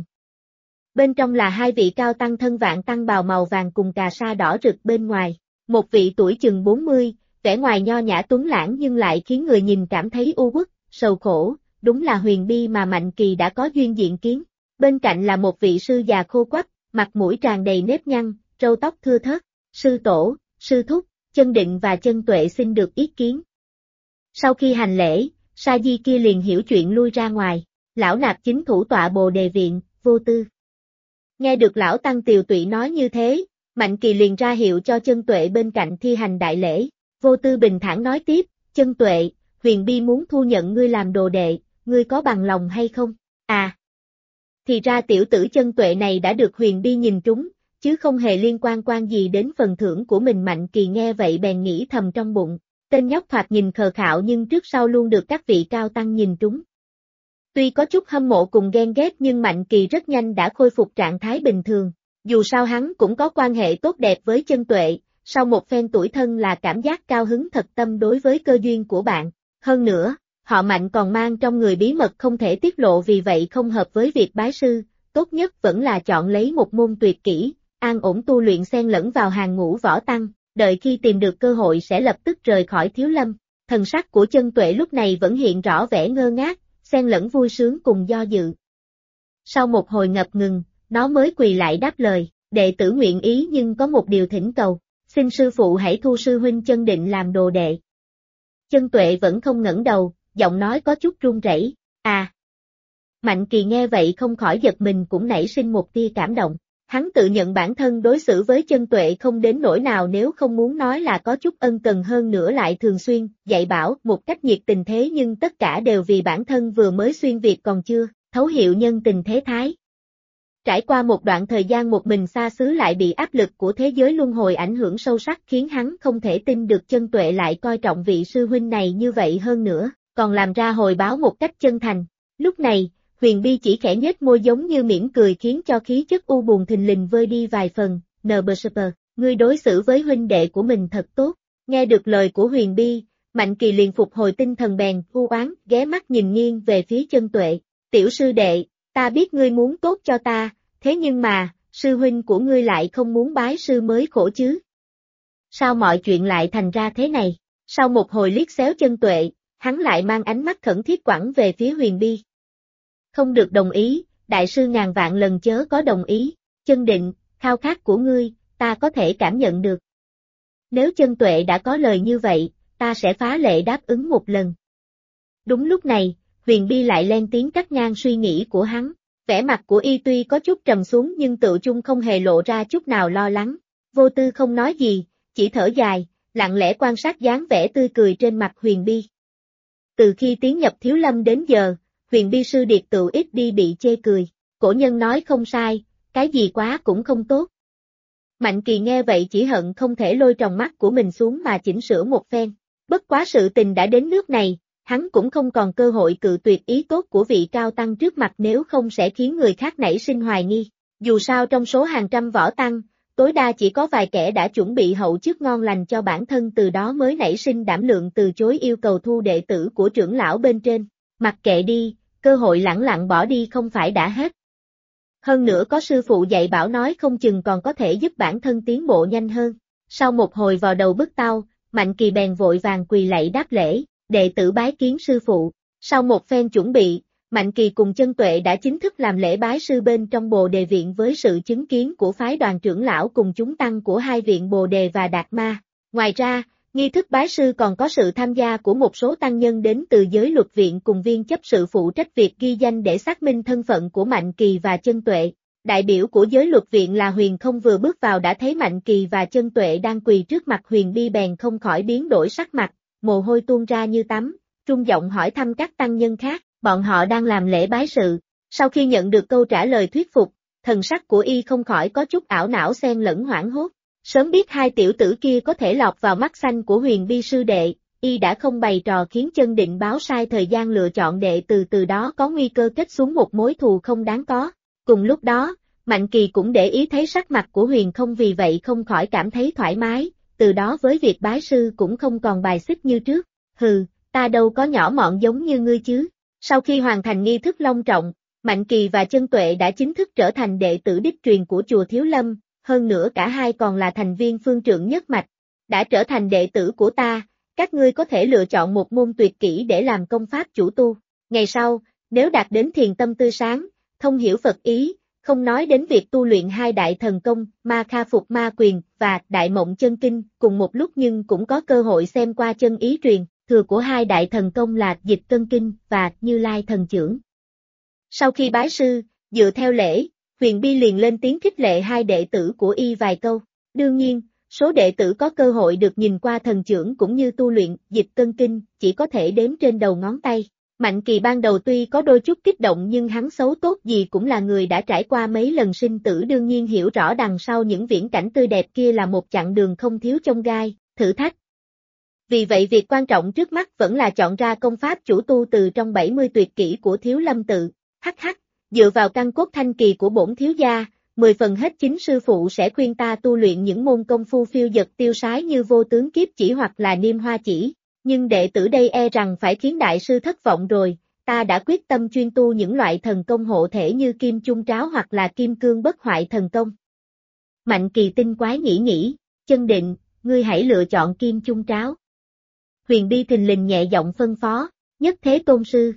Bên trong là hai vị cao tăng thân vạn tăng bào màu vàng cùng cà sa đỏ rực bên ngoài, một vị tuổi chừng 40, vẻ ngoài nho nhã tuấn lãng nhưng lại khiến người nhìn cảm thấy u uất, sầu khổ, đúng là Huyền Bi mà Mạnh Kỳ đã có duyên diện kiến. Bên cạnh là một vị sư già khô quắt, mặt mũi tràn đầy nếp nhăn, râu tóc thưa thớt, sư tổ, sư thúc, Chân Định và Chân Tuệ xin được ý kiến. Sau khi hành lễ, Sa Di kia liền hiểu chuyện lui ra ngoài, lão nạp chính thủ tọa Bồ Đề Viện, Vô Tư. Nghe được lão tăng tiều tụy nói như thế, Mạnh Kỳ liền ra hiệu cho Chân Tuệ bên cạnh thi hành đại lễ, Vô Tư bình thản nói tiếp, Chân Tuệ, Huyền Bi muốn thu nhận ngươi làm đồ đệ, ngươi có bằng lòng hay không? À! Thì ra tiểu tử Chân Tuệ này đã được Huyền Bi nhìn trúng, chứ không hề liên quan gì đến phần thưởng của mình. Mạnh Kỳ nghe vậy bèn nghĩ thầm trong bụng, tên nhóc thoạt nhìn khờ khạo nhưng trước sau luôn được các vị cao tăng nhìn trúng. Tuy có chút hâm mộ cùng ghen ghét nhưng Mạnh Kỳ rất nhanh đã khôi phục trạng thái bình thường, dù sao hắn cũng có quan hệ tốt đẹp với Chân Tuệ, sau một phen tủi thân là cảm giác cao hứng thật tâm đối với cơ duyên của bạn. Hơn nữa, họ Mạnh còn mang trong người bí mật không thể tiết lộ, vì vậy không hợp với việc bái sư, tốt nhất vẫn là chọn lấy một môn tuyệt kỹ, an ổn tu luyện xen lẫn vào hàng ngũ võ tăng, đợi khi tìm được cơ hội sẽ lập tức rời khỏi Thiếu Lâm. Thần sắc của Chân Tuệ lúc này vẫn hiện rõ vẻ ngơ ngác, xen lẫn vui sướng cùng do dự. Sau một hồi ngập ngừng, nó mới quỳ lại đáp lời, đệ tử nguyện ý nhưng có một điều thỉnh cầu, xin sư phụ hãy thu sư huynh Chân Định làm đồ đệ. Chân Tuệ vẫn không ngẩng đầu, giọng nói có chút run rẩy. À! Mạnh Kỳ nghe vậy không khỏi giật mình, cũng nảy sinh một tia cảm động. Hắn tự nhận bản thân đối xử với Chân Tuệ không đến nỗi nào, nếu không muốn nói là có chút ân cần, hơn nữa lại thường xuyên dạy bảo một cách nhiệt tình, thế nhưng tất cả đều vì bản thân vừa mới xuyên Việt còn chưa thấu hiểu nhân tình thế thái. Trải qua một đoạn thời gian một mình xa xứ lại bị áp lực của thế giới luân hồi ảnh hưởng sâu sắc, khiến hắn không thể tin được Chân Tuệ lại coi trọng vị sư huynh này như vậy, hơn nữa còn làm ra hồi báo một cách chân thành. Lúc này, Huyền Bi chỉ khẽ nhếch môi giống như mỉm cười, khiến cho khí chất u buồn thình lình vơi đi vài phần. NBSP, ngươi đối xử với huynh đệ của mình thật tốt. Nghe được lời của Huyền Bi, Mạnh Kỳ liền phục hồi tinh thần, bèn u oán ghé mắt nhìn nghiêng về phía Chân Tuệ. Tiểu sư đệ, ta biết ngươi muốn tốt cho ta, thế nhưng mà, sư huynh của ngươi lại không muốn bái sư mới khổ chứ. Sao mọi chuyện lại thành ra thế này? Sau một hồi liếc xéo Chân Tuệ, hắn lại mang ánh mắt khẩn thiết quẳng về phía Huyền Bi. Không được đồng ý, đại sư ngàn vạn lần chớ có đồng ý. Chân Định, khao khát của ngươi, ta có thể cảm nhận được. Nếu Chân Tuệ đã có lời như vậy, ta sẽ phá lệ đáp ứng một lần. Đúng lúc này, Huyền Bi lại lên tiếng cắt ngang suy nghĩ của hắn. Vẻ mặt của y tuy có chút trầm xuống nhưng tự chung không hề lộ ra chút nào lo lắng. Vô Tư không nói gì, chỉ thở dài, lặng lẽ quan sát dáng vẻ tươi cười trên mặt Huyền Bi. Từ khi tiến nhập Thiếu Lâm đến giờ, Huyền Bi sư điệt tựu ít đi bị chê cười. Cổ nhân nói không sai, cái gì quá cũng không tốt. Mạnh Kỳ nghe vậy chỉ hận không thể lôi tròng mắt của mình xuống mà chỉnh sửa một phen. Bất quá sự tình đã đến nước này, hắn cũng không còn cơ hội cự tuyệt ý tốt của vị cao tăng trước mặt nếu không sẽ khiến người khác nảy sinh hoài nghi. Dù sao trong số hàng trăm võ tăng, tối đa chỉ có vài kẻ đã chuẩn bị hậu chức ngon lành cho bản thân từ đó mới nảy sinh đảm lượng từ chối yêu cầu thu đệ tử của trưởng lão bên trên. Mặc kệ đi, cơ hội lẳng lặng bỏ đi không phải đã hết. Hơn nữa có sư phụ dạy bảo nói không chừng còn có thể giúp bản thân tiến bộ nhanh hơn. Sau một hồi vào đầu bức tao, Mạnh Kỳ bèn vội vàng quỳ lạy đáp lễ, đệ tử bái kiến sư phụ. Sau một phen chuẩn bị, Mạnh Kỳ cùng Chân Tuệ đã chính thức làm lễ bái sư bên trong Bồ Đề viện với sự chứng kiến của phái đoàn trưởng lão cùng chúng tăng của hai viện Bồ Đề và Đạt Ma. Ngoài ra, nghi thức bái sư còn có sự tham gia của một số tăng nhân đến từ giới luật viện cùng viên chấp sự phụ trách việc ghi danh để xác minh thân phận của Mạnh Kỳ và Chân Tuệ. Đại biểu của giới luật viện là Huyền Không vừa bước vào đã thấy Mạnh Kỳ và Chân Tuệ đang quỳ trước mặt Huyền Bi bèn không khỏi biến đổi sắc mặt, mồ hôi tuôn ra như tắm, trung giọng hỏi thăm các tăng nhân khác, bọn họ đang làm lễ bái sự. Sau khi nhận được câu trả lời thuyết phục, thần sắc của y không khỏi có chút ảo não xen lẫn hoảng hốt. Sớm biết hai tiểu tử kia có thể lọt vào mắt xanh của Huyền Bi sư đệ, y đã không bày trò khiến Chân Định báo sai thời gian lựa chọn đệ từ đó có nguy cơ kết xuống một mối thù không đáng có. Cùng lúc đó, Mạnh Kỳ cũng để ý thấy sắc mặt của Huyền Không vì vậy không khỏi cảm thấy thoải mái, từ đó với việc bái sư cũng không còn bài xích như trước. Hừ, ta đâu có nhỏ mọn giống như ngươi chứ. Sau khi hoàn thành nghi thức long trọng, Mạnh Kỳ và Chân Tuệ đã chính thức trở thành đệ tử đích truyền của chùa Thiếu Lâm, hơn nữa cả hai còn là thành viên phương trượng nhất mạch. Đã trở thành đệ tử của ta, các ngươi có thể lựa chọn một môn tuyệt kỹ để làm công pháp chủ tu. Ngày sau, nếu đạt đến thiền tâm tươi sáng, thông hiểu Phật ý, không nói đến việc tu luyện hai đại thần công, Ma Kha Phục Ma Quyền và Đại Mộng Chân Kinh cùng một lúc nhưng cũng có cơ hội xem qua chân ý truyền, thừa của hai đại thần công là Dịch Cân Kinh và Như Lai Thần Chưởng. Sau khi bái sư, dựa theo lễ, Huyền Bi liền lên tiếng khích lệ hai đệ tử của y vài câu. Đương nhiên, số đệ tử có cơ hội được nhìn qua thần chưởng cũng như tu luyện Dịch Cân Kinh chỉ có thể đếm trên đầu ngón tay. Mạnh Kỳ ban đầu tuy có đôi chút kích động nhưng hắn xấu tốt gì cũng là người đã trải qua mấy lần sinh tử đương nhiên hiểu rõ đằng sau những viễn cảnh tươi đẹp kia là một chặng đường không thiếu chông gai, thử thách. Vì vậy việc quan trọng trước mắt vẫn là chọn ra công pháp chủ tu từ trong 70 tuyệt kỹ của Thiếu Lâm tự. Hắc, dựa vào căn cốt thanh kỳ của bổn thiếu gia, 10 phần hết chính sư phụ sẽ khuyên ta tu luyện những môn công phu phiêu dật tiêu sái như Vô Tướng Kiếp Chỉ hoặc là Niêm Hoa Chỉ. Nhưng đệ tử đây e rằng phải khiến đại sư thất vọng rồi, ta đã quyết tâm chuyên tu những loại thần công hộ thể như Kim Chung Tráo hoặc là Kim Cương Bất Hoại thần công. Mạnh Kỳ tinh quái nghĩ, Chân Định, ngươi hãy lựa chọn Kim Chung Tráo. Huyền Bi thình lình nhẹ giọng phân phó, Nhất Thế Tôn sư.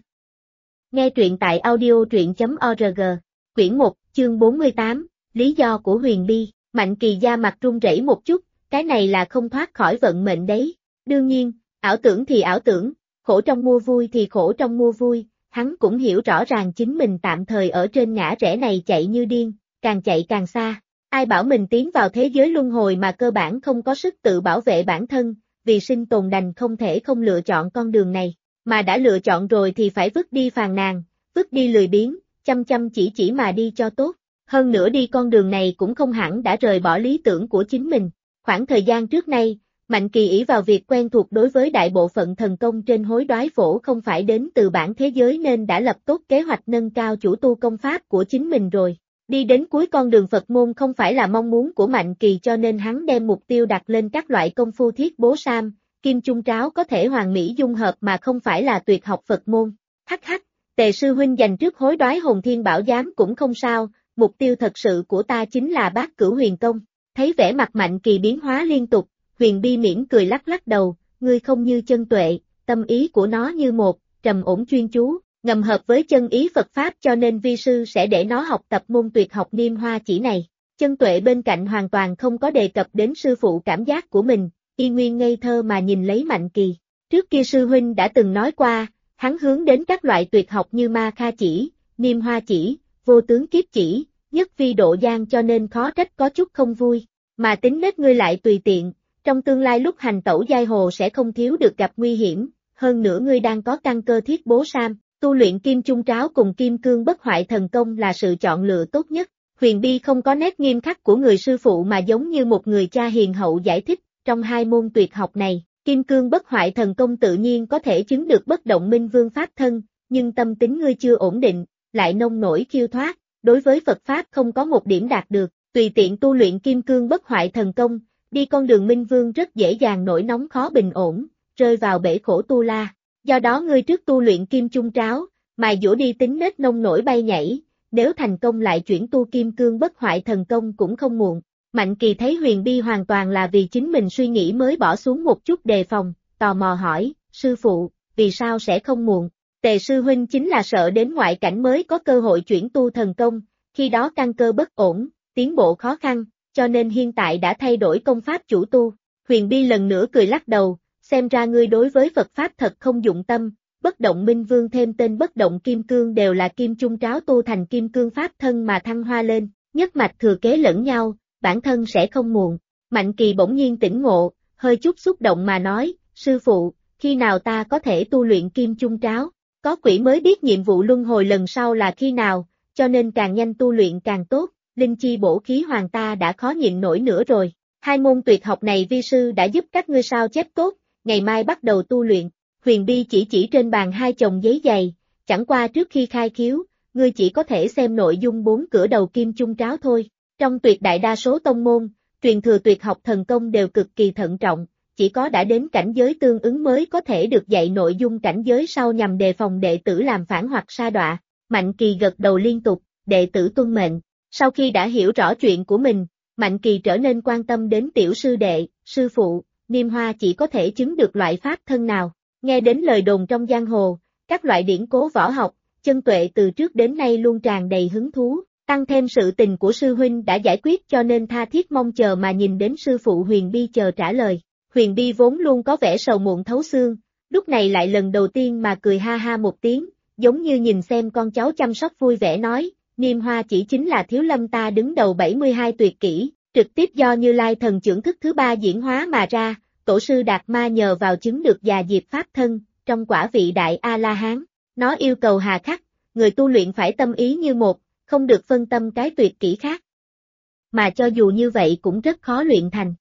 Nghe truyện tại audio.truyện.org, quyển 1, chương 48, lý do của Huyền Bi. Mạnh Kỳ da mặt run rẩy một chút, cái này là không thoát khỏi vận mệnh đấy. Đương nhiên, ảo tưởng thì ảo tưởng, khổ trong mua vui thì khổ trong mua vui, hắn cũng hiểu rõ ràng chính mình tạm thời ở trên ngã rẽ này chạy như điên, càng chạy càng xa. Ai bảo mình tiến vào thế giới luân hồi mà cơ bản không có sức tự bảo vệ bản thân, vì sinh tồn đành không thể không lựa chọn con đường này, mà đã lựa chọn rồi thì phải vứt đi phàn nàn, vứt đi lười biếng, chăm chỉ mà đi cho tốt. Hơn nữa đi con đường này cũng không hẳn đã rời bỏ lý tưởng của chính mình. Khoảng thời gian trước nay, Mạnh Kỳ ỷ vào việc quen thuộc đối với đại bộ phận thần công trên hối đoái phổ không phải đến từ bản thế giới nên đã lập tốt kế hoạch nâng cao chủ tu công pháp của chính mình rồi. Đi đến cuối con đường Phật môn không phải là mong muốn của Mạnh Kỳ cho nên hắn đem mục tiêu đặt lên các loại công phu thiết bố sam, Kim Chung Tráo có thể hoàn mỹ dung hợp mà không phải là tuyệt học Phật môn. Hắc, Tề sư huynh dành trước hối đoái Hồn Thiên Bảo Giám cũng không sao, mục tiêu thật sự của ta chính là Bát Cửu Huyền Công. Thấy vẻ mặt Mạnh Kỳ biến hóa liên tục, Huyền Bi mỉm cười lắc đầu, ngươi không như Chân Tuệ, tâm ý của nó như một, trầm ổn chuyên chú, ngầm hợp với chân ý Phật Pháp cho nên vi sư sẽ để nó học tập môn tuyệt học Niêm Hoa Chỉ này. Chân Tuệ bên cạnh hoàn toàn không có đề cập đến sư phụ cảm giác của mình, y nguyên ngây thơ mà nhìn lấy Mạnh Kỳ. Trước kia sư huynh đã từng nói qua, hắn hướng đến các loại tuyệt học như Ma Kha Chỉ, Niêm Hoa Chỉ, Vô Tướng Kiếp Chỉ, Nhất Vi Độ Giang cho nên khó trách có chút không vui, mà tính nết ngươi lại tùy tiện, trong tương lai lúc hành tẩu giang hồ sẽ không thiếu được gặp nguy hiểm, hơn nữa ngươi đang có căn cơ thiết bố sam, Tu luyện kim chung tráo cùng kim cương bất hoại thần công là sự chọn lựa tốt nhất. Huyền Bi không có nét nghiêm khắc của người sư phụ mà giống như một người cha hiền hậu giải thích, trong hai môn tuyệt học này, kim cương bất hoại thần công tự nhiên có thể chứng được bất động minh vương pháp thân, nhưng tâm tính ngươi chưa ổn định, lại nông nổi khiêu thoát, đối với Phật Pháp không có một điểm đạt được, tùy tiện tu luyện kim cương bất hoại thần công, đi con đường minh vương rất dễ dàng nổi nóng khó bình ổn, rơi vào bể khổ tu la. Do đó ngươi trước tu luyện kim chung tráo, mài dũa đi tính nết nông nổi bay nhảy, nếu thành công lại chuyển tu kim cương bất hoại thần công cũng không muộn. Mạnh Kỳ thấy Huyền Bi hoàn toàn là vì chính mình suy nghĩ mới bỏ xuống một chút đề phòng, tò mò hỏi, sư phụ, vì sao sẽ không muộn? Tề sư huynh chính là sợ đến ngoại cảnh mới có cơ hội chuyển tu thần công, khi đó căn cơ bất ổn, tiến bộ khó khăn, cho nên hiện tại đã thay đổi công pháp chủ tu. Huyền Bi lần nữa cười lắc đầu, xem ra ngươi đối với Phật Pháp thật không dụng tâm, bất động minh vương thêm tên bất động kim cương đều là kim chung tráo tu thành kim cương pháp thân mà thăng hoa lên, nhất mạch thừa kế lẫn nhau, bản thân sẽ không muộn. Mạnh Kỳ bỗng nhiên tỉnh ngộ, hơi chút xúc động mà nói, sư phụ, khi nào ta có thể tu luyện kim chung tráo? Có quỷ mới biết nhiệm vụ luân hồi lần sau là khi nào, cho nên càng nhanh tu luyện càng tốt, linh chi bổ khí hoàng ta đã khó nhịn nổi nữa rồi. Hai môn tuyệt học này vi sư đã giúp các ngươi sao chép tốt, ngày mai bắt đầu tu luyện. Huyền Bi chỉ trên bàn hai chồng giấy dày, chẳng qua trước khi khai khiếu, ngươi chỉ có thể xem nội dung 4 cửa đầu kim chung tráo thôi. Trong tuyệt đại đa số tông môn, truyền thừa tuyệt học thần công đều cực kỳ thận trọng, chỉ có đã đến cảnh giới tương ứng mới có thể được dạy nội dung cảnh giới sau nhằm đề phòng đệ tử làm phản hoặc sa đọa. Mạnh Kỳ gật đầu liên tục, đệ tử tuân mệnh. Sau khi đã hiểu rõ chuyện của mình, Mạnh Kỳ trở nên quan tâm đến tiểu sư đệ, sư phụ, Niêm Hoa chỉ có thể chứng được loại pháp thân nào. Nghe đến lời đồn trong giang hồ, các loại điển cố võ học, Chân Tuệ từ trước đến nay luôn tràn đầy hứng thú, tăng thêm sự tình của sư huynh đã giải quyết cho nên tha thiết mong chờ mà nhìn đến sư phụ Huyền Bi chờ trả lời. Huyền Bi vốn luôn có vẻ sầu muộn thấu xương, lúc này lại lần đầu tiên mà cười ha ha một tiếng, giống như nhìn xem con cháu chăm sóc vui vẻ nói, Niêm Hoa chỉ chính là Thiếu Lâm ta đứng đầu 72 tuyệt kỹ, trực tiếp do Như Lai thần chưởng thức thứ 3 diễn hóa mà ra. Tổ sư Đạt Ma nhờ vào chứng được già diệp pháp thân, trong quả vị đại A-la-hán, nó yêu cầu hà khắc, người tu luyện phải tâm ý như một, không được phân tâm cái tuyệt kỹ khác. Mà cho dù như vậy cũng rất khó luyện thành.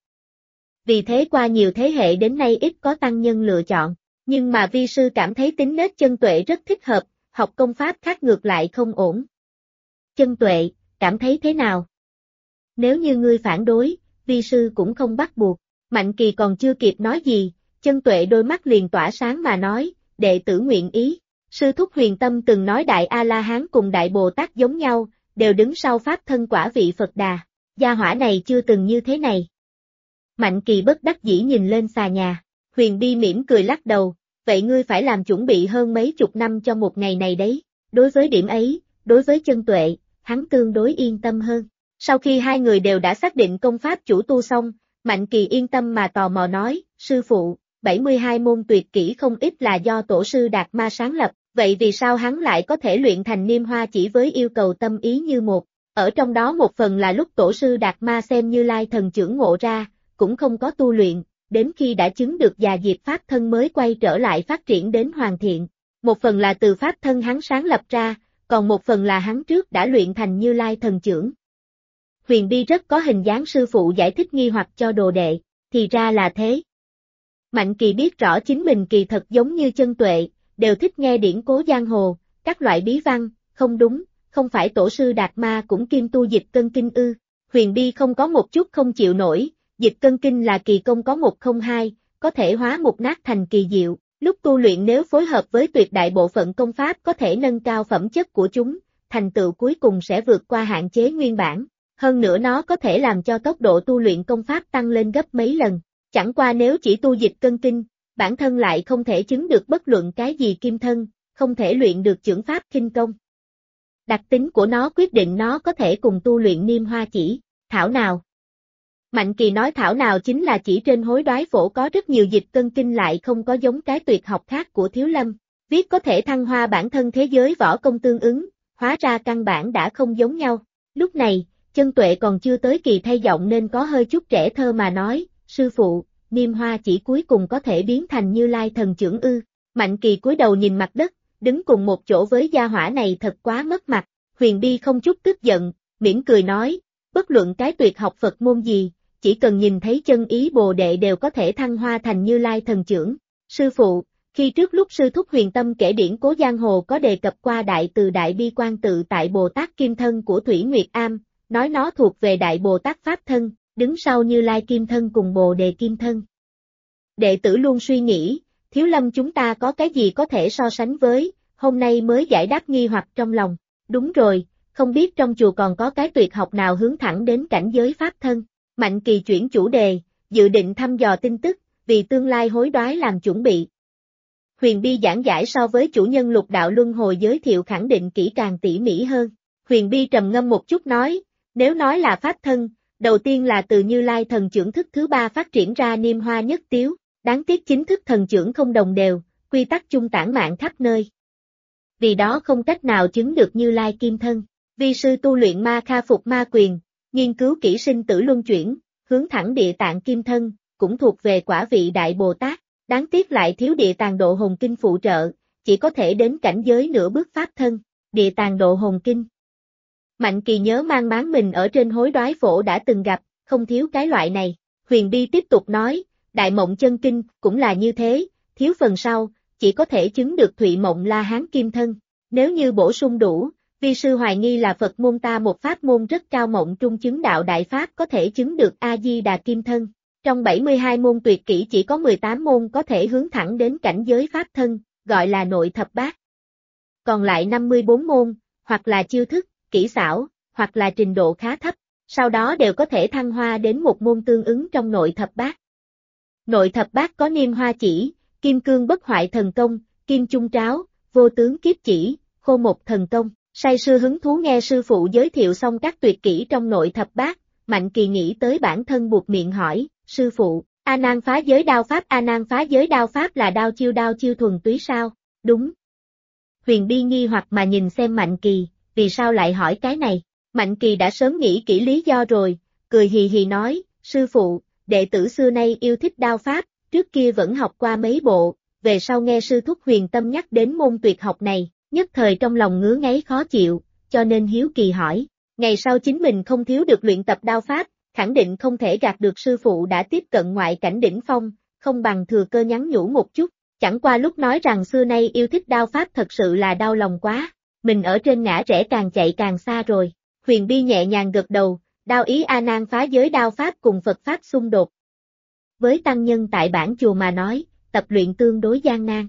Vì thế qua nhiều thế hệ đến nay ít có tăng nhân lựa chọn, nhưng mà vi sư cảm thấy tính nết Chân Tuệ rất thích hợp, học công pháp khác ngược lại không ổn. Chân Tuệ, cảm thấy thế nào? Nếu như ngươi phản đối, vi sư cũng không bắt buộc. Mạnh Kỳ còn chưa kịp nói gì, Chân Tuệ đôi mắt liền tỏa sáng mà nói, đệ tử nguyện ý. Sư thúc Huyền Tâm từng nói Đại A-la-hán cùng Đại Bồ Tát giống nhau, đều đứng sau pháp thân quả vị Phật Đà. Gia hỏa này chưa từng như thế này. Mạnh Kỳ bất đắc dĩ nhìn lên xà nhà, Huyền Bi mỉm cười lắc đầu, vậy ngươi phải làm chuẩn bị hơn mấy chục năm cho một ngày này đấy. Đối với điểm ấy, đối với Chân Tuệ, hắn tương đối yên tâm hơn. Sau khi hai người đều đã xác định công pháp chủ tu xong, Mạnh Kỳ yên tâm mà tò mò nói, sư phụ, 72 môn tuyệt kỹ không ít là do tổ sư Đạt Ma sáng lập, vậy vì sao hắn lại có thể luyện thành Niêm Hoa chỉ với yêu cầu tâm ý như một? Ở trong đó một phần là lúc tổ sư Đạt Ma xem Như Lai thần chưởng ngộ ra, cũng không có tu luyện, đến khi đã chứng được già diệp pháp thân mới quay trở lại phát triển đến hoàn thiện. Một phần là từ pháp thân hắn sáng lập ra, còn một phần là hắn trước đã luyện thành Như Lai thần chưởng. Huyền Bi rất có hình dáng sư phụ giải thích nghi hoặc cho đồ đệ, thì ra là thế. Mạnh Kỳ biết rõ chính mình kỳ thật giống như Chân Tuệ, đều thích nghe điển cố giang hồ, các loại bí văn, không đúng, không phải tổ sư Đạt Ma cũng kiêm tu dịch cân kinh ư. Huyền Bi không có một chút không chịu nổi, dịch cân kinh là kỳ công có 102, có thể hóa mục nát thành kỳ diệu, lúc tu luyện nếu phối hợp với tuyệt đại bộ phận công pháp có thể nâng cao phẩm chất của chúng, thành tựu cuối cùng sẽ vượt qua hạn chế nguyên bản. Hơn nữa nó có thể làm cho tốc độ tu luyện công pháp tăng lên gấp mấy lần. Chẳng qua nếu chỉ tu dịch cân kinh, bản thân lại không thể chứng được bất luận cái gì kim thân, không thể luyện được chưởng pháp kinh công. Đặc tính của nó quyết định nó có thể cùng tu luyện Niêm Hoa chỉ, thảo nào. Mạnh Kỳ nói thảo nào chính là chỉ trên hối đoái phổ có rất nhiều dịch cân kinh lại không có giống cái tuyệt học khác của Thiếu Lâm, viết có thể thăng hoa bản thân thế giới võ công tương ứng, hóa ra căn bản đã không giống nhau. Lúc này, Chân Tuệ còn chưa tới kỳ thay giọng nên có hơi chút trẻ thơ mà nói, sư phụ, Niêm Hoa chỉ cuối cùng có thể biến thành Như Lai thần chưởng ư. Mạnh Kỳ cúi đầu nhìn mặt đất, đứng cùng một chỗ với gia hỏa này thật quá mất mặt. Huyền Bi không chút tức giận, mỉm cười nói, bất luận cái tuyệt học Phật môn gì, chỉ cần nhìn thấy chân ý Bồ Đệ đều có thể thăng hoa thành Như Lai thần trưởng. Sư phụ, khi trước lúc sư thúc Huyền Tâm kể điển cố giang hồ có đề cập qua đại từ đại bi quan tự tại Bồ Tát Kim Thân của Thủy Nguyệt Am, nói nó thuộc về đại Bồ Tát Pháp Thân, đứng sau Như Lai Kim Thân cùng Bồ Đề Kim Thân. Đệ tử luôn suy nghĩ, Thiếu Lâm chúng ta có cái gì có thể so sánh với, hôm nay mới giải đáp nghi hoặc trong lòng. Đúng rồi, không biết trong chùa còn có cái tuyệt học nào hướng thẳng đến cảnh giới Pháp Thân. Mạnh Kỳ chuyển chủ đề, dự định thăm dò tin tức, vì tương lai hối đoái làm chuẩn bị. Huyền Bi giảng giải so với chủ nhân lục đạo luân hồi giới thiệu khẳng định kỹ càng tỉ mỉ hơn. Huyền Bi trầm ngâm một chút nói, nếu nói là Pháp Thân, đầu tiên là từ Như Lai thần trưởng thức thứ 3 phát triển ra Niêm Hoa Nhất Tiếu, đáng tiếc chính thức thần trưởng không đồng đều, quy tắc chung tản mạn khắp nơi. Vì đó không cách nào chứng được Như Lai Kim Thân. Vi sư tu luyện Ma Kha Phục Ma Quyền, nghiên cứu kỹ sinh tử luân chuyển, hướng thẳng Địa Tạng Kim Thân, cũng thuộc về quả vị Đại Bồ Tát, đáng tiếc lại thiếu Địa Tạng Độ Hồn Kinh phụ trợ, chỉ có thể đến cảnh giới nửa bước Pháp Thân, Địa Tạng Độ Hồn Kinh. Mạnh Kỳ nhớ mang máng mình ở trên hối đoái phổ đã từng gặp, không thiếu cái loại này. Huyền Bi tiếp tục nói, Đại Mộng Chân Kinh cũng là như thế, thiếu phần sau, chỉ có thể chứng được Thụy Mộng La Hán Kim Thân. Nếu như bổ sung đủ, vi sư hoài nghi là Phật môn ta một pháp môn rất cao mộng trung chứng đạo đại pháp có thể chứng được A-di-đà Kim Thân. Trong 72 môn tuyệt kỹ chỉ có 18 môn có thể hướng thẳng đến cảnh giới Pháp Thân, gọi là nội thập bát. Còn lại 54 môn, hoặc là chiêu thức, kỹ xảo, hoặc là trình độ khá thấp, sau đó đều có thể thăng hoa đến một môn tương ứng trong nội thập bát. Nội thập bát có Niêm Hoa Chỉ, Kim Cương Bất Hoại Thần Công, Kim Chung Tráo, Vô Tướng Kiếp Chỉ, Khô Một Thần Công. Say sưa hứng thú nghe sư phụ giới thiệu xong các tuyệt kỹ trong nội thập bát, Mạnh Kỳ nghĩ tới bản thân buộc miệng hỏi, sư phụ, A Nan Phá Giới Đao Pháp A Nan Phá Giới Đao Pháp là đao chiêu thuần túy sao? Đúng. Huyền Bi nghi hoặc mà nhìn xem Mạnh Kỳ, vì sao lại hỏi cái này? Mạnh Kỳ đã sớm nghĩ kỹ lý do rồi, cười hì hì nói, sư phụ, đệ tử xưa nay yêu thích đao pháp, trước kia vẫn học qua mấy bộ, về sau nghe sư thúc Huyền Tâm nhắc đến môn tuyệt học này, nhất thời trong lòng ngứa ngáy khó chịu, cho nên hiếu kỳ hỏi. Ngày sau chính mình không thiếu được luyện tập đao pháp, khẳng định không thể gạt được sư phụ đã tiếp cận ngoại cảnh đỉnh phong, không bằng thừa cơ nhắn nhủ một chút, chẳng qua lúc nói rằng xưa nay yêu thích đao pháp thật sự là đau lòng quá, mình ở trên ngã rẽ càng chạy càng xa rồi. Huyền Bi nhẹ nhàng gật đầu, đao ý A Nan Phá Giới đao pháp cùng Phật pháp xung đột. Với tăng nhân tại bản chùa mà nói, tập luyện tương đối gian nan.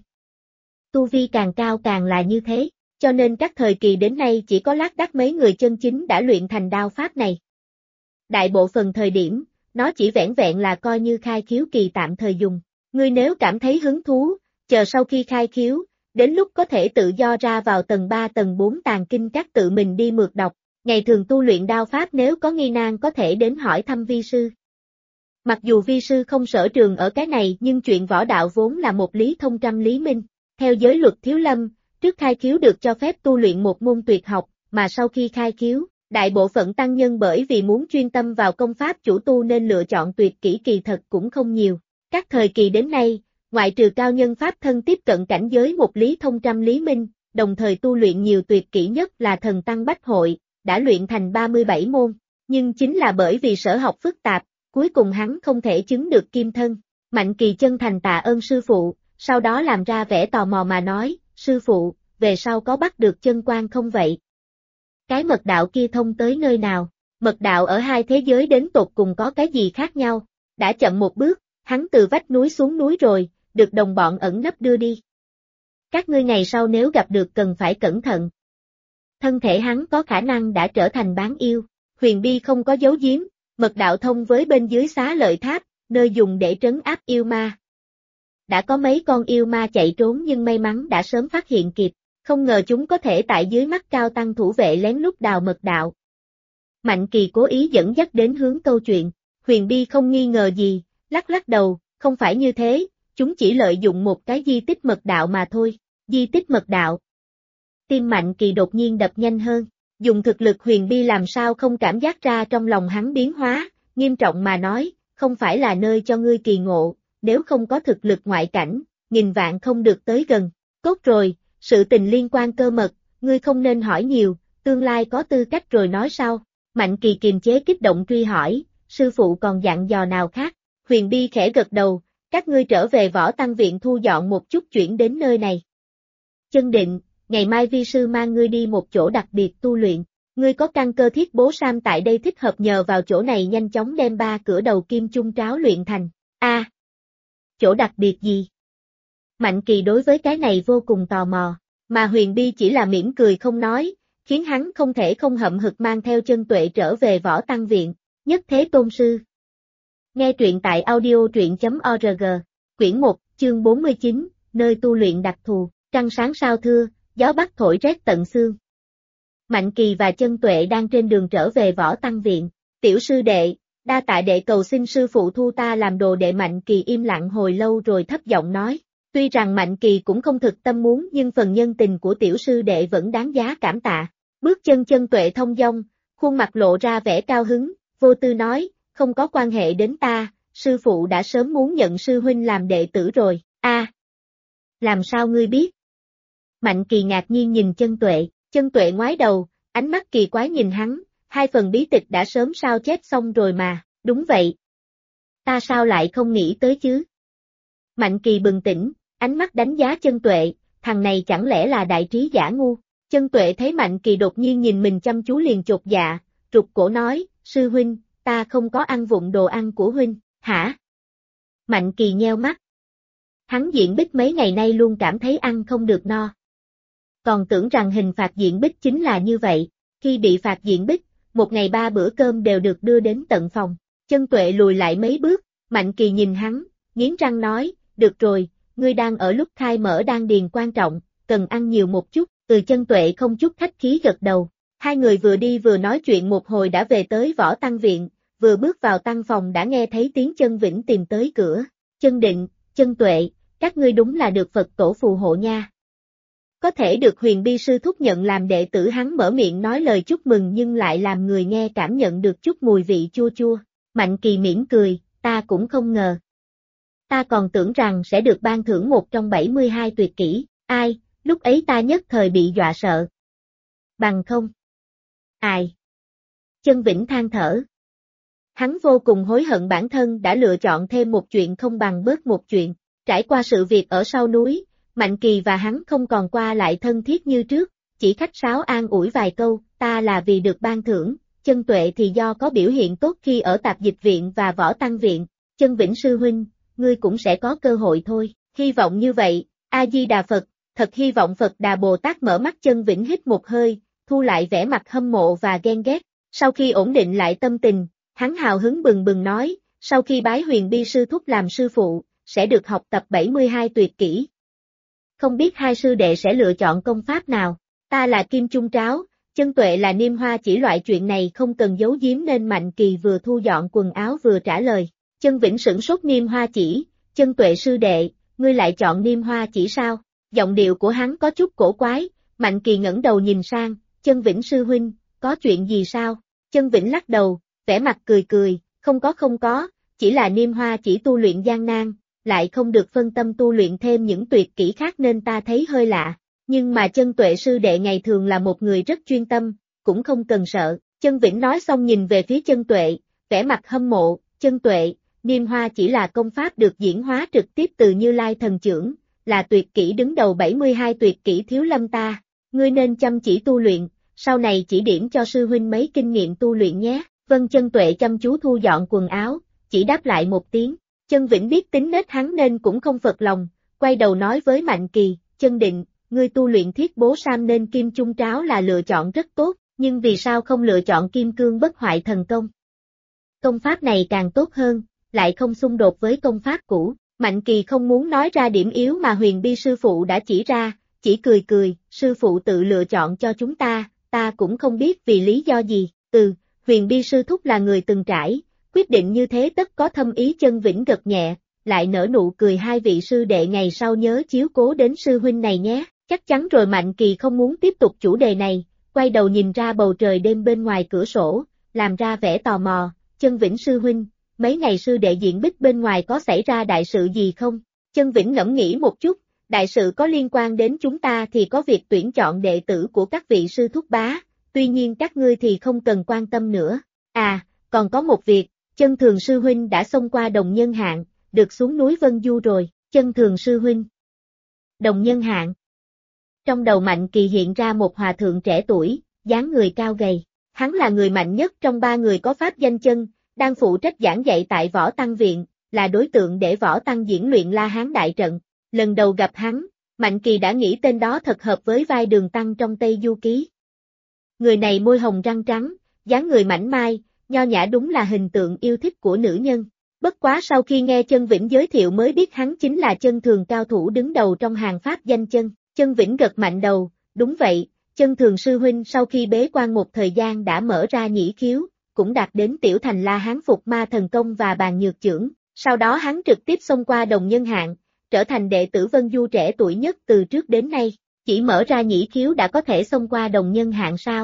Tu vi càng cao càng là như thế, cho nên các thời kỳ đến nay chỉ có lác đác mấy người chân chính đã luyện thành đao pháp này. Đại bộ phần thời điểm, nó chỉ vẻn vẹn là coi như khai khiếu kỳ tạm thời dùng. Ngươi nếu cảm thấy hứng thú, chờ sau khi khai khiếu, đến lúc có thể tự do ra vào tầng 3 tầng 4 tàng kinh các tự mình đi mượt đọc, ngày thường tu luyện đao pháp nếu có nghi nan có thể đến hỏi thăm vi sư. Mặc dù vi sư không sở trường ở cái này nhưng chuyện võ đạo vốn là một lý thông trăm lý minh. Theo giới luật Thiếu Lâm, trước khai khiếu được cho phép tu luyện một môn tuyệt học, mà sau khi khai khiếu, đại bộ phận tăng nhân bởi vì muốn chuyên tâm vào công pháp chủ tu nên lựa chọn tuyệt kỹ kỳ thật cũng không nhiều. Các thời kỳ đến nay, ngoại trừ cao nhân pháp thân tiếp cận cảnh giới một lý thông trăm lý minh, đồng thời tu luyện nhiều tuyệt kỹ nhất là Thần Tăng Bách Hội, đã luyện thành 37 môn, nhưng chính là bởi vì sở học phức tạp, cuối cùng hắn không thể chứng được kim thân. Mạnh Kỳ chân thành tạ ơn sư phụ, sau đó làm ra vẻ tò mò mà nói, sư phụ, về sau có bắt được chân quan không vậy? Cái mật đạo kia thông tới nơi nào? Mật đạo ở hai thế giới đến tột cùng có cái gì khác nhau? Đã chậm một bước, hắn từ vách núi xuống núi rồi, được đồng bọn ẩn nấp đưa đi. Các ngươi ngày sau nếu gặp được cần phải cẩn thận. Thân thể hắn có khả năng đã trở thành bán yêu. Huyền Bi không có giấu giếm, mật đạo thông với bên dưới Xá Lợi Tháp, nơi dùng để trấn áp yêu ma. Đã có mấy con yêu ma chạy trốn nhưng may mắn đã sớm phát hiện kịp, không ngờ chúng có thể tại dưới mắt cao tăng thủ vệ lén lút đào mật đạo. Mạnh Kỳ cố ý dẫn dắt đến hướng câu chuyện, Huyền Bi không nghi ngờ gì, lắc lắc đầu, không phải như thế, chúng chỉ lợi dụng một cái di tích mật đạo mà thôi, di tích mật đạo. Tim Mạnh Kỳ đột nhiên đập nhanh hơn, dùng thực lực Huyền Bi làm sao không cảm giác ra trong lòng hắn biến hóa, nghiêm trọng mà nói, không phải là nơi cho ngươi kỳ ngộ, nếu không có thực lực ngoại cảnh, nghìn vạn không được tới gần. Cốt rồi, sự tình liên quan cơ mật, ngươi không nên hỏi nhiều, tương lai có tư cách rồi nói sau. Mạnh Kỳ kiềm chế kích động truy hỏi, sư phụ còn dặn dò nào khác? Huyền Bi khẽ gật đầu, các ngươi trở về Võ Tăng Viện thu dọn một chút chuyển đến nơi này. Chân Định, ngày mai vi sư mang ngươi đi một chỗ đặc biệt tu luyện, ngươi có căn cơ thiết bố sam tại đây thích hợp nhờ vào chỗ này nhanh chóng đem 3 cửa đầu kim chung tráo luyện thành. Chỗ đặc biệt gì? Mạnh Kỳ đối với cái này vô cùng tò mò, mà Huyền Bi chỉ là mỉm cười không nói, khiến hắn không thể không hậm hực mang theo Chân Tuệ trở về Võ Tăng Viện. Nhất Thế Tôn Sư. Nghe truyện tại audio.org, quyển 1, chương 49, nơi tu luyện đặc thù, trăng sáng sao thưa, gió bắc thổi rét tận xương. Mạnh Kỳ và Chân Tuệ đang trên đường trở về Võ Tăng Viện. Tiểu sư đệ, đa tạ đệ cầu xin sư phụ thu ta làm đồ đệ. Mạnh Kỳ im lặng hồi lâu rồi thấp giọng nói. Tuy rằng Mạnh Kỳ cũng không thực tâm muốn nhưng phần nhân tình của tiểu sư đệ vẫn đáng giá cảm tạ. Bước chân Chân Tuệ thông dong, khuôn mặt lộ ra vẻ cao hứng, vô tư nói, không có quan hệ đến ta, sư phụ đã sớm muốn nhận sư huynh làm đệ tử rồi. Làm sao ngươi biết? Mạnh Kỳ ngạc nhiên nhìn Chân Tuệ ngoái đầu, ánh mắt kỳ quái nhìn hắn, 2 phần bí tịch đã sớm sao chép xong rồi mà, đúng vậy. Ta sao lại không nghĩ tới chứ? Mạnh Kỳ bừng tỉnh, ánh mắt đánh giá Chân Tuệ, thằng này chẳng lẽ là đại trí giả ngu? Chân Tuệ thấy Mạnh Kỳ đột nhiên nhìn mình chăm chú liền chột dạ, rụt cổ nói, sư huynh, ta không có ăn vụng đồ ăn của huynh, hả? Mạnh Kỳ nheo mắt. Hắn diện bích mấy ngày nay luôn cảm thấy ăn không được no. Còn tưởng rằng hình phạt diện bích chính là như vậy, khi bị phạt diện bích, một ngày 3 bữa cơm đều được đưa đến tận phòng. Chân Tuệ lùi lại mấy bước, Mạnh Kỳ nhìn hắn, nghiến răng nói, được rồi, ngươi đang ở lúc khai mở đan điền quan trọng, cần ăn nhiều một chút. Chân Tuệ không chút khách khí gật đầu. 2 người vừa đi vừa nói chuyện một hồi đã về tới Võ Tăng Viện, vừa bước vào tăng phòng đã nghe thấy tiếng Chân Vĩnh tìm tới cửa. Chân Định, Chân Tuệ, các ngươi đúng là được Phật tổ phù hộ nha. Có thể được Huyền Bi sư thúc nhận làm đệ tử. Hắn mở miệng nói lời chúc mừng nhưng lại làm người nghe cảm nhận được chút mùi vị chua chua. Mạnh Kỳ mỉm cười, ta cũng không ngờ. Ta còn tưởng rằng sẽ được ban thưởng một trong 72 tuyệt kỹ, ai, lúc ấy ta nhất thời bị dọa sợ. Bằng không. Ai? Chân Vĩnh than thở. Hắn vô cùng hối hận bản thân đã lựa chọn thêm một chuyện không bằng bớt một chuyện. Trải qua sự việc ở sau núi, Mạnh Kỳ và hắn không còn qua lại thân thiết như trước, chỉ khách sáo an ủi vài câu, ta là vì được ban thưởng, Chân Tuệ thì do có biểu hiện tốt khi ở Tạp Dịch Viện và Võ Tăng Viện. Chân Vĩnh sư huynh, ngươi cũng sẽ có cơ hội thôi, hy vọng như vậy, A-di-đà Phật, thật hy vọng Phật Đà Bồ Tát. Mở mắt. Chân Vĩnh hít một hơi, thu lại vẻ mặt hâm mộ và ghen ghét, sau khi ổn định lại tâm tình, hắn hào hứng bừng bừng nói, sau khi bái Huyền Bi sư thúc làm sư phụ, sẽ được học tập 72 tuyệt kỹ. Không biết 2 sư đệ sẽ lựa chọn công pháp nào, ta là Kim Chung Tráo, Chân Tuệ là Niêm Hoa Chỉ. Loại chuyện này không cần giấu giếm nên Mạnh Kỳ vừa thu dọn quần áo vừa trả lời. Chân Vĩnh sửng sốt. Niêm Hoa Chỉ, Chân Tuệ sư đệ, ngươi lại chọn Niêm Hoa Chỉ sao? Giọng điệu của hắn có chút cổ quái. Mạnh Kỳ ngẩng đầu nhìn sang, Chân Vĩnh sư huynh, có chuyện gì sao? Chân Vĩnh lắc đầu, vẻ mặt cười cười, không có, chỉ là Niêm Hoa Chỉ tu luyện gian nan, lại không được phân tâm tu luyện thêm những tuyệt kỹ khác nên ta thấy hơi lạ. Nhưng mà Chân Tuệ sư đệ ngày thường là một người rất chuyên tâm, cũng không cần sợ. Chân Vĩnh nói xong nhìn về phía Chân Tuệ, vẻ mặt hâm mộ. Chân Tuệ, Niêm Hoa Chỉ là công pháp được diễn hóa trực tiếp từ Như Lai thần chưởng, là tuyệt kỹ đứng đầu 72 tuyệt kỹ thiếu lâm ta. Ngươi nên chăm chỉ tu luyện, sau này chỉ điểm cho sư huynh mấy kinh nghiệm tu luyện nhé. Vâng. Chân Tuệ chăm chú thu dọn quần áo, chỉ đáp lại một tiếng. Chân Vĩnh biết tính nết hắn nên cũng không phật lòng, quay đầu nói với Mạnh Kỳ, Chân Định, ngươi tu luyện thiết bố sam nên Kim Chung Tráo là lựa chọn rất tốt, nhưng vì sao không lựa chọn Kim Cương Bất Hoại Thần Công? Công pháp này càng tốt hơn, lại không xung đột với công pháp cũ. Mạnh Kỳ không muốn nói ra điểm yếu mà Huyền Bi sư phụ đã chỉ ra, chỉ cười cười, sư phụ tự lựa chọn cho chúng ta cũng không biết vì lý do gì. Huyền Bi sư thúc là người từng trải, quyết định như thế tất có thâm ý. Chân Vĩnh gật nhẹ, lại nở nụ cười. 2 vị sư đệ ngày sau nhớ chiếu cố đến sư huynh này nhé, chắc chắn rồi. Mạnh Kỳ không muốn tiếp tục chủ đề này, quay đầu nhìn ra bầu trời đêm bên ngoài cửa sổ, làm ra vẻ tò mò, Chân Vĩnh sư huynh, mấy ngày sư đệ diện bích bên ngoài có xảy ra đại sự gì không? Chân Vĩnh ngẫm nghĩ một chút, đại sự có liên quan đến chúng ta thì có việc tuyển chọn đệ tử của các vị sư thúc bá, tuy nhiên các ngươi thì không cần quan tâm nữa. À, còn có một việc, Chân Thường sư huynh đã xông qua Đồng Nhân Hạng, được xuống núi Vân Du rồi. Chân Thường sư huynh. Đồng Nhân Hạng. Trong đầu Mạnh Kỳ hiện ra một hòa thượng trẻ tuổi, dáng người cao gầy. Hắn là người mạnh nhất trong 3 người có pháp danh chân, đang phụ trách giảng dạy tại Võ Tăng Viện, là đối tượng để Võ Tăng diễn luyện La Hán Đại Trận. Lần đầu gặp hắn, Mạnh Kỳ đã nghĩ tên đó thật hợp với vai Đường Tăng trong Tây Du Ký. Người này môi hồng răng trắng, dáng người mảnh mai, nho nhã, đúng là hình tượng yêu thích của nữ nhân. Bất quá sau khi nghe Chân Vĩnh giới thiệu mới biết hắn chính là Chân Thường, cao thủ đứng đầu trong hàng pháp danh chân. Chân Vĩnh gật mạnh đầu, đúng vậy, Chân Thường sư huynh sau khi bế quan một thời gian đã mở ra nhĩ khiếu, cũng đạt đến tiểu thành La Hán Phục Ma Thần Công và Bàn Nhược Chưởng, sau đó hắn trực tiếp xông qua Đồng Nhân Hạng, trở thành đệ tử Vân Du trẻ tuổi nhất từ trước đến nay. Chỉ mở ra nhĩ khiếu đã có thể xông qua Đồng Nhân Hạng sao?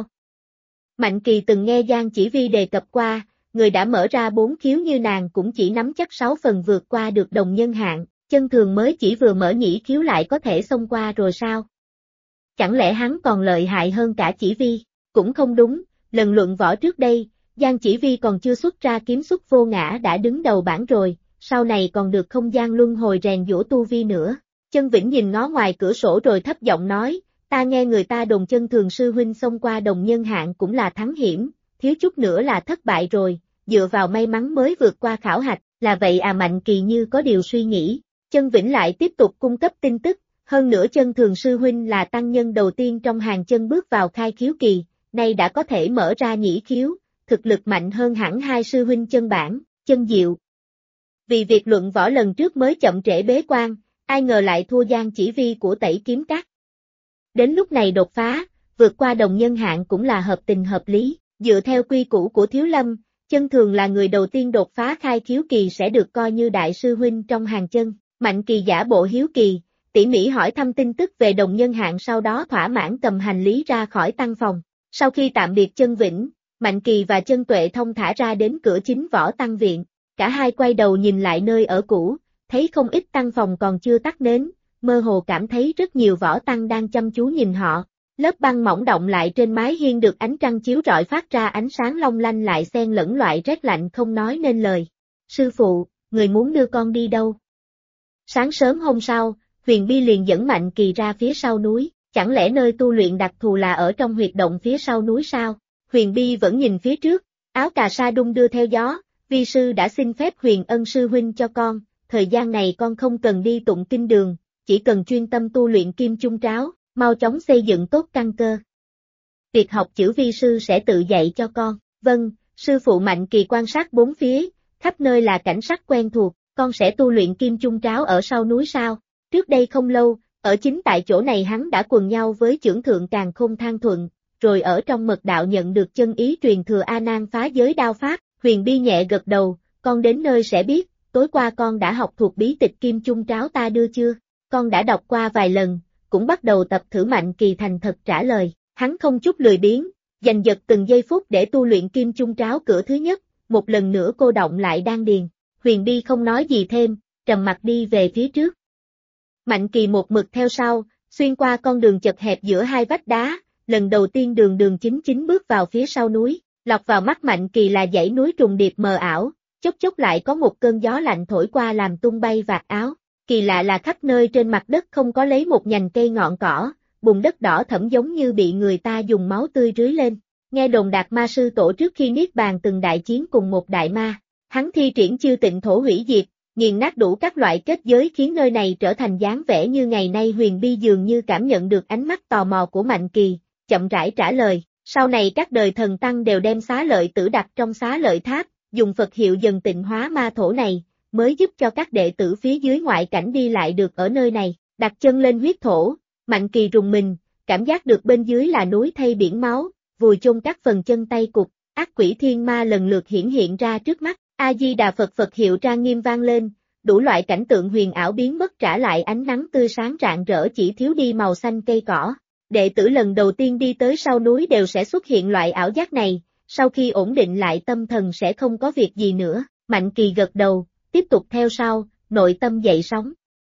Mạnh Kỳ từng nghe Giang Chỉ Vi đề cập qua, người đã mở ra 4 khiếu như nàng cũng chỉ nắm chắc 6 phần vượt qua được Đồng Nhân Hạng, Chân Thường mới chỉ vừa mở nhĩ khiếu lại có thể xông qua rồi sao? Chẳng lẽ hắn còn lợi hại hơn cả Chỉ Vi? Cũng không đúng, lần luận võ trước đây, Giang Chỉ Vi còn chưa xuất ra kiếm xuất vô ngã đã đứng đầu bảng rồi, sau này còn được không gian luân hồi rèn giũa tu vi nữa. Chân Vĩnh nhìn ngó ngoài cửa sổ rồi thấp giọng nói, ta nghe người ta đồn Chân Thường sư huynh xông qua Đồng Nhân Hạng cũng là thắng hiểm, thiếu chút nữa là thất bại rồi, dựa vào may mắn mới vượt qua khảo hạch, là vậy à? Mạnh Kỳ như có điều suy nghĩ. Chân Vĩnh lại tiếp tục cung cấp tin tức, hơn nữa Chân Thường sư huynh là tăng nhân đầu tiên trong hàng chân bước vào khai khiếu kỳ, nay đã có thể mở ra nhĩ khiếu, thực lực mạnh hơn hẳn 2 sư huynh Chân Bản, Chân Diệu. Vì việc luận võ lần trước mới chậm trễ bế quan, ai ngờ lại thua Giang Chỉ Vi của Tẩy Kiếm Các. Đến lúc này đột phá, vượt qua Đồng Nhân Hạng cũng là hợp tình hợp lý, dựa theo quy củ của Thiếu Lâm, Chân Thường là người đầu tiên đột phá khai khiếu kỳ sẽ được coi như đại sư huynh trong hàng chân. Mạnh Kỳ giả bộ hiếu kỳ, tỉ mỉ hỏi thăm tin tức về Đồng Nhân Hạng, sau đó thỏa mãn cầm hành lý ra khỏi tăng phòng. Sau khi tạm biệt Chân Vĩnh, Mạnh Kỳ và Chân Tuệ thông thả ra đến cửa chính Võ Tăng Viện, cả hai quay đầu nhìn lại nơi ở cũ, thấy không ít tăng phòng còn chưa tắt nến, mơ hồ cảm thấy rất nhiều võ tăng đang chăm chú nhìn họ. Lớp băng mỏng động lại trên mái hiên được ánh trăng chiếu rọi phát ra ánh sáng long lanh lại xen lẫn loại rét lạnh không nói nên lời. Sư phụ, người muốn đưa con đi đâu? Sáng sớm hôm sau, Huyền Bi liền dẫn Mạnh Kỳ ra phía sau núi, chẳng lẽ nơi tu luyện đặc thù là ở trong huyệt động phía sau núi sao? Huyền Bi vẫn nhìn phía trước, áo cà sa đung đưa theo gió, vi sư đã xin phép Huyền Ân sư huynh cho con, thời gian này con không cần đi tụng kinh đường, chỉ cần chuyên tâm tu luyện kim chung tráo, mau chóng xây dựng tốt căn cơ. Việc học chữ vi sư sẽ tự dạy cho con. Vâng, sư phụ. Mạnh Kỳ quan sát bốn phía, khắp nơi là cảnh sắc quen thuộc, con sẽ tu luyện kim chung tráo ở sau núi sao? Trước đây không lâu, ở chính tại chỗ này hắn đã quần nhau với chưởng thượng Càn Khôn Thang Thuận, rồi ở trong mật đạo nhận được chân ý truyền thừa A Nan phá giới đao pháp. Huyền Bi nhẹ gật đầu, con đến nơi sẽ biết, tối qua con đã học thuộc bí tịch kim chung tráo ta đưa chưa? Con đã đọc qua vài lần, cũng bắt đầu tập thử. Mạnh Kỳ thành thật trả lời, hắn không chút lười biếng, giành giật từng giây phút để tu luyện kim chung tráo cửa thứ nhất, một lần nữa cô động lại đan điền. Huyền Bi không nói gì thêm, trầm mặc đi về phía trước. Mạnh Kỳ một mực theo sau, xuyên qua con đường chật hẹp giữa hai vách đá, lần đầu tiên đường chính chính bước vào phía sau núi, lọt vào mắt Mạnh Kỳ là dãy núi trùng điệp mờ ảo, chốc chốc lại có một cơn gió lạnh thổi qua làm tung bay vạt áo. Kỳ lạ là khắp nơi trên mặt đất không có lấy một nhành cây ngọn cỏ, bùn đất đỏ thẫm giống như bị người ta dùng máu tươi rưới lên. Nghe đồn Đạt Ma Sư Tổ trước khi niết bàn từng đại chiến cùng một đại ma, hắn thi triển chiêu tịnh thổ hủy diệt, nghiền nát đủ các loại kết giới khiến nơi này trở thành dáng vẻ như ngày nay. Huyền Bi dường như cảm nhận được ánh mắt tò mò của Mạnh Kỳ, chậm rãi trả lời, sau này các đời thần tăng đều đem xá lợi tử đặt trong xá lợi tháp, dùng Phật hiệu dần tịnh hóa ma thổ này, mới giúp cho các đệ tử phía dưới ngoại cảnh đi lại được ở nơi này. Đặt chân lên huyết thổ, Mạnh Kỳ rùng mình, cảm giác được bên dưới là núi thây biển máu, vùi chôn các phần chân tay cụt, ác quỷ thiên ma lần lượt hiển hiện ra trước mắt. A Di Đà Phật. Phật hiệu trang nghiêm vang lên, đủ loại cảnh tượng huyền ảo biến mất, trả lại ánh nắng tươi sáng rạng rỡ, chỉ thiếu đi màu xanh cây cỏ. Đệ tử lần đầu tiên đi tới sau núi đều sẽ xuất hiện loại ảo giác này, sau khi ổn định lại tâm thần sẽ không có việc gì nữa. Mạnh Kỳ gật đầu, tiếp tục theo sau, nội tâm dậy sóng.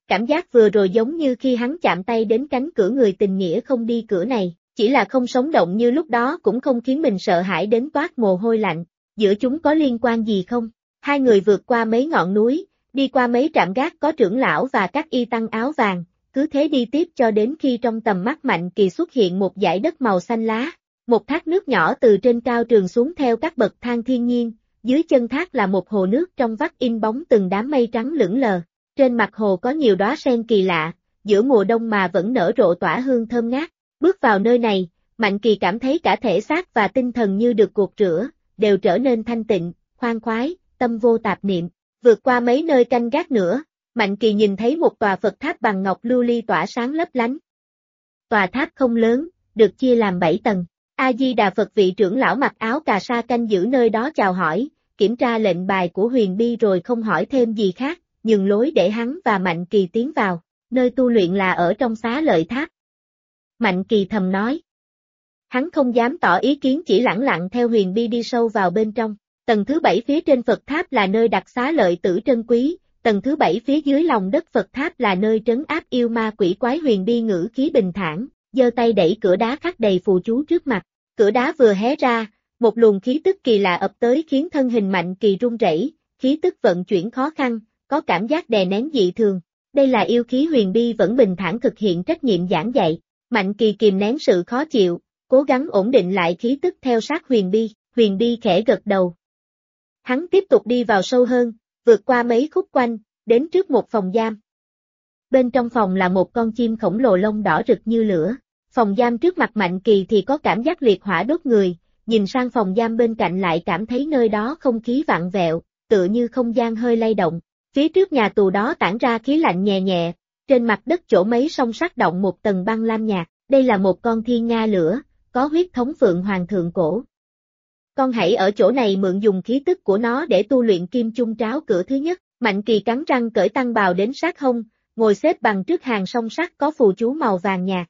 Cảm giác vừa rồi giống như khi hắn chạm tay đến cánh cửa người tình nghĩa không đi cửa này, chỉ là không sống động như lúc đó cũng không khiến mình sợ hãi đến toát mồ hôi lạnh. Giữa chúng có liên quan gì không? Hai người vượt qua mấy ngọn núi, đi qua mấy trạm gác có trưởng lão và các y tăng áo vàng, cứ thế đi tiếp cho đến khi trong tầm mắt Mạnh Kỳ xuất hiện một dải đất màu xanh lá. Một thác nước nhỏ từ trên cao trườn xuống theo các bậc thang thiên nhiên, dưới chân thác là một hồ nước trong vắt in bóng từng đám mây trắng lững lờ. Trên mặt hồ có nhiều đóa sen kỳ lạ, giữa mùa đông mà vẫn nở rộ tỏa hương thơm ngát. Bước vào nơi này, Mạnh Kỳ cảm thấy cả thể xác và tinh thần như được gột rửa, đều trở nên thanh tịnh, khoan khoái, tâm vô tạp niệm. Vượt qua mấy nơi canh gác nữa, Mạnh Kỳ nhìn thấy một tòa Phật tháp bằng ngọc lưu ly tỏa sáng lấp lánh. Tòa tháp không lớn, được chia làm 7 tầng. A-di-đà Phật vị trưởng lão mặc áo cà sa canh giữ nơi đó chào hỏi, kiểm tra lệnh bài của Huyền Bi rồi không hỏi thêm gì khác, nhường lối để hắn và Mạnh Kỳ tiến vào. Nơi tu luyện là ở trong xá lợi tháp. Mạnh Kỳ thầm nói. Hắn không dám tỏ ý kiến, chỉ lẳng lặng theo Huyền Bi đi sâu vào bên trong. Tầng thứ 7 phía trên Phật tháp là nơi đặt xá lợi tử trân quý, tầng thứ 7 phía dưới lòng đất Phật tháp là nơi trấn áp yêu ma quỷ quái. Huyền Bi ngữ khí bình thản, giơ tay đẩy cửa đá khắc đầy phù chú trước mặt. Cửa đá vừa hé ra, một luồng khí tức kỳ lạ ập tới khiến thân hình Mạnh Kỳ run rẩy, khí tức vận chuyển khó khăn, có cảm giác đè nén dị thường. Đây là yêu khí. Huyền Bi vẫn bình thản thực hiện trách nhiệm giảng dạy. Mạnh Kỳ kìm nén sự khó chịu, cố gắng ổn định lại khí tức theo sát Huyền Bi. Huyền Bi khẽ gật đầu. Hắn tiếp tục đi vào sâu hơn, vượt qua mấy khúc quanh, đến trước một phòng giam. Bên trong phòng là một con chim khổng lồ lông đỏ rực như lửa. Phòng giam trước mặt Mạnh Kỳ thì có cảm giác liệt hỏa đốt người, nhìn sang phòng giam bên cạnh lại cảm thấy nơi đó không khí vặn vẹo, tựa như không gian hơi lay động. Phía trước nhà tù đó tản ra khí lạnh nhẹ nhẹ, trên mặt đất chỗ mấy song sắt động một tầng băng lam nhạt. Đây là một con thiên nga lửa, có huyết thống Phượng Hoàng thượng cổ. Con hãy ở chỗ này mượn dùng khí tức của nó để tu luyện Kim Chung Tráo cửa thứ nhất. Mạnh Kỳ cắn răng cởi tăng bào đến sát hông, ngồi xếp bằng trước hàng song sắt có phù chú màu vàng nhạt.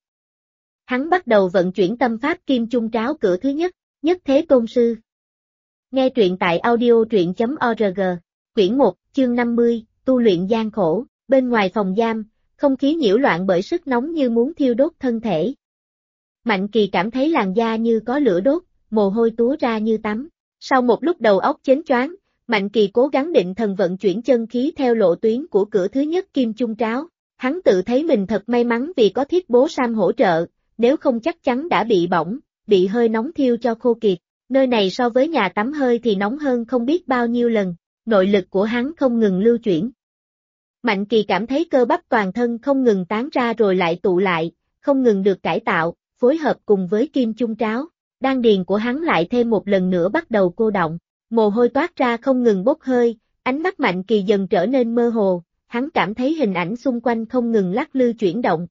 Hắn bắt đầu vận chuyển tâm pháp Kim Chung Tráo cửa thứ nhất, Nhất Thế Tôn Sư. Nghe truyện tại audio.truyện.org, quyển 1, chương 50, tu luyện gian khổ. Bên ngoài phòng giam, không khí nhiễu loạn bởi sức nóng như muốn thiêu đốt thân thể. Mạnh Kỳ cảm thấy làn da như có lửa đốt, mồ hôi túa ra như tắm. Sau một lúc đầu óc chến choáng, Mạnh Kỳ cố gắng định thần vận chuyển chân khí theo lộ tuyến của cửa thứ nhất Kim Chung Tráo. Hắn tự thấy mình thật may mắn vì có Thiết Bố Sam hỗ trợ, nếu không chắc chắn đã bị bỏng, bị hơi nóng thiêu cho khô kiệt. Nơi này so với nhà tắm hơi thì nóng hơn không biết bao nhiêu lần, nội lực của hắn không ngừng lưu chuyển. Mạnh Kỳ cảm thấy cơ bắp toàn thân không ngừng tán ra rồi lại tụ lại, không ngừng được cải tạo, phối hợp cùng với Kim Chung Tráo. Đan điền của hắn lại thêm một lần nữa bắt đầu cô đọng, mồ hôi toát ra không ngừng bốc hơi, ánh mắt Mạnh Kỳ dần trở nên mơ hồ, hắn cảm thấy hình ảnh xung quanh không ngừng lắc lư chuyển động.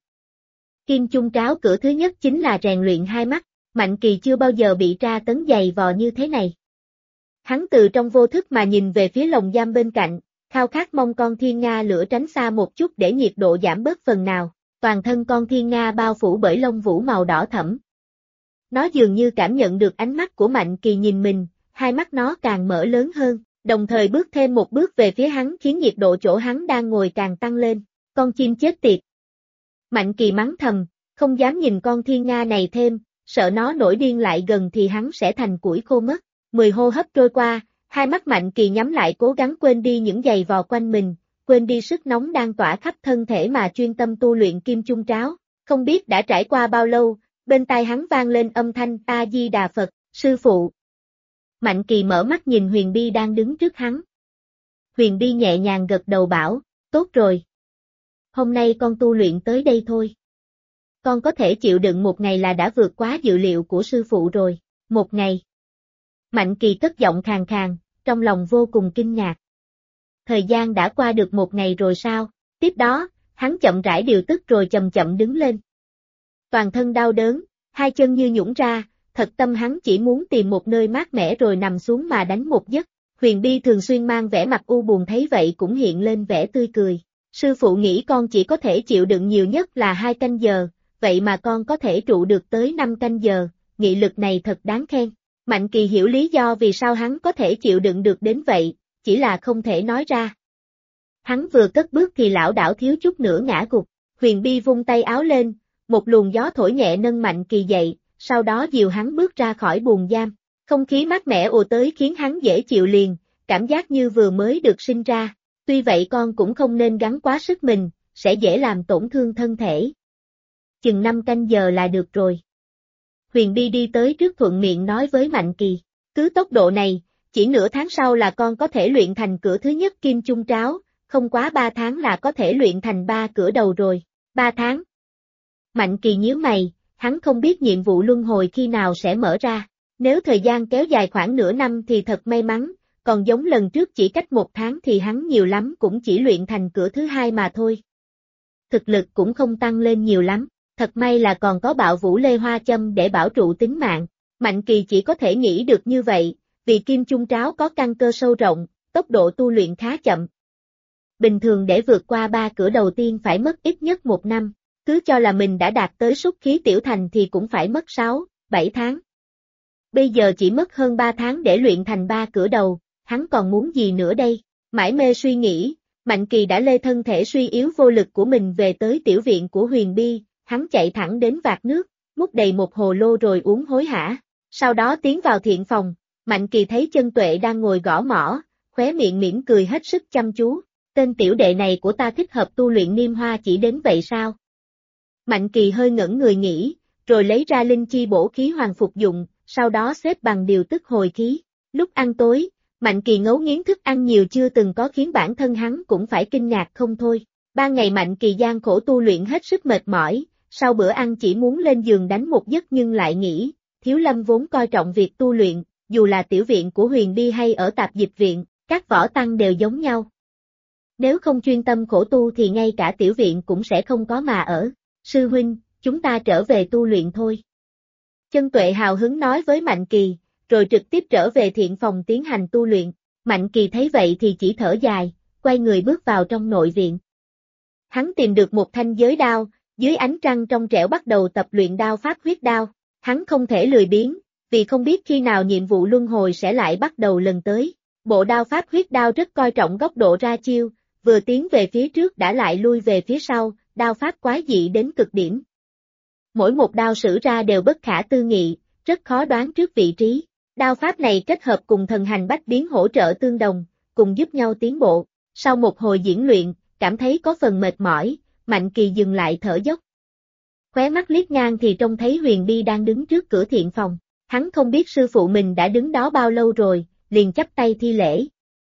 Kim Chung Tráo cửa thứ nhất chính là rèn luyện hai mắt, Mạnh Kỳ chưa bao giờ bị tra tấn dày vò như thế này. Hắn từ trong vô thức mà nhìn về phía lồng giam bên cạnh, khao khát mong con thiên nga lửa tránh xa một chút để nhiệt độ giảm bớt phần nào. Toàn thân con thiên nga bao phủ bởi lông vũ màu đỏ thẫm. Nó dường như cảm nhận được ánh mắt của Mạnh Kỳ nhìn mình, hai mắt nó càng mở lớn hơn, đồng thời bước thêm một bước về phía hắn khiến nhiệt độ chỗ hắn đang ngồi càng tăng lên. Con chim chết tiệt. Mạnh Kỳ mắng thầm, không dám nhìn con thiên nga này thêm, sợ nó nổi điên lại gần thì hắn sẽ thành củi khô mất. 10 hô hấp trôi qua, hai mắt Mạnh Kỳ nhắm lại cố gắng quên đi những giày vò quanh mình, quên đi sức nóng đang tỏa khắp thân thể mà chuyên tâm tu luyện Kim Chung Tráo. Không biết đã trải qua bao lâu, bên tai hắn vang lên âm thanh A-di-đà Phật, sư phụ. Mạnh Kỳ mở mắt nhìn Huyền Bi đang đứng trước hắn. Huyền Bi nhẹ nhàng gật đầu bảo, tốt rồi. Hôm nay con tu luyện tới đây thôi. Con có thể chịu đựng một ngày là đã vượt quá dự liệu của sư phụ rồi. Một ngày. Mạnh Kỳ cất giọng khàn khàn, trong lòng vô cùng kinh ngạc. Thời gian đã qua được một ngày rồi sao? Tiếp đó, hắn chậm rãi điều tức rồi chậm chậm đứng lên. Toàn thân đau đớn, hai chân như nhũn ra, thật tâm hắn chỉ muốn tìm một nơi mát mẻ rồi nằm xuống mà đánh một giấc. Huyền Bi thường xuyên mang vẻ mặt u buồn thấy vậy cũng hiện lên vẻ tươi cười. Sư phụ nghĩ con chỉ có thể chịu đựng nhiều nhất là 2 canh giờ, vậy mà con có thể trụ được tới 5 canh giờ, nghị lực này thật đáng khen. Mạnh Kỳ hiểu lý do vì sao hắn có thể chịu đựng được đến vậy, chỉ là không thể nói ra. Hắn vừa cất bước thì lảo đảo thiếu chút nữa ngã gục. Huyền Bi vung tay áo lên, một luồng gió thổi nhẹ nâng Mạnh Kỳ dậy, sau đó dìu hắn bước ra khỏi buồng giam. Không khí mát mẻ ùa tới khiến hắn dễ chịu liền, cảm giác như vừa mới được sinh ra. Tuy vậy con cũng không nên gắng quá sức mình, sẽ dễ làm tổn thương thân thể. Chừng 5 canh giờ là được rồi. Huyền Bi đi tới trước thuận miệng nói với Mạnh Kỳ, cứ tốc độ này, chỉ nửa tháng sau là con có thể luyện thành cửa thứ nhất Kim Chung Tráo, không quá 3 tháng là có thể luyện thành 3 cửa đầu rồi. 3 tháng. Mạnh Kỳ nhíu mày, hắn không biết nhiệm vụ luân hồi khi nào sẽ mở ra. Nếu thời gian kéo dài khoảng nửa năm thì thật may mắn, còn giống lần trước chỉ cách 1 tháng thì hắn nhiều lắm cũng chỉ luyện thành cửa thứ 2 mà thôi. Thực lực cũng không tăng lên nhiều lắm, thật may là còn có Bạo Vũ Lê Hoa Châm để bảo trụ tính mạng. Mạnh Kỳ chỉ có thể nghĩ được như vậy, vì Kim Chung Tráo có căn cơ sâu rộng, tốc độ tu luyện khá chậm. Bình thường để vượt qua 3 cửa đầu tiên phải mất ít nhất 1 năm, cứ cho là mình đã đạt tới xúc khí tiểu thành thì cũng phải mất 6, 7 tháng. Bây giờ chỉ mất hơn 3 tháng để luyện thành 3 cửa đầu, hắn còn muốn gì nữa đây? Mãi mê suy nghĩ, Mạnh Kỳ đã lê thân thể suy yếu vô lực của mình về tới tiểu viện của Huyền Bi, hắn chạy thẳng đến vạc nước, múc đầy một hồ lô rồi uống hối hả. Sau đó tiến vào thiện phòng, Mạnh Kỳ thấy Chân Tuệ đang ngồi gõ mõ, khóe miệng mỉm cười hết sức chăm chú. Tên tiểu đệ này của ta thích hợp tu luyện niêm hoa chỉ đến vậy sao? Mạnh Kỳ hơi ngẩn người nghĩ, rồi lấy ra linh chi bổ khí hoàng phục dụng, sau đó xếp bằng điều tức hồi khí. Lúc ăn tối, Mạnh Kỳ ngấu nghiến thức ăn nhiều chưa từng có khiến bản thân hắn cũng phải kinh ngạc không thôi. Ban ngày Mạnh Kỳ gian khổ tu luyện hết sức mệt mỏi, sau bữa ăn chỉ muốn lên giường đánh một giấc nhưng lại nghĩ, Thiếu Lâm vốn coi trọng việc tu luyện, dù là tiểu viện của Huyền Bi hay ở tạp dịch viện, các võ tăng đều giống nhau. Nếu không chuyên tâm khổ tu thì ngay cả tiểu viện cũng sẽ không có mà ở. Sư huynh, chúng ta trở về tu luyện thôi. Chân Tuệ hào hứng nói với Mạnh Kỳ, rồi trực tiếp trở về thiện phòng tiến hành tu luyện. Mạnh Kỳ thấy vậy thì chỉ thở dài, quay người bước vào trong nội viện. Hắn tìm được một thanh giới đao, dưới ánh trăng trong trẻo bắt đầu tập luyện đao pháp huyết đao. Hắn không thể lười biếng, vì không biết khi nào nhiệm vụ luân hồi sẽ lại bắt đầu lần tới. Bộ đao pháp huyết đao rất coi trọng góc độ ra chiêu, vừa tiến về phía trước đã lại lui về phía sau, đao pháp quái dị đến cực điểm. Mỗi một đao sử ra đều bất khả tư nghị, rất khó đoán trước vị trí. Đao pháp này kết hợp cùng thần hành bách biến hỗ trợ tương đồng, cùng giúp nhau tiến bộ. Sau một hồi diễn luyện, cảm thấy có phần mệt mỏi, Mạnh Kỳ dừng lại thở dốc. Khóe mắt liếc ngang thì trông thấy Huyền Bi đang đứng trước cửa thiện phòng. Hắn không biết sư phụ mình đã đứng đó bao lâu rồi, liền chắp tay thi lễ.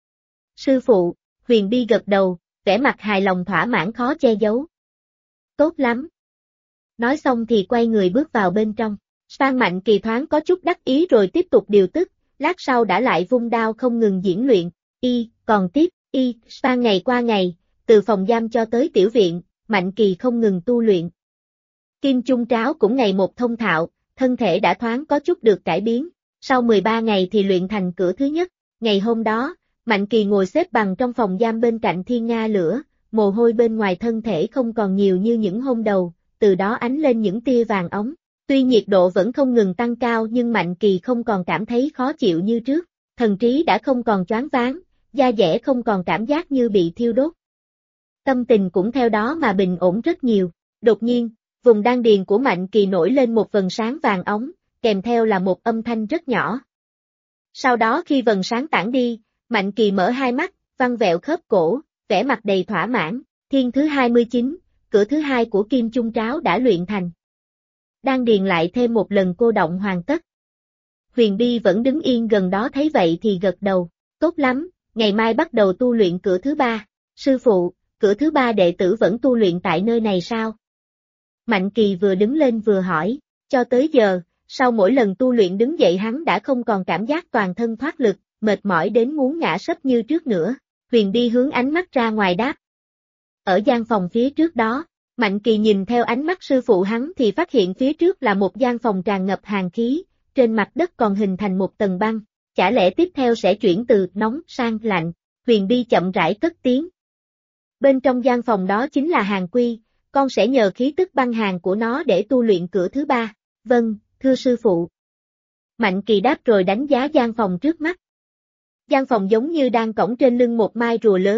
Sư phụ, Huyền Bi gật đầu, vẻ mặt hài lòng thỏa mãn khó che giấu. Tốt lắm. Nói xong thì quay người bước vào bên trong. Sang Mạnh Kỳ thoáng có chút đắc ý rồi tiếp tục điều tức, lát sau đã lại vung đao không ngừng diễn luyện, còn tiếp, sang ngày qua ngày, từ phòng giam cho tới tiểu viện, Mạnh Kỳ không ngừng tu luyện. Kim Chung Tráo cũng ngày một thông thạo, thân thể đã thoáng có chút được cải biến, sau 13 ngày thì luyện thành cửa thứ nhất, ngày hôm đó, Mạnh Kỳ ngồi xếp bằng trong phòng giam bên cạnh thiên nga lửa, mồ hôi bên ngoài thân thể không còn nhiều như những hôm đầu, từ đó ánh lên những tia vàng óng. Tuy nhiệt độ vẫn không ngừng tăng cao nhưng Mạnh Kỳ không còn cảm thấy khó chịu như trước, thần trí đã không còn choáng váng, da dẻ không còn cảm giác như bị thiêu đốt. Tâm tình cũng theo đó mà bình ổn rất nhiều. Đột nhiên, vùng đan điền của Mạnh Kỳ nổi lên một vầng sáng vàng óng, kèm theo là một âm thanh rất nhỏ. Sau đó khi vầng sáng tản đi, Mạnh Kỳ mở hai mắt, văng vẹo khớp cổ, vẻ mặt đầy thỏa mãn. Thiên thứ 29, cửa thứ 2 của Kim Chung Tráo đã luyện thành. Đan điền lại thêm một lần cô động hoàn tất. Huyền Bi vẫn đứng yên gần đó thấy vậy thì gật đầu, tốt lắm, ngày mai bắt đầu tu luyện cửa thứ 3. Sư phụ, cửa thứ 3 đệ tử vẫn tu luyện tại nơi này sao? Mạnh Kỳ vừa đứng lên vừa hỏi, cho tới giờ, sau mỗi lần tu luyện đứng dậy hắn đã không còn cảm giác toàn thân thoát lực, mệt mỏi đến muốn ngã sấp như trước nữa. Huyền Bi hướng ánh mắt ra ngoài đáp. Ở gian phòng phía trước đó, Mạnh Kỳ nhìn theo ánh mắt sư phụ hắn thì phát hiện phía trước là một gian phòng tràn ngập hàn khí, trên mặt đất còn hình thành một tầng băng, chả lẽ tiếp theo sẽ chuyển từ nóng sang lạnh. Huyền Bi chậm rãi cất tiếng. Bên trong gian phòng đó chính là Hàn Quy, con sẽ nhờ khí tức băng hàn của nó để tu luyện cửa thứ 3. Vâng, thưa sư phụ. Mạnh Kỳ đáp rồi đánh giá gian phòng trước mắt. Gian phòng giống như đang cõng trên lưng một mai rùa lớn,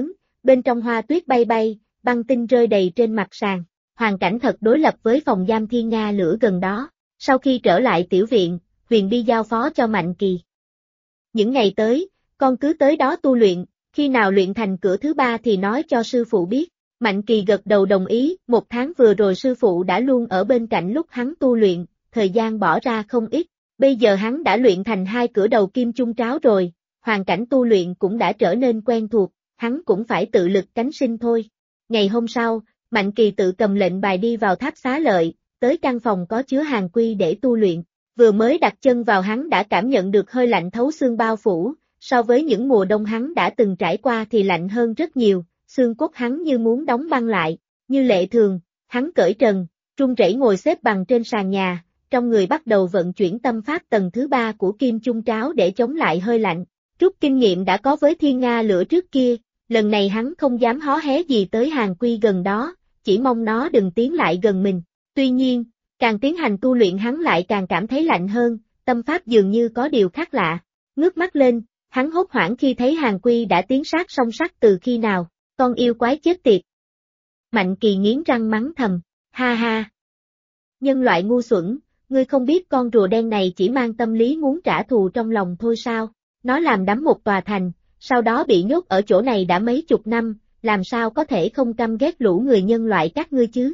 bên trong hoa tuyết bay bay, băng tinh rơi đầy trên mặt sàn, hoàn cảnh thật đối lập với phòng giam thiên nga lửa gần đó. Sau khi trở lại tiểu viện, Huyền đi giao phó cho Mạnh Kỳ. Những ngày tới, con cứ tới đó tu luyện, khi nào luyện thành cửa thứ 3 thì nói cho sư phụ biết. Mạnh Kỳ gật đầu đồng ý, 1 tháng vừa rồi sư phụ đã luôn ở bên cạnh lúc hắn tu luyện, thời gian bỏ ra không ít. Bây giờ hắn đã luyện thành 2 cửa đầu kim chung tráo rồi, hoàn cảnh tu luyện cũng đã trở nên quen thuộc, hắn cũng phải tự lực cánh sinh thôi. Ngày hôm sau, Mạnh Kỳ tự cầm lệnh bài đi vào tháp xá lợi, tới căn phòng có chứa hàn quy để tu luyện. Vừa mới đặt chân vào hắn đã cảm nhận được hơi lạnh thấu xương bao phủ, so với những mùa đông hắn đã từng trải qua thì lạnh hơn rất nhiều, xương cốt hắn như muốn đóng băng lại. Như lệ thường, hắn cởi trần, run rẩy ngồi xếp bằng trên sàn nhà, trong người bắt đầu vận chuyển tâm pháp tầng thứ 3 của kim chung tráo để chống lại hơi lạnh. Rút kinh nghiệm đã có với thiên nga lửa trước kia, lần này hắn không dám hó hé gì tới hàn quy gần đó, chỉ mong nó đừng tiến lại gần mình. Tuy nhiên, càng tiến hành tu luyện hắn lại càng cảm thấy lạnh hơn, tâm pháp dường như có điều khác lạ. Ngước mắt lên, hắn hốt hoảng khi thấy hàn quy đã tiến sát song sắt từ khi nào, con yêu quái chết tiệt. Mạnh Kỳ nghiến răng mắng thầm, ha ha. Nhân loại ngu xuẩn, ngươi không biết con rùa đen này chỉ mang tâm lý muốn trả thù trong lòng thôi sao, nó làm đắm một tòa thành, sau đó bị nhốt ở chỗ này đã mấy chục năm, làm sao có thể không căm ghét lũ người nhân loại các ngươi chứ.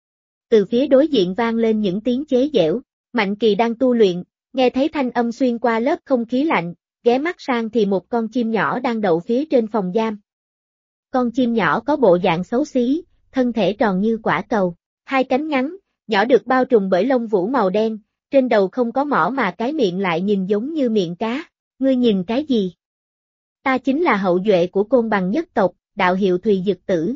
Từ phía đối diện vang lên những tiếng chế giễu, Mạnh Kỳ đang tu luyện, nghe thấy thanh âm xuyên qua lớp không khí lạnh, ghé mắt sang thì một con chim nhỏ đang đậu phía trên phòng giam. Con chim nhỏ có bộ dạng xấu xí, thân thể tròn như quả cầu, 2 cánh ngắn, nhỏ được bao trùm bởi lông vũ màu đen, trên đầu không có mỏ mà cái miệng lại nhìn giống như miệng cá. Ngươi nhìn cái gì? Ta chính là hậu duệ của Côn Bằng nhất tộc, đạo hiệu Thùy Dực Tử.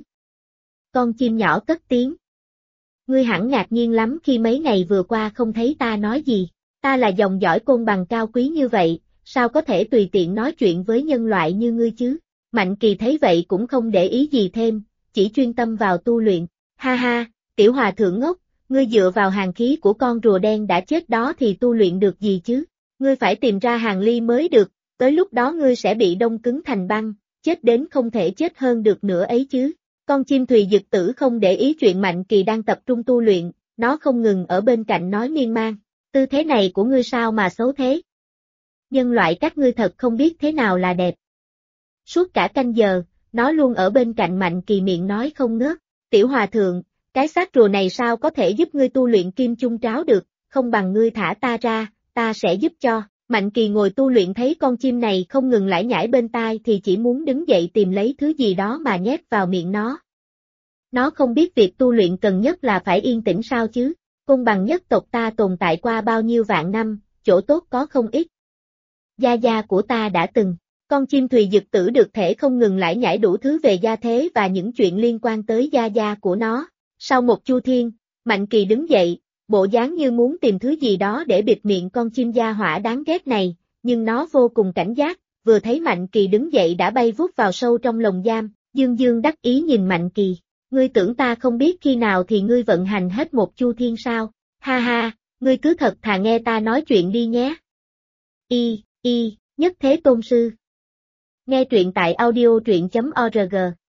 Con chim nhỏ cất tiếng. Ngươi hẳn ngạc nhiên lắm khi mấy ngày vừa qua không thấy ta nói gì. Ta là dòng dõi Côn Bằng cao quý như vậy, sao có thể tùy tiện nói chuyện với nhân loại như ngươi chứ? Mạnh Kỳ thấy vậy cũng không để ý gì thêm, chỉ chuyên tâm vào tu luyện. Ha ha, tiểu hòa thượng ngốc, ngươi dựa vào hàn khí của con rùa đen đã chết đó thì tu luyện được gì chứ? Ngươi phải tìm ra hàn ly mới được, tới lúc đó ngươi sẽ bị đông cứng thành băng, chết đến không thể chết hơn được nữa ấy chứ. Con chim Thùy Dực Tử không để ý chuyện Mạnh Kỳ đang tập trung tu luyện, nó không ngừng ở bên cạnh nói miên man, tư thế này của ngươi sao mà xấu thế? Nhân loại các ngươi thật không biết thế nào là đẹp. Suốt cả canh giờ, nó luôn ở bên cạnh Mạnh Kỳ miệng nói không ngớt, tiểu hòa thượng, cái xác rùa này sao có thể giúp ngươi tu luyện kim chung tráo được, không bằng ngươi thả ta ra, ta sẽ giúp cho. Mạnh Kỳ ngồi tu luyện thấy con chim này không ngừng lải nhải bên tai thì chỉ muốn đứng dậy tìm lấy thứ gì đó mà nhét vào miệng nó. Nó không biết việc tu luyện cần nhất là phải yên tĩnh sao chứ, Côn Bằng nhất tộc ta tồn tại qua bao nhiêu vạn năm, chỗ tốt có không ít. Gia gia của ta đã từng, con chim Thùy Dực Tử được thể không ngừng lải nhải đủ thứ về gia thế và những chuyện liên quan tới gia gia của nó. Sau một chu thiên, Mạnh Kỳ đứng dậy, bộ dáng như muốn tìm thứ gì đó để bịt miệng con chim gia hỏa đáng ghét này, nhưng nó vô cùng cảnh giác, vừa thấy Mạnh Kỳ đứng dậy đã bay vút vào sâu trong lồng giam, dương dương đắc ý nhìn Mạnh Kỳ, ngươi tưởng ta không biết khi nào thì ngươi vận hành hết một chu thiên sao, ha ha, ngươi cứ thật thà nghe ta nói chuyện đi nhé. Nhất Thế Tôn Sư. Nghe truyện tại audio truyện.org